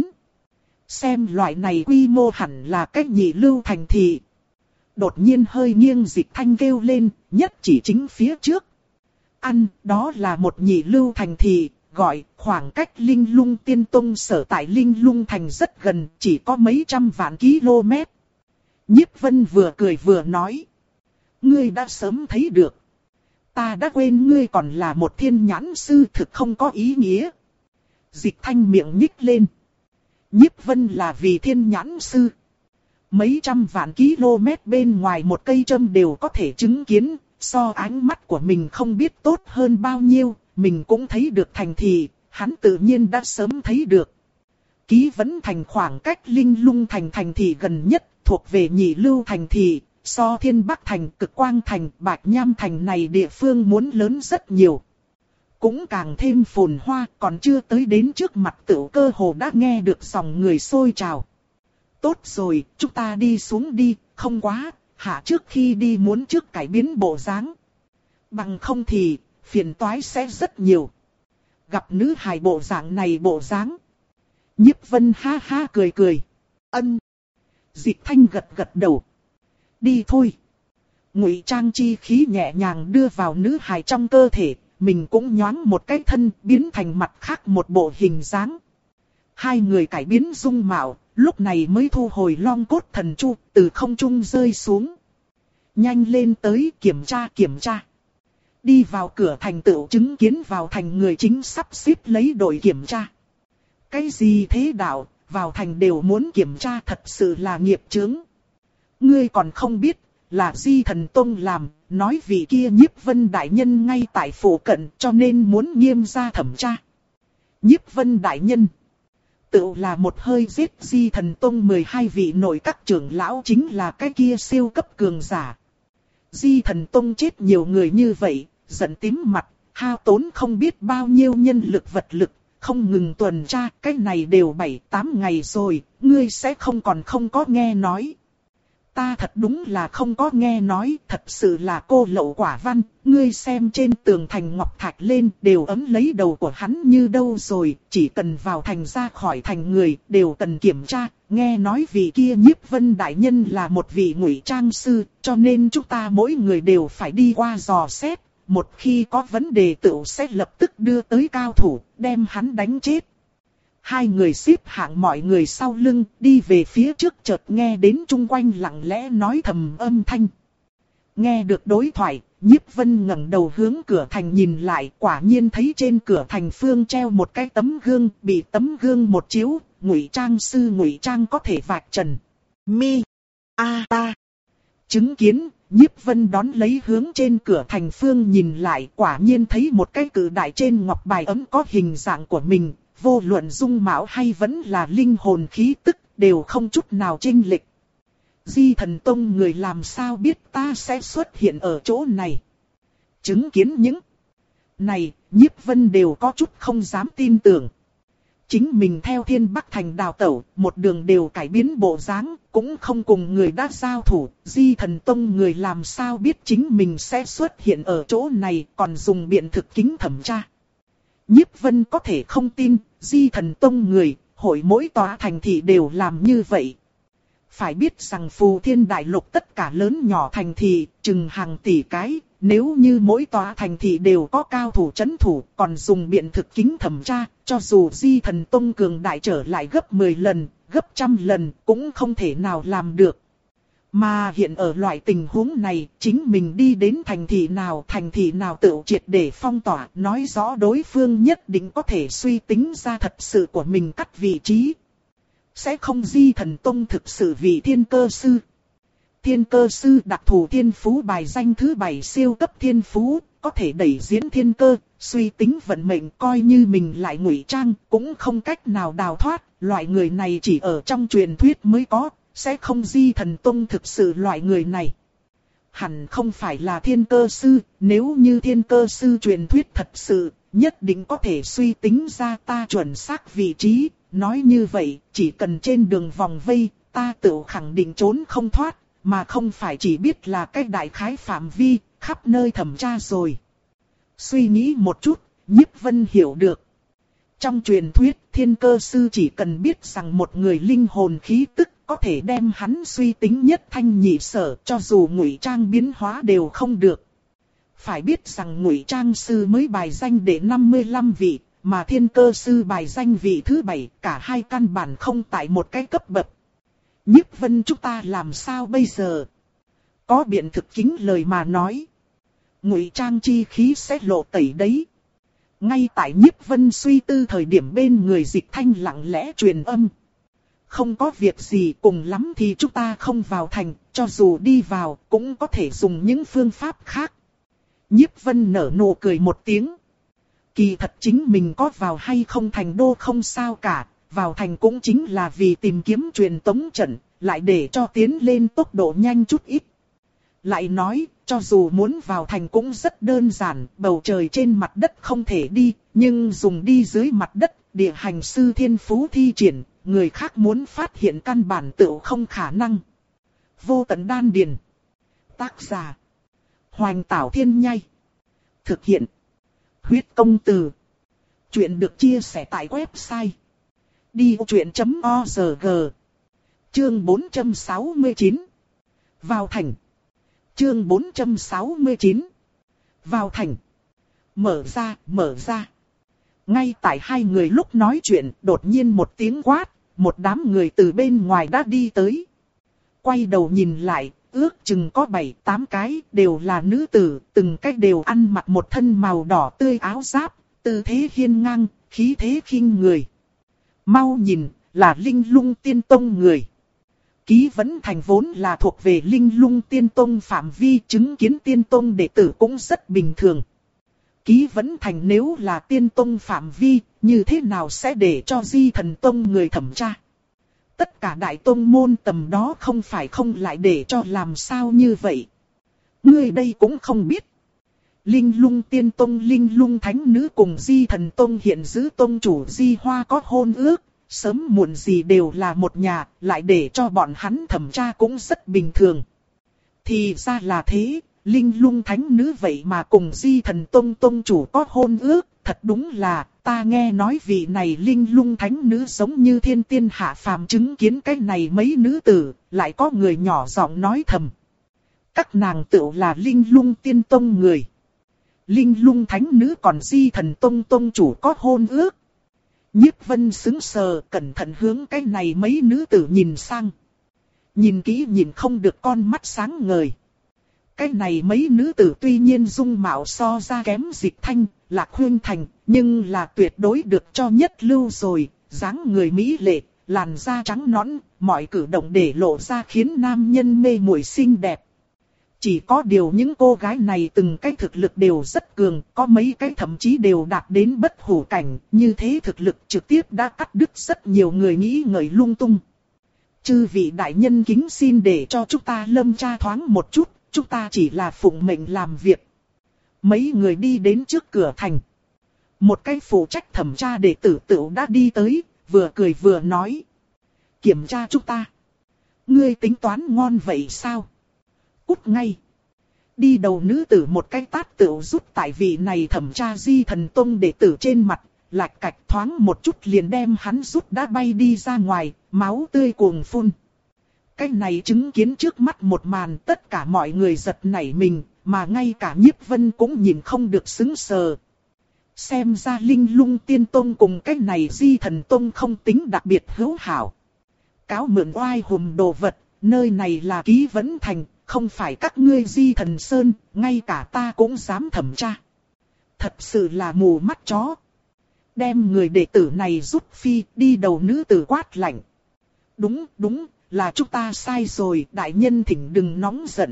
A: Xem loại này quy mô hẳn là cách nhị lưu thành thị. Đột nhiên hơi nghiêng Dịch Thanh kêu lên, nhất chỉ chính phía trước. Ăn, đó là một nhị lưu thành thị, gọi khoảng cách Linh Lung Tiên Tông sở tại Linh Lung Thành rất gần, chỉ có mấy trăm vạn km. Nhiếp Vân vừa cười vừa nói. Ngươi đã sớm thấy được. Ta đã quên ngươi còn là một thiên nhãn sư thực không có ý nghĩa. Dịch Thanh miệng nhích lên. Nhiếp Vân là vì thiên nhãn sư. Mấy trăm vạn km bên ngoài một cây châm đều có thể chứng kiến, so ánh mắt của mình không biết tốt hơn bao nhiêu, mình cũng thấy được thành thị, hắn tự nhiên đã sớm thấy được. Ký Vấn Thành khoảng cách Linh Lung Thành thành thị gần nhất, thuộc về nhị lưu thành thị, so Thiên Bắc Thành, Cực Quang Thành, Bạch Nham Thành này địa phương muốn lớn rất nhiều. Cũng càng thêm phồn hoa, còn chưa tới đến trước mặt Tửu Cơ hồ đã nghe được dòng người xôi trào. Tốt rồi, chúng ta đi xuống đi, không quá, hạ trước khi đi muốn trước cải biến bộ dáng. Bằng không thì, phiền toái sẽ rất nhiều. Gặp nữ hài bộ dạng này bộ dáng. Nhiếp Vân ha ha cười cười. Ân. Dịch Thanh gật gật đầu. Đi thôi. Ngụy trang chi khí nhẹ nhàng đưa vào nữ hài trong cơ thể. Mình cũng nhoáng một cái thân biến thành mặt khác một bộ hình dáng. Hai người cải biến dung mạo, lúc này mới thu hồi Long Cốt Thần Chu từ không trung rơi xuống. Nhanh lên tới kiểm tra kiểm tra. Đi vào cửa thành tựu chứng kiến vào thành người chính sắp xếp lấy đội kiểm tra. Cái gì thế đạo, vào thành đều muốn kiểm tra thật sự là nghiệp chướng. Ngươi còn không biết, là Di Thần Tông làm, nói vị kia Nhiếp Vân đại nhân ngay tại phủ cận cho nên muốn nghiêm ra thẩm tra. Nhiếp Vân đại nhân. Tự là một hơi giết Di Thần Tông mười hai vị nội các trưởng lão chính là cái kia siêu cấp cường giả. Di Thần Tông chết nhiều người như vậy, giận tím mặt, hao tốn không biết bao nhiêu nhân lực vật lực, không ngừng tuần tra, cái này đều bảy tám ngày rồi, ngươi sẽ không còn không có nghe nói. Ta thật đúng là không có nghe nói, thật sự là cô lậu quả văn, ngươi xem trên tường thành ngọc thạch lên đều ấm lấy đầu của hắn như đâu rồi, chỉ cần vào thành ra khỏi thành người, đều cần kiểm tra, nghe nói vị kia Nhiếp Vân đại nhân là một vị ngụy trang sư, cho nên chúng ta mỗi người đều phải đi qua dò xét, một khi có vấn đề tựu sẽ lập tức đưa tới cao thủ, đem hắn đánh chết. Hai người xếp hạng mọi người sau lưng, đi về phía trước chợt nghe đến chung quanh lặng lẽ nói thầm âm thanh. Nghe được đối thoại, Nhiếp Vân ngẩng đầu hướng cửa thành nhìn lại, quả nhiên thấy trên cửa thành phương treo một cái tấm gương, bị tấm gương một chiếu, ngụy trang sư ngụy trang có thể vạch trần. Mi, a ta, chứng kiến, Nhiếp Vân đón lấy hướng trên cửa thành phương nhìn lại, quả nhiên thấy một cái cự đại trên ngọc bài ấm có hình dạng của mình. Vô luận dung mạo hay vẫn là linh hồn khí tức, đều không chút nào chênh lệch. Di Thần Tông người làm sao biết ta sẽ xuất hiện ở chỗ này. Chứng kiến những này, Nhiếp Vân đều có chút không dám tin tưởng. Chính mình theo Thiên Bắc Thành đào tẩu, một đường đều cải biến bộ dáng, cũng không cùng người đã giao thủ. Di Thần Tông người làm sao biết chính mình sẽ xuất hiện ở chỗ này, còn dùng biện thực kính thẩm tra. Nhiếp Vân có thể không tin, Di Thần Tông người, hội mỗi tòa thành thị đều làm như vậy. Phải biết rằng Phù Thiên Đại Lục tất cả lớn nhỏ thành thị, chừng hàng tỷ cái, nếu như mỗi tòa thành thị đều có cao thủ trấn thủ, còn dùng biện thực kính thẩm tra, cho dù Di Thần Tông cường đại trở lại gấp mười lần, gấp trăm lần, cũng không thể nào làm được. Mà hiện ở loại tình huống này, chính mình đi đến thành thị nào, thành thị nào tự triệt để phong tỏa, nói rõ đối phương nhất định có thể suy tính ra thật sự của mình cắt vị trí. Sẽ không Di Thần Tông thực sự vì thiên cơ sư. Thiên cơ sư đặc thù thiên phú bài danh thứ bảy siêu cấp thiên phú, có thể đẩy diễn thiên cơ, suy tính vận mệnh coi như mình lại ngụy trang, cũng không cách nào đào thoát, loại người này chỉ ở trong truyền thuyết mới có. Sẽ không Di Thần Tông thực sự loại người này. Hẳn không phải là thiên cơ sư, nếu như thiên cơ sư truyền thuyết thật sự, nhất định có thể suy tính ra ta chuẩn xác vị trí. Nói như vậy, chỉ cần trên đường vòng vây, ta tự khẳng định trốn không thoát, mà không phải chỉ biết là cái đại khái phạm vi, khắp nơi thẩm tra rồi. Suy nghĩ một chút, Nhiếp Vân hiểu được. Trong truyền thuyết, thiên cơ sư chỉ cần biết rằng một người linh hồn khí tức có thể đem hắn suy tính nhất thanh nhị sở, cho dù ngụy trang biến hóa đều không được. Phải biết rằng ngụy trang sư mới bài danh để năm mươi lăm vị, mà thiên cơ sư bài danh vị thứ bảy, cả hai căn bản không tại một cái cấp bậc. Nhiếp Vân chúng ta làm sao bây giờ? Có biện thực kính lời mà nói. Ngụy trang chi khí sẽ lộ tẩy đấy. Ngay tại Nhiếp Vân suy tư thời điểm bên người Dịch Thanh lặng lẽ truyền âm. Không có việc gì, cùng lắm thì chúng ta không vào thành, cho dù đi vào cũng có thể dùng những phương pháp khác. Nhiếp Vân nở nụ cười một tiếng. Kỳ thật chính mình có vào hay không thành đô không sao cả, vào thành cũng chính là vì tìm kiếm truyền tống trận, lại để cho tiến lên tốc độ nhanh chút ít. Lại nói, cho dù muốn vào thành cũng rất đơn giản, bầu trời trên mặt đất không thể đi, nhưng dùng đi dưới mặt đất, địa hành sư thiên phú thi triển, người khác muốn phát hiện căn bản tựu không khả năng. Vô tận đan điền. Tác giả: Hoành Tảo Thiên Nhai. Thực hiện: Huyết Công Từ. Chuyện được chia sẻ tại website đi vô chuyện chấm org. Chương bốn trăm sáu mươi chín. Vào thành. Chương bốn trăm sáu mươi chín. Vào thành. Mở ra, mở ra. Ngay tại hai người lúc nói chuyện, đột nhiên một tiếng quát, một đám người từ bên ngoài đã đi tới. Quay đầu nhìn lại, ước chừng có bảy tám cái, đều là nữ tử, từng cái đều ăn mặc một thân màu đỏ tươi áo giáp, tư thế hiên ngang, khí thế khinh người. Mau nhìn, là Linh Lung Tiên Tông người. Ký Vấn Thành vốn là thuộc về Linh Lung Tiên Tông phạm vi, chứng kiến Tiên Tông đệ tử cũng rất bình thường. Ký Vấn Thành nếu là Tiên Tông phạm vi, như thế nào sẽ để cho Di Thần Tông người thẩm tra? Tất cả đại tông môn tầm đó không phải không lại để cho làm sao như vậy. Ngươi đây cũng không biết. Linh Lung Tiên Tông Linh Lung Thánh Nữ cùng Di Thần Tông hiện giữ tông chủ Di Hoa có hôn ước, sớm muộn gì đều là một nhà, lại để cho bọn hắn thẩm tra cũng rất bình thường. Thì ra là thế, Linh Lung Thánh Nữ vậy mà cùng Di Thần Tông tông chủ có hôn ước, thật đúng là, ta nghe nói vị này Linh Lung Thánh Nữ giống như thiên tiên hạ phàm, chứng kiến cái này mấy nữ tử, lại có người nhỏ giọng nói thầm. Các nàng tựu là Linh Lung Tiên Tông người. Linh Lung Thánh Nữ còn Di Thần Tông tông chủ có hôn ước. Nhiếp Vân sững sờ, cẩn thận hướng cái này mấy nữ tử nhìn sang. Nhìn kỹ nhìn không được con mắt sáng ngời. Cái này mấy nữ tử tuy nhiên dung mạo so ra kém Dịch Thanh, Lạc Huyên Thành, nhưng là tuyệt đối được cho nhất lưu rồi, dáng người mỹ lệ, làn da trắng nõn, mọi cử động để lộ ra khiến nam nhân mê muội xinh đẹp. Chỉ có điều những cô gái này từng cái thực lực đều rất cường, có mấy cái thậm chí đều đạt đến bất hủ cảnh, như thế thực lực trực tiếp đã cắt đứt rất nhiều người nghĩ ngợi lung tung. Chư vị đại nhân kính xin để cho chúng ta lâm tra thoáng một chút, chúng ta chỉ là phụng mệnh làm việc. Mấy người đi đến trước cửa thành. Một cái phụ trách thẩm tra đệ tử tựu đã đi tới, vừa cười vừa nói. Kiểm tra chúng ta. Ngươi tính toán ngon vậy sao? Cút ngay. Đi đầu nữ tử một cái tát tựu rút tại vị này thẩm tra Di Thần Tông đệ tử trên mặt, lạch cạch thoáng một chút liền đem hắn rút đã bay đi ra ngoài, máu tươi cuồng phun. Cái này chứng kiến trước mắt một màn, tất cả mọi người giật nảy mình, mà ngay cả Nhiếp Vân cũng nhìn không được sững sờ. Xem ra Linh Lung Tiên Tông cùng cái này Di Thần Tông không tính đặc biệt hữu hảo. Cáo mượn oai hùm đồ vật, nơi này là Ký Vấn Thành, không phải các ngươi Di Thần Sơn, ngay cả ta cũng dám thẩm tra. Thật sự là mù mắt chó. Đem người đệ tử này rút phi, đi đầu nữ tử quát lạnh. Đúng, đúng, là chúng ta sai rồi, đại nhân thỉnh đừng nóng giận.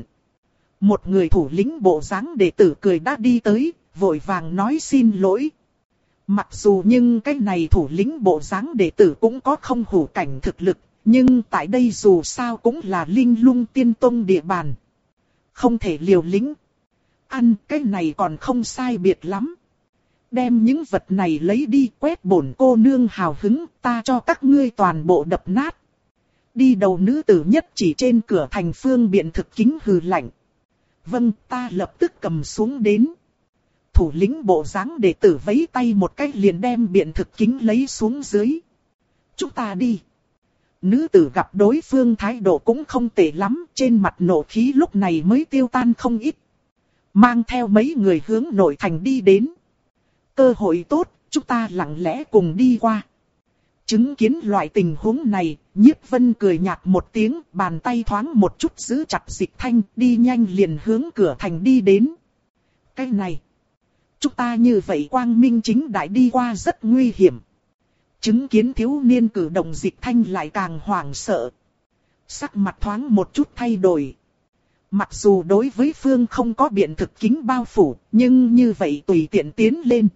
A: Một người thủ lĩnh bộ dáng đệ tử cười đã đi tới, vội vàng nói xin lỗi. Mặc dù nhưng cái này thủ lĩnh bộ dáng đệ tử cũng có không hủ cảnh thực lực, nhưng tại đây dù sao cũng là Linh Lung Tiên Tông địa bàn. Không thể liều lĩnh. Ăn cái này còn không sai biệt lắm. Đem những vật này lấy đi, quét bổn cô nương hào hứng, ta cho các ngươi toàn bộ đập nát. Đi đầu nữ tử nhất chỉ trên cửa thành phương biện thực kính hừ lạnh. Vâng, ta lập tức cầm xuống đến. Thủ lĩnh bộ dáng đệ tử vẫy tay một cách liền đem biện thực kính lấy xuống dưới. Chúng ta đi. Nữ tử gặp đối phương thái độ cũng không tệ lắm, trên mặt nộ khí lúc này mới tiêu tan không ít. Mang theo mấy người hướng nội thành đi đến. Cơ hội tốt, chúng ta lặng lẽ cùng đi qua. Chứng kiến loại tình huống này, Nhiếp Vân cười nhạt một tiếng, bàn tay thoáng một chút giữ chặt Dịch Thanh, đi nhanh liền hướng cửa thành đi đến. Cái này, chúng ta như vậy quang minh chính đại đi qua rất nguy hiểm. Chứng kiến thiếu niên cử động, Dịch Thanh lại càng hoảng sợ. Sắc mặt thoáng một chút thay đổi. Mặc dù đối với phương không có biện thực kính bao phủ, nhưng như vậy tùy tiện tiến lên.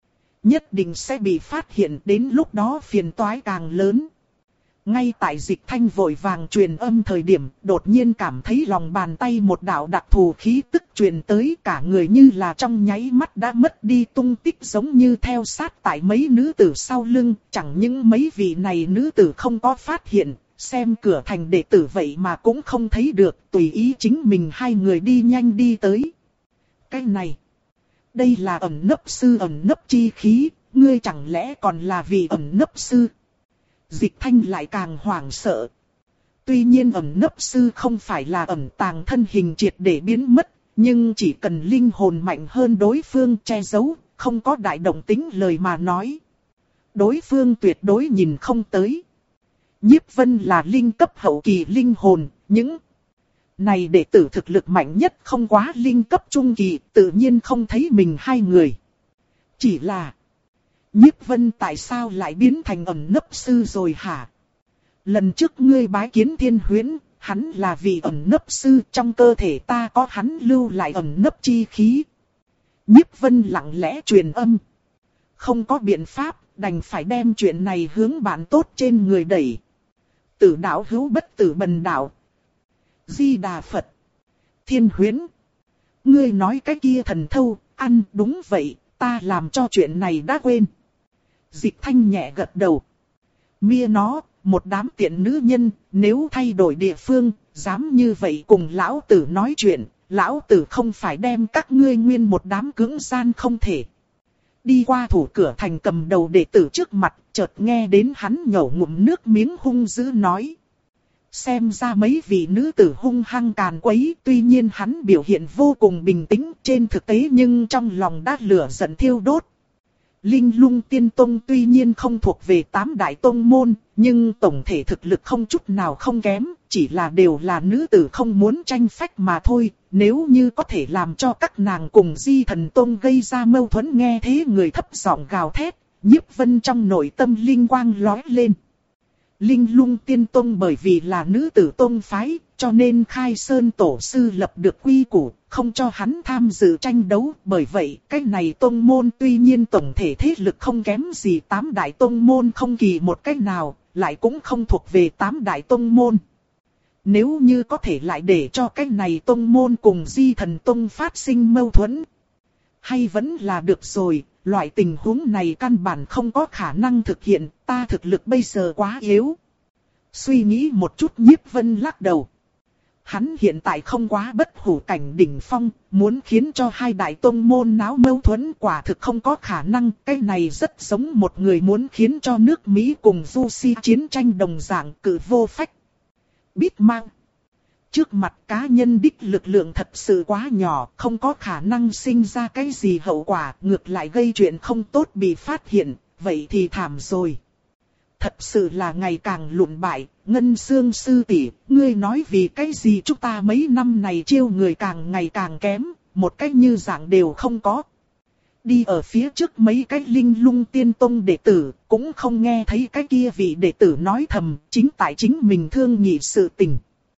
A: Nhất định sẽ bị phát hiện, đến lúc đó phiền toái càng lớn. Ngay tại Dịch Thanh vội vàng truyền âm thời điểm, đột nhiên cảm thấy lòng bàn tay một đạo đặc thù khí tức truyền tới, cả người như là trong nháy mắt đã mất đi tung tích, giống như theo sát tại mấy nữ tử sau lưng. Chẳng những mấy vị này nữ tử không có phát hiện, xem cửa thành đệ tử vậy mà cũng không thấy được, tùy ý chính mình hai người đi nhanh đi tới. Cái này, đây là ẩn nấp sư ẩn nấp chi khí, ngươi chẳng lẽ còn là vị ẩn nấp sư? Dịch Thanh lại càng hoảng sợ. Tuy nhiên ẩn nấp sư không phải là ẩn tàng thân hình triệt để biến mất, nhưng chỉ cần linh hồn mạnh hơn đối phương che giấu, không có đại động tính lời mà nói. Đối phương tuyệt đối nhìn không tới. Nhiếp Vân là linh cấp hậu kỳ linh hồn, những này đệ tử thực lực mạnh nhất không quá linh cấp trung kỳ, tự nhiên không thấy mình hai người. Chỉ là, Nhiếp Vân tại sao lại biến thành ẩn nấp sư rồi hả? Lần trước ngươi bái kiến Thiên Huyễn, hắn là vị ẩn nấp sư, trong cơ thể ta có hắn lưu lại ẩn nấp chi khí. Nhiếp Vân lặng lẽ truyền âm. Không có biện pháp, đành phải đem chuyện này hướng bạn tốt trên người đẩy. Tử đạo hữu bất tử bần đạo. Di Đà Phật. Thiên Huyễn. Ngươi nói cái kia thần thâu, ăn đúng vậy, ta làm cho chuyện này đã quên. Dịch Thanh nhẹ gật đầu. Mia nó, một đám tiện nữ nhân, nếu thay đổi địa phương, dám như vậy cùng lão tử nói chuyện, lão tử không phải đem các ngươi nguyên một đám cưỡng gian không thể. Đi qua thủ cửa thành cầm đầu đệ tử trước mặt, chợt nghe đến hắn nhổ ngụm nước miếng hung dữ nói. Xem ra mấy vị nữ tử hung hăng càn quấy, tuy nhiên hắn biểu hiện vô cùng bình tĩnh trên thực tế nhưng trong lòng đã lửa giận thiêu đốt. Linh Lung Tiên Tông tuy nhiên không thuộc về tám đại tông môn, nhưng tổng thể thực lực không chút nào không kém, chỉ là đều là nữ tử không muốn tranh phách mà thôi. Nếu như có thể làm cho các nàng cùng Di Thần Tông gây ra mâu thuẫn, nghe thế người thấp giọng gào thét, Nhiếp Vân trong nội tâm linh quang lóe lên. Linh Lung Tiên Tông bởi vì là nữ tử tông phái, cho nên Khai Sơn Tổ Sư lập được quy củ, không cho hắn tham dự tranh đấu. Bởi vậy, cái này tông môn tuy nhiên tổng thể thế lực không kém gì tám đại tông môn không kỳ một cách nào, lại cũng không thuộc về tám đại tông môn. Nếu như có thể lại để cho cái này tông môn cùng Di Thần Tông phát sinh mâu thuẫn, hay vẫn là được rồi. Loại tình huống này căn bản không có khả năng thực hiện, ta thực lực bây giờ quá yếu. Suy nghĩ một chút Nhiếp Vân lắc đầu. Hắn hiện tại không quá bất hủ cảnh đỉnh phong, muốn khiến cho hai đại tông môn náo mâu thuẫn quả thực không có khả năng. Cái này rất giống một người muốn khiến cho nước Mỹ cùng Du Si chiến tranh đồng dạng, cự vô phách. Biết mang. Trước mặt cá nhân đích lực lượng thật sự quá nhỏ, không có khả năng sinh ra cái gì hậu quả, ngược lại gây chuyện không tốt bị phát hiện, vậy thì thảm rồi. Thật sự là ngày càng lụn bại, Ngân Xương sư tỷ, ngươi nói vì cái gì chúng ta mấy năm này chiêu người càng ngày càng kém, một cách như dạng đều không có. Đi ở phía trước mấy cái Linh Lung Tiên Tông đệ tử, cũng không nghe thấy cái kia vị đệ tử nói thầm, chính tại chính mình thương nghị sự tình.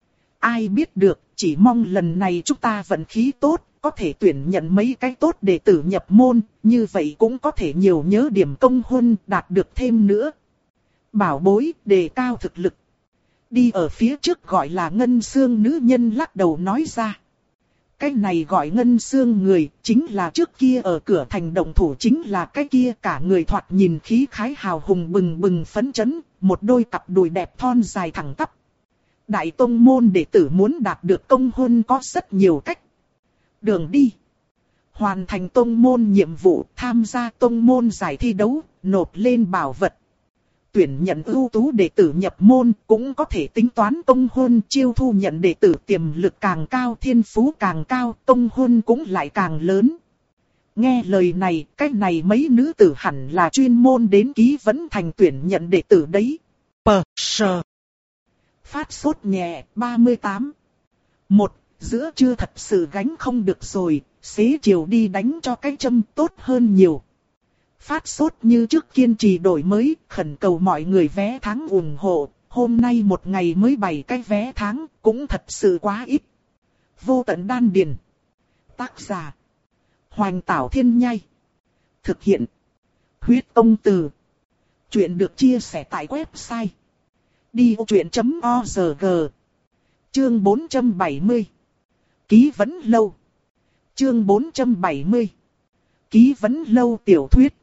A: Ai biết được, chỉ mong lần này chúng ta vận khí tốt, có thể tuyển nhận mấy cái tốt đệ tử nhập môn, như vậy cũng có thể nhiều nhớ điểm công huân đạt được thêm nữa. Bảo bối, đề cao thực lực. Đi ở phía trước gọi là Ngân Xương nữ nhân lắc đầu nói ra. Cái này gọi Ngân Xương người, chính là trước kia ở cửa thành động thủ, chính là cái kia cả người thoạt nhìn khí khái hào hùng bừng bừng phấn chấn, một đôi cặp đùi đẹp thon dài thẳng tắp. Đại tông môn đệ tử muốn đạt được công huân có rất nhiều cách. Đường đi. Hoàn thành tông môn nhiệm vụ, tham gia tông môn giải thi đấu, nộp lên bảo vật. Tuyển nhận ưu tú đệ tử nhập môn, cũng có thể tính toán công huân, chiêu thu nhận đệ tử tiềm lực càng cao, thiên phú càng cao, công huân cũng lại càng lớn. Nghe lời này, cái này mấy nữ tử hẳn là chuyên môn đến ký vấn thành tuyển nhận đệ tử đấy. Pờ, sờ. Phát sốt nhẹ, ba mươi tám. Một, giữa trưa thật sự gánh không được rồi, xế chiều đi đánh cho cái châm tốt hơn nhiều. Phát sốt như trước kiên trì đổi mới, khẩn cầu mọi người vé tháng ủng hộ, hôm nay một ngày mới bảy cái vé tháng, cũng thật sự quá ít. Vô tận đan điền. Tác giả. Hoành Tảo Thiên Nhai. Thực hiện. Huyết Công Từ. Chuyện được chia sẻ tại website đi ô chuyện chấm org. Chương bốn trăm bảy mươi. Ký vấn lâu. Chương bốn trăm bảy mươi. Ký vấn lâu tiểu thuyết.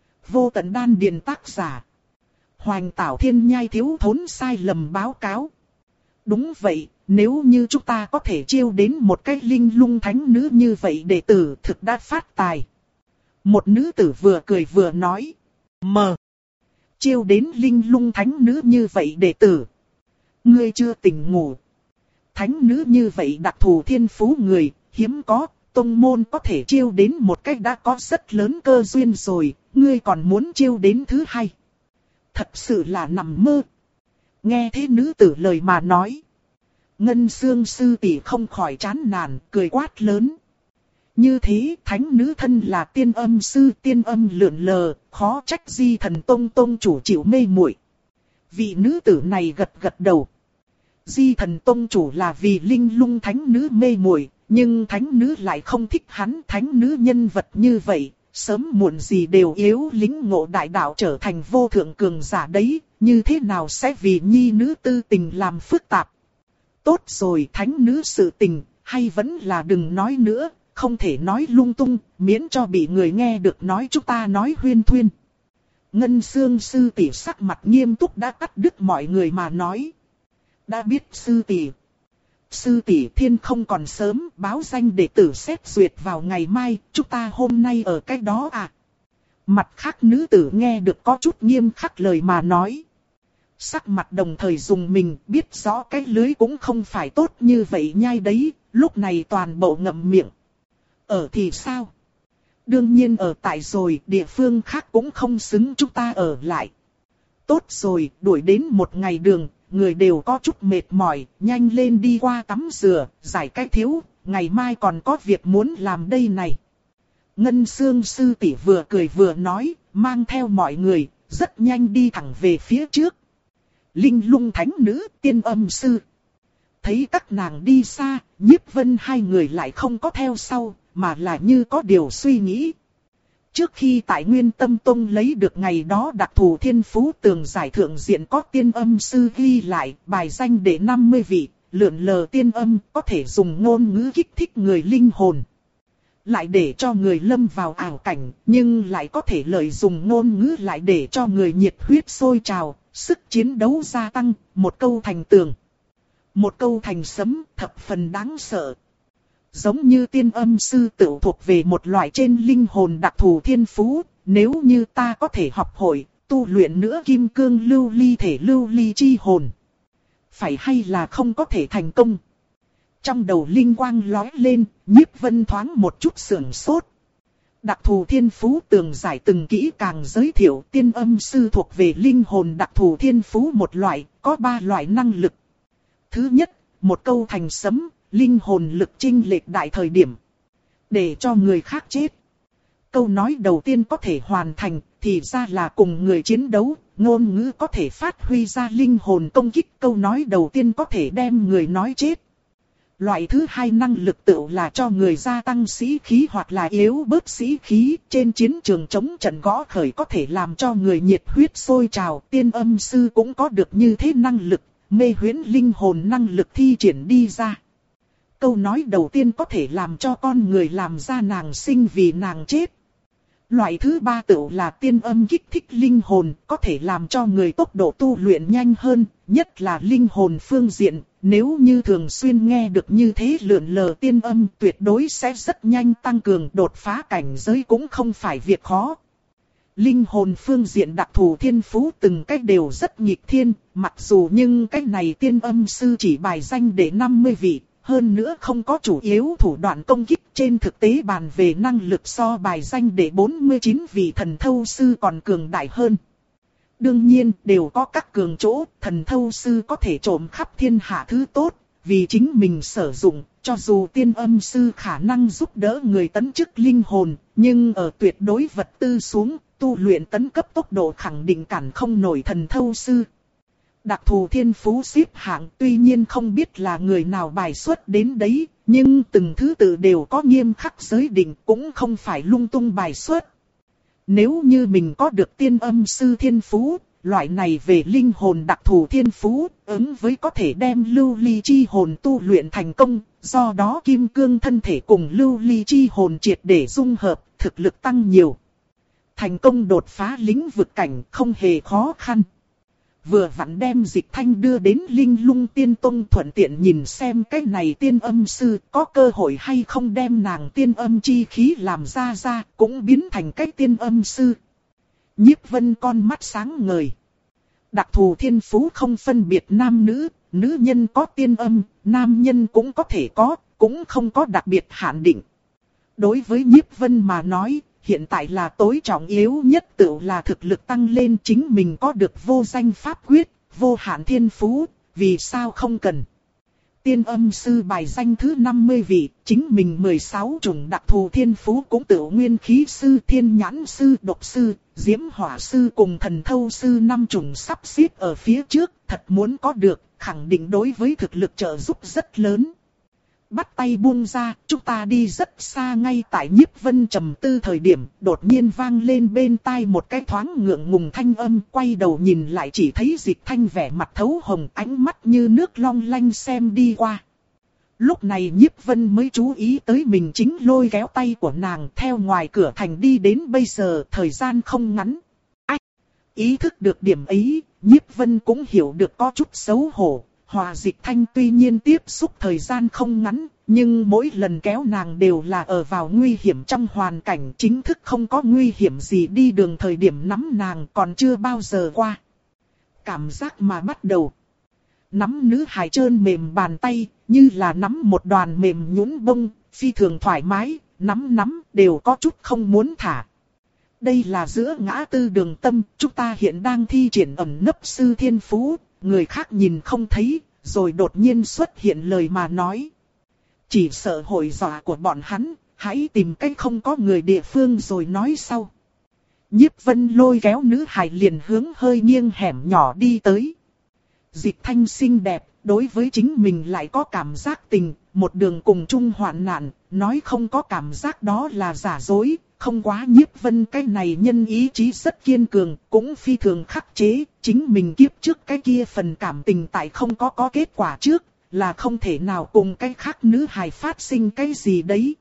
A: Vô tận đan điền tác giả. Hoành Tảo Thiên Nhai thiếu thốn sai lầm báo cáo. Đúng vậy, nếu như chúng ta có thể chiêu đến một cái linh lung thánh nữ như vậy đệ tử thực đã phát tài. Một nữ tử vừa cười vừa nói. Mờ. Chiêu đến linh lung thánh nữ như vậy đệ tử. Ngươi chưa tỉnh ngủ. Thánh nữ như vậy đặc thù thiên phú người, hiếm có, tông môn có thể chiêu đến một cách đã có rất lớn cơ duyên rồi, ngươi còn muốn chiêu đến thứ hai. Thật sự là nằm mơ. Nghe thế nữ tử lời mà nói. Ngân Xương sư tỷ không khỏi chán nản, cười quát lớn. Như thế, thánh nữ thân là tiên âm sư, tiên âm lượn lờ, khó trách Di Thần Tông tông chủ chịu mê muội. Vị nữ tử này gật gật đầu. Di Thần Tông chủ là vì linh lung thánh nữ mê muội, Nhưng thánh nữ lại không thích hắn, thánh nữ nhân vật như vậy, sớm muộn gì đều yếu lĩnh ngộ đại đạo trở thành vô thượng cường giả đấy, như thế nào sẽ vì nhi nữ tư tình làm phức tạp. Tốt rồi, thánh nữ sự tình, hay vẫn là đừng nói nữa, không thể nói lung tung, miễn cho bị người nghe được nói chúng ta nói huyên thuyên. Ngân Xương sư tỷ sắc mặt nghiêm túc đã cắt đứt mọi người mà nói. Đã biết sư tỷ. Sư tỷ thiên không còn sớm, báo danh đệ tử xét duyệt vào ngày mai, chúng ta hôm nay ở cái đó à. Mặt khác nữ tử nghe được có chút nghiêm khắc lời mà nói. Sắc mặt đồng thời dùng mình, biết rõ cái lưới cũng không phải tốt như vậy nhai đấy, lúc này toàn bộ ngậm miệng. Ở thì sao? Đương nhiên ở tại rồi, địa phương khác cũng không xứng chúng ta ở lại. Tốt rồi, đuổi đến một ngày đường, người đều có chút mệt mỏi, nhanh lên đi qua tắm rửa, giải cái thiếu, ngày mai còn có việc muốn làm đây này. Ngân Xương sư tỷ vừa cười vừa nói, mang theo mọi người, rất nhanh đi thẳng về phía trước. Linh Lung thánh nữ, Tiên Âm sư. Thấy các nàng đi xa, Nhiếp Vân hai người lại không có theo sau, mà là như có điều suy nghĩ. Trước khi tại Nguyên Tâm Tông lấy được ngày đó đặc thù thiên phú tường giải thượng diện có Tiên Âm sư ghi lại, bài danh để năm mươi vị, lượn lờ tiên âm có thể dùng ngôn ngữ kích thích người linh hồn. Lại để cho người lâm vào ảo cảnh, nhưng lại có thể lợi dụng ngôn ngữ lại để cho người nhiệt huyết sôi trào, sức chiến đấu gia tăng, một câu thành tường. Một câu thành sấm, thập phần đáng sợ. Giống như Tiên Âm sư tự thuộc về một loại trên linh hồn đặc thù thiên phú, nếu như ta có thể học hội, tu luyện nữa kim cương lưu ly thể lưu ly chi hồn. Phải hay là không có thể thành công? Trong đầu linh quang lóe lên, Nhiếp Vân thoáng một chút sưởng sốt. Đặc thù thiên phú tường giải từng kỹ càng giới thiệu Tiên Âm sư thuộc về linh hồn đặc thù thiên phú một loại, có ba loại năng lực. Thứ nhất, một câu thành sấm, linh hồn lực chênh lệch đại thời điểm, để cho người khác chết. Câu nói đầu tiên có thể hoàn thành, thì ra là cùng người chiến đấu, ngôn ngữ có thể phát huy ra linh hồn công kích, câu nói đầu tiên có thể đem người nói chết. Loại thứ hai năng lực tự là cho người gia tăng sĩ khí hoặc là yếu bớt sĩ khí, trên chiến trường chống trận gõ khởi có thể làm cho người nhiệt huyết sôi trào, Tiên Âm sư cũng có được như thế năng lực, mê huyễn linh hồn năng lực thi triển đi ra. Câu nói đầu tiên có thể làm cho con người làm ra nàng sinh vì nàng chết. Loại thứ ba tự là tiên âm kích thích linh hồn, có thể làm cho người tốc độ tu luyện nhanh hơn, nhất là linh hồn phương diện. Nếu như thường xuyên nghe được như thế lượn lờ tiên âm tuyệt đối sẽ rất nhanh tăng cường, đột phá cảnh giới cũng không phải việc khó. Linh hồn phương diện đặc thù thiên phú từng cách đều rất nghịch thiên, mặc dù nhưng cách này Tiên Âm sư chỉ bài danh để năm mươi vị. Hơn nữa không có chủ yếu thủ đoạn công kích, trên thực tế bàn về năng lực so bài danh để bốn mươi chín vị thần thâu sư còn cường đại hơn. Đương nhiên đều có các cường chỗ, thần thâu sư có thể trộm khắp thiên hạ thứ tốt, vì chính mình sử dụng, cho dù Tiên Âm sư khả năng giúp đỡ người tấn chức linh hồn, nhưng ở tuyệt đối vật tư xuống, tu luyện tấn cấp tốc độ khẳng định cản không nổi thần thâu sư. Đặc thù thiên phú xếp hạng tuy nhiên không biết là người nào bài xuất đến đấy, nhưng từng thứ tự đều có nghiêm khắc giới định, cũng không phải lung tung bài xuất. Nếu như mình có được Tiên Âm sư thiên phú, loại này về linh hồn đặc thù thiên phú, ứng với có thể đem lưu ly chi hồn tu luyện thành công, do đó kim cương thân thể cùng lưu ly chi hồn triệt để dung hợp, thực lực tăng nhiều. Thành công đột phá lĩnh vực cảnh không hề khó khăn. Vừa vặn đem Dịch Thanh đưa đến Linh Lung Tiên Tông, thuận tiện nhìn xem cái này Tiên Âm sư có cơ hội hay không đem nàng tiên âm chi khí làm ra ra, cũng biến thành cái Tiên Âm sư. Nhiếp Vân con mắt sáng ngời. Đặc thù thiên phú không phân biệt nam nữ, nữ nhân có tiên âm, nam nhân cũng có thể có, cũng không có đặc biệt hạn định. Đối với Nhiếp Vân mà nói, hiện tại là tối trọng yếu nhất tự là thực lực tăng lên, chính mình có được vô danh pháp quyết, vô hạn thiên phú, vì sao không cần. Tiên Âm sư bài danh thứ năm mươi vị, chính mình mười sáu chủng đặc thù thiên phú cũng tự nguyên khí sư, thiên nhãn sư, độc sư, diễm hỏa sư cùng thần thâu sư năm chủng sắp xếp ở phía trước, thật muốn có được, khẳng định đối với thực lực trợ giúp rất lớn. bắt tay buông ra, chúng ta đi rất xa. Ngay tại Nhiếp Vân trầm tư thời điểm, đột nhiên vang lên bên tai một cái thoáng ngượng ngùng thanh âm, quay đầu nhìn lại chỉ thấy Dịch Thanh vẻ mặt thấu hồng, ánh mắt như nước long lanh xem đi qua. Lúc này Nhiếp Vân mới chú ý tới mình chính lôi kéo tay của nàng theo ngoài cửa thành đi đến bây giờ, thời gian không ngắn. Ách! Ý thức được điểm ấy, Nhiếp Vân cũng hiểu được có chút xấu hổ. Hòa Dịch Thanh tuy nhiên tiếp xúc thời gian không ngắn, nhưng mỗi lần kéo nàng đều là ở vào nguy hiểm trong hoàn cảnh chính thức không có nguy hiểm gì, đi đường thời điểm nắm nàng còn chưa bao giờ qua. Cảm giác mà bắt đầu. Nắm nữ hài trơn mềm bàn tay, như là nắm một đoàn mềm nhũn bông, phi thường thoải mái, nắm nắm đều có chút không muốn thả. Đây là giữa ngã tư đường tâm, chúng ta hiện đang thi triển ẩn nấp sư thiên phú, người khác nhìn không thấy, rồi đột nhiên xuất hiện lời mà nói. Chỉ sợ hội dọa của bọn hắn, hãy tìm cách không có người địa phương rồi nói sau. Nhiếp Vân lôi kéo nữ hài liền hướng hơi nghiêng hẻm nhỏ đi tới. Dịch Thanh xinh đẹp, đối với chính mình lại có cảm giác tình, một đường cùng chung hoạn nạn, nói không có cảm giác đó là giả dối. Không quá Nhiếp Vân cái này nhân ý chí rất kiên cường, cũng phi thường khắc chế, chính mình kiếp trước cái kia phần cảm tình tại không có có kết quả trước, là không thể nào cùng cái khác nữ hài phát sinh cái gì đấy.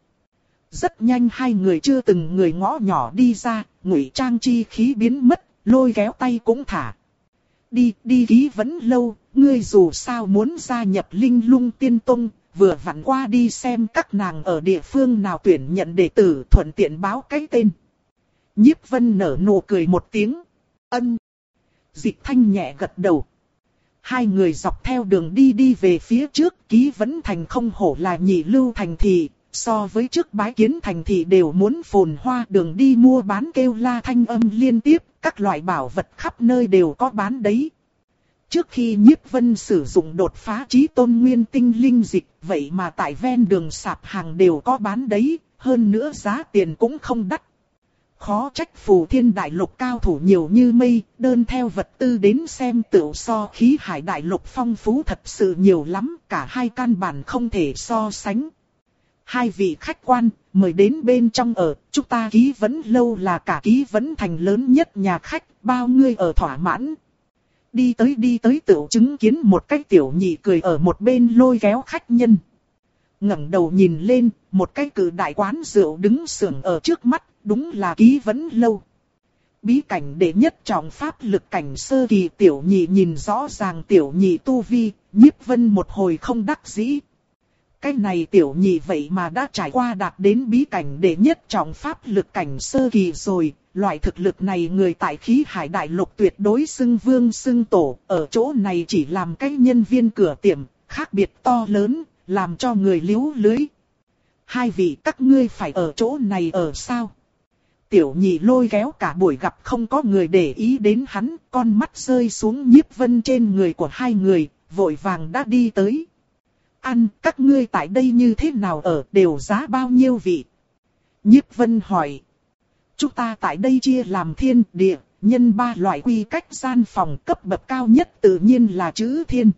A: Rất nhanh hai người chưa từng người ngõ nhỏ đi ra, ngụy trang chi khí biến mất, lôi kéo tay cũng thả. Đi, đi Ký Vấn Lâu, ngươi dù sao muốn gia nhập Linh Lung Tiên Tông, vừa vặn qua đi xem các nàng ở địa phương nào tuyển nhận đệ tử, thuận tiện báo cái tên. Nhiếp Vân nở nụ cười một tiếng. Ân. Dịch Thanh nhẹ gật đầu. Hai người dọc theo đường đi đi về phía trước. Ký Vấn Thành không hổ là nhị lưu thành thị, so với trước Bái Kiến Thành thị đều muốn phồn hoa. Đường đi mua bán kêu la thanh âm liên tiếp, các loại bảo vật khắp nơi đều có bán đấy. Trước khi Nhiếp Vân sử dụng đột phá chí tôn nguyên tinh linh dịch, vậy mà tại ven đường sạp hàng đều có bán đấy, hơn nữa giá tiền cũng không đắt. Khó trách Phù Thiên Đại Lục cao thủ nhiều như mây, đơn theo vật tư đến xem tựu so Khí Hải Đại Lục phong phú thật sự nhiều lắm, cả hai căn bản không thể so sánh. Hai vị khách quan, mời đến bên trong ở, chúng ta Ký Vấn Lâu là cả Ký Vấn Thành lớn nhất nhà khách, bao ngươi ở thỏa mãn. Đi tới đi tới tựu chứng kiến một cái tiểu nhị cười ở một bên lôi kéo khách nhân. Ngẩng đầu nhìn lên, một cái cự đại quán rượu đứng sưởng ở trước mắt, đúng là Ký Vấn Lâu. Bí cảnh đệ nhất trọng pháp lực cảnh sơ kỳ, tiểu nhị nhìn rõ ràng tiểu nhị tu vi, Nhiếp Vân một hồi không đắc dĩ. Cái này tiểu nhị vậy mà đã trải qua đạt đến bí cảnh đệ nhất trọng pháp lực cảnh sơ kỳ rồi. Loại thực lực này người tại Khí Hải Đại Lục tuyệt đối xưng vương xưng tổ, ở chỗ này chỉ làm cái nhân viên cửa tiệm, khác biệt to lớn, làm cho người liếu lưới. Hai vị các ngươi phải ở chỗ này ở sao? Tiểu nhị lôi kéo cả buổi gặp không có người để ý đến hắn, con mắt rơi xuống Nhiếp Vân trên người của hai người, vội vàng đã đi tới. Ăn, các ngươi tại đây như thế nào ở, đều giá bao nhiêu vị? Nhiếp Vân hỏi. Chúng ta tại đây chia làm thiên, địa, nhân ba loại quy cách gian phòng, cấp bậc cao nhất tự nhiên là chữ thiên.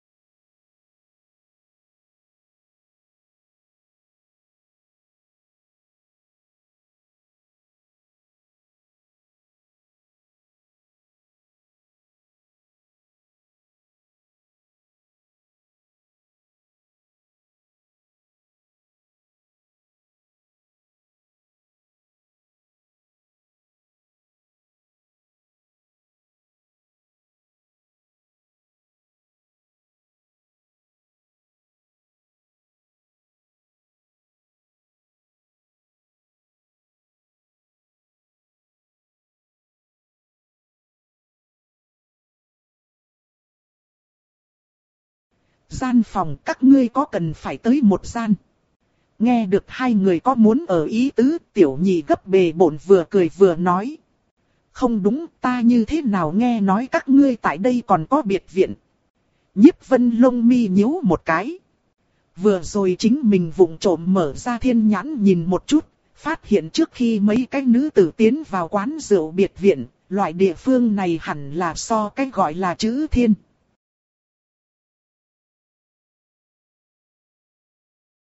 A: Gian phòng các ngươi có cần phải tới một gian. Nghe được hai người có muốn ở ý tứ, tiểu nhị gấp bề bộn vừa cười vừa nói. Không đúng, ta như thế nào nghe nói các ngươi tại đây còn có biệt viện. Nhiếp Vân lông mi nhíu một cái. Vừa rồi chính mình vụng trộm mở ra thiên nhãn nhìn một chút, phát hiện trước khi mấy cái nữ tử tiến vào quán rượu biệt viện, loại địa phương này hẳn là so cái gọi là chữ thiên.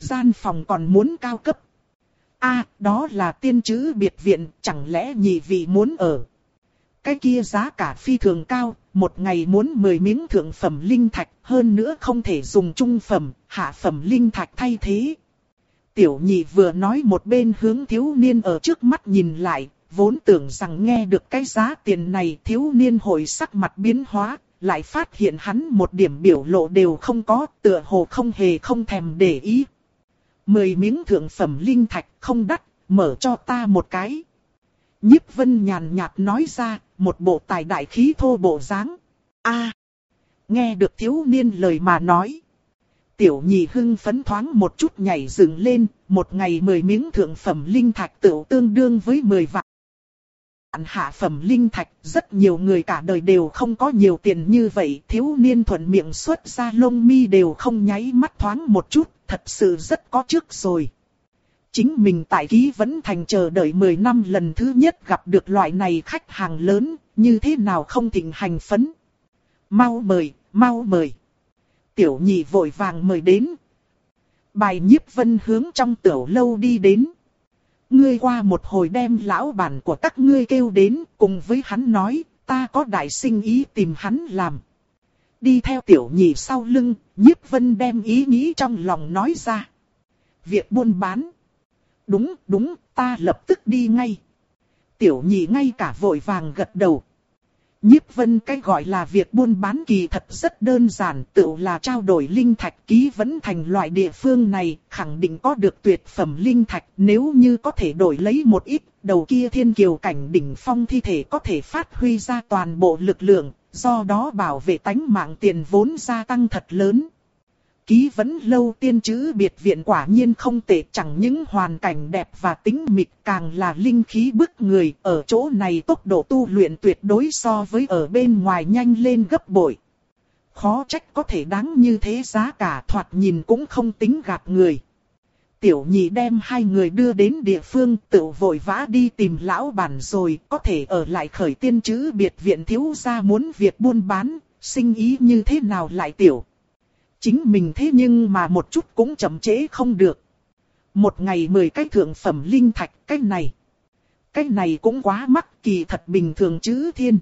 A: Gian phòng còn muốn cao cấp. A, à, đó là tiên chữ biệt viện, chẳng lẽ nhị vị muốn ở? Cái kia giá cả phi thường cao, một ngày muốn mười miếng thượng phẩm linh thạch, hơn nữa không thể dùng trung phẩm, hạ phẩm linh thạch thay thế. Tiểu nhị vừa nói một bên hướng thiếu niên ở trước mắt nhìn lại, vốn tưởng rằng nghe được cái giá tiền này thiếu niên hồi sắc mặt biến hóa, lại phát hiện hắn một điểm biểu lộ đều không có, tựa hồ không hề không thèm để ý. Mười miếng thượng phẩm linh thạch không đắt, mở cho ta một cái. Nhiếp Vân nhàn nhạt nói ra, một bộ tài đại khí thô bộ dáng. A, nghe được thiếu niên lời mà nói. Tiểu nhị hưng phấn thoáng một chút nhảy dựng lên, một ngày mười miếng thượng phẩm linh thạch tựu tương đương với mười vạn. Hạ phẩm linh thạch, rất nhiều người cả đời đều không có nhiều tiền như vậy, thiếu niên thuận miệng xuất ra lông mi đều không nháy mắt thoáng một chút, thật sự rất có trước rồi. Chính mình tại Ký Vấn Thành chờ đợi mười năm lần thứ nhất gặp được loại này khách hàng lớn, như thế nào không thịnh hành phấn. Mau mời, mau mời. Tiểu nhị vội vàng mời đến. Bài Nhiếp Vân hướng trong tiểu lâu đi đến. Ngươi qua một hồi đem lão bản của các ngươi kêu đến, cùng với hắn nói, ta có đại sinh ý tìm hắn làm. Đi theo tiểu nhị sau lưng, Nhiếp Vân đem ý nghĩ trong lòng nói ra. Việc buôn bán. Đúng, đúng, ta lập tức đi ngay. Tiểu nhị ngay cả vội vàng gật đầu. Nhiếp Vân cái gọi là việc buôn bán kỳ thật rất đơn giản, tự là trao đổi linh thạch. Ký Vấn Thành loại địa phương này khẳng định có được tuyệt phẩm linh thạch, nếu như có thể đổi lấy một ít, đầu kia thiên kiều cảnh đỉnh phong thi thể có thể phát huy ra toàn bộ lực lượng, do đó bảo vệ tánh mạng tiền vốn gia tăng thật lớn. Ký Vấn Lâu tiên chữ biệt viện quả nhiên không tệ, chẳng những hoàn cảnh đẹp và tĩnh mịch, càng là linh khí bức người, ở chỗ này tốc độ tu luyện tuyệt đối so với ở bên ngoài nhanh lên gấp bội. Khó trách có thể đáng như thế, giá cả thoạt nhìn cũng không tính gạt người. Tiểu nhị đem hai người đưa đến địa phương, tự vội vã đi tìm lão bản rồi, có thể ở lại khởi tiên chữ biệt viện thiếu gia muốn việc buôn bán, sinh ý như thế nào lại tiểu. Chính mình thế nhưng mà một chút cũng chậm trễ không được. Một ngày mười cái thượng phẩm linh thạch, cái này. Cái này cũng quá mắc, kỳ thật bình thường chứ thiên.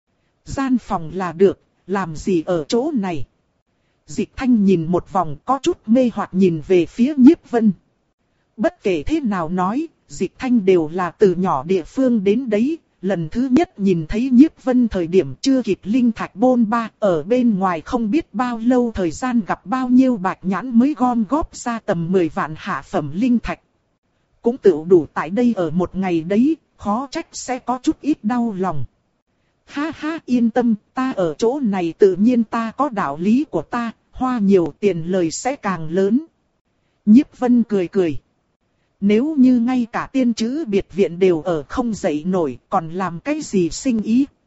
A: Gian phòng là được, làm gì ở chỗ này. Dịch Thanh nhìn một vòng có chút mê hoặc nhìn về phía Nhiếp Vân. Bất kể thế nào nói, Dịch Thanh đều là từ nhỏ địa phương đến đấy. Lần thứ nhất nhìn thấy Nhiếp Vân thời điểm chưa kịp linh thạch bôn ba, ở bên ngoài không biết bao lâu thời gian gặp bao nhiêu bạch nhãn mới gom góp ra tầm mười vạn hạ phẩm linh thạch. Cũng tự đủ tại đây ở một ngày đấy, khó trách sẽ có chút ít đau lòng. Ha ha, yên tâm, ta ở chỗ này tự nhiên ta có đạo lý của ta, hoa nhiều tiền lời sẽ càng lớn. Nhiếp Vân cười cười. Nếu như ngay cả tiên chữ biệt viện đều ở không dậy nổi, còn làm cái gì sinh ý?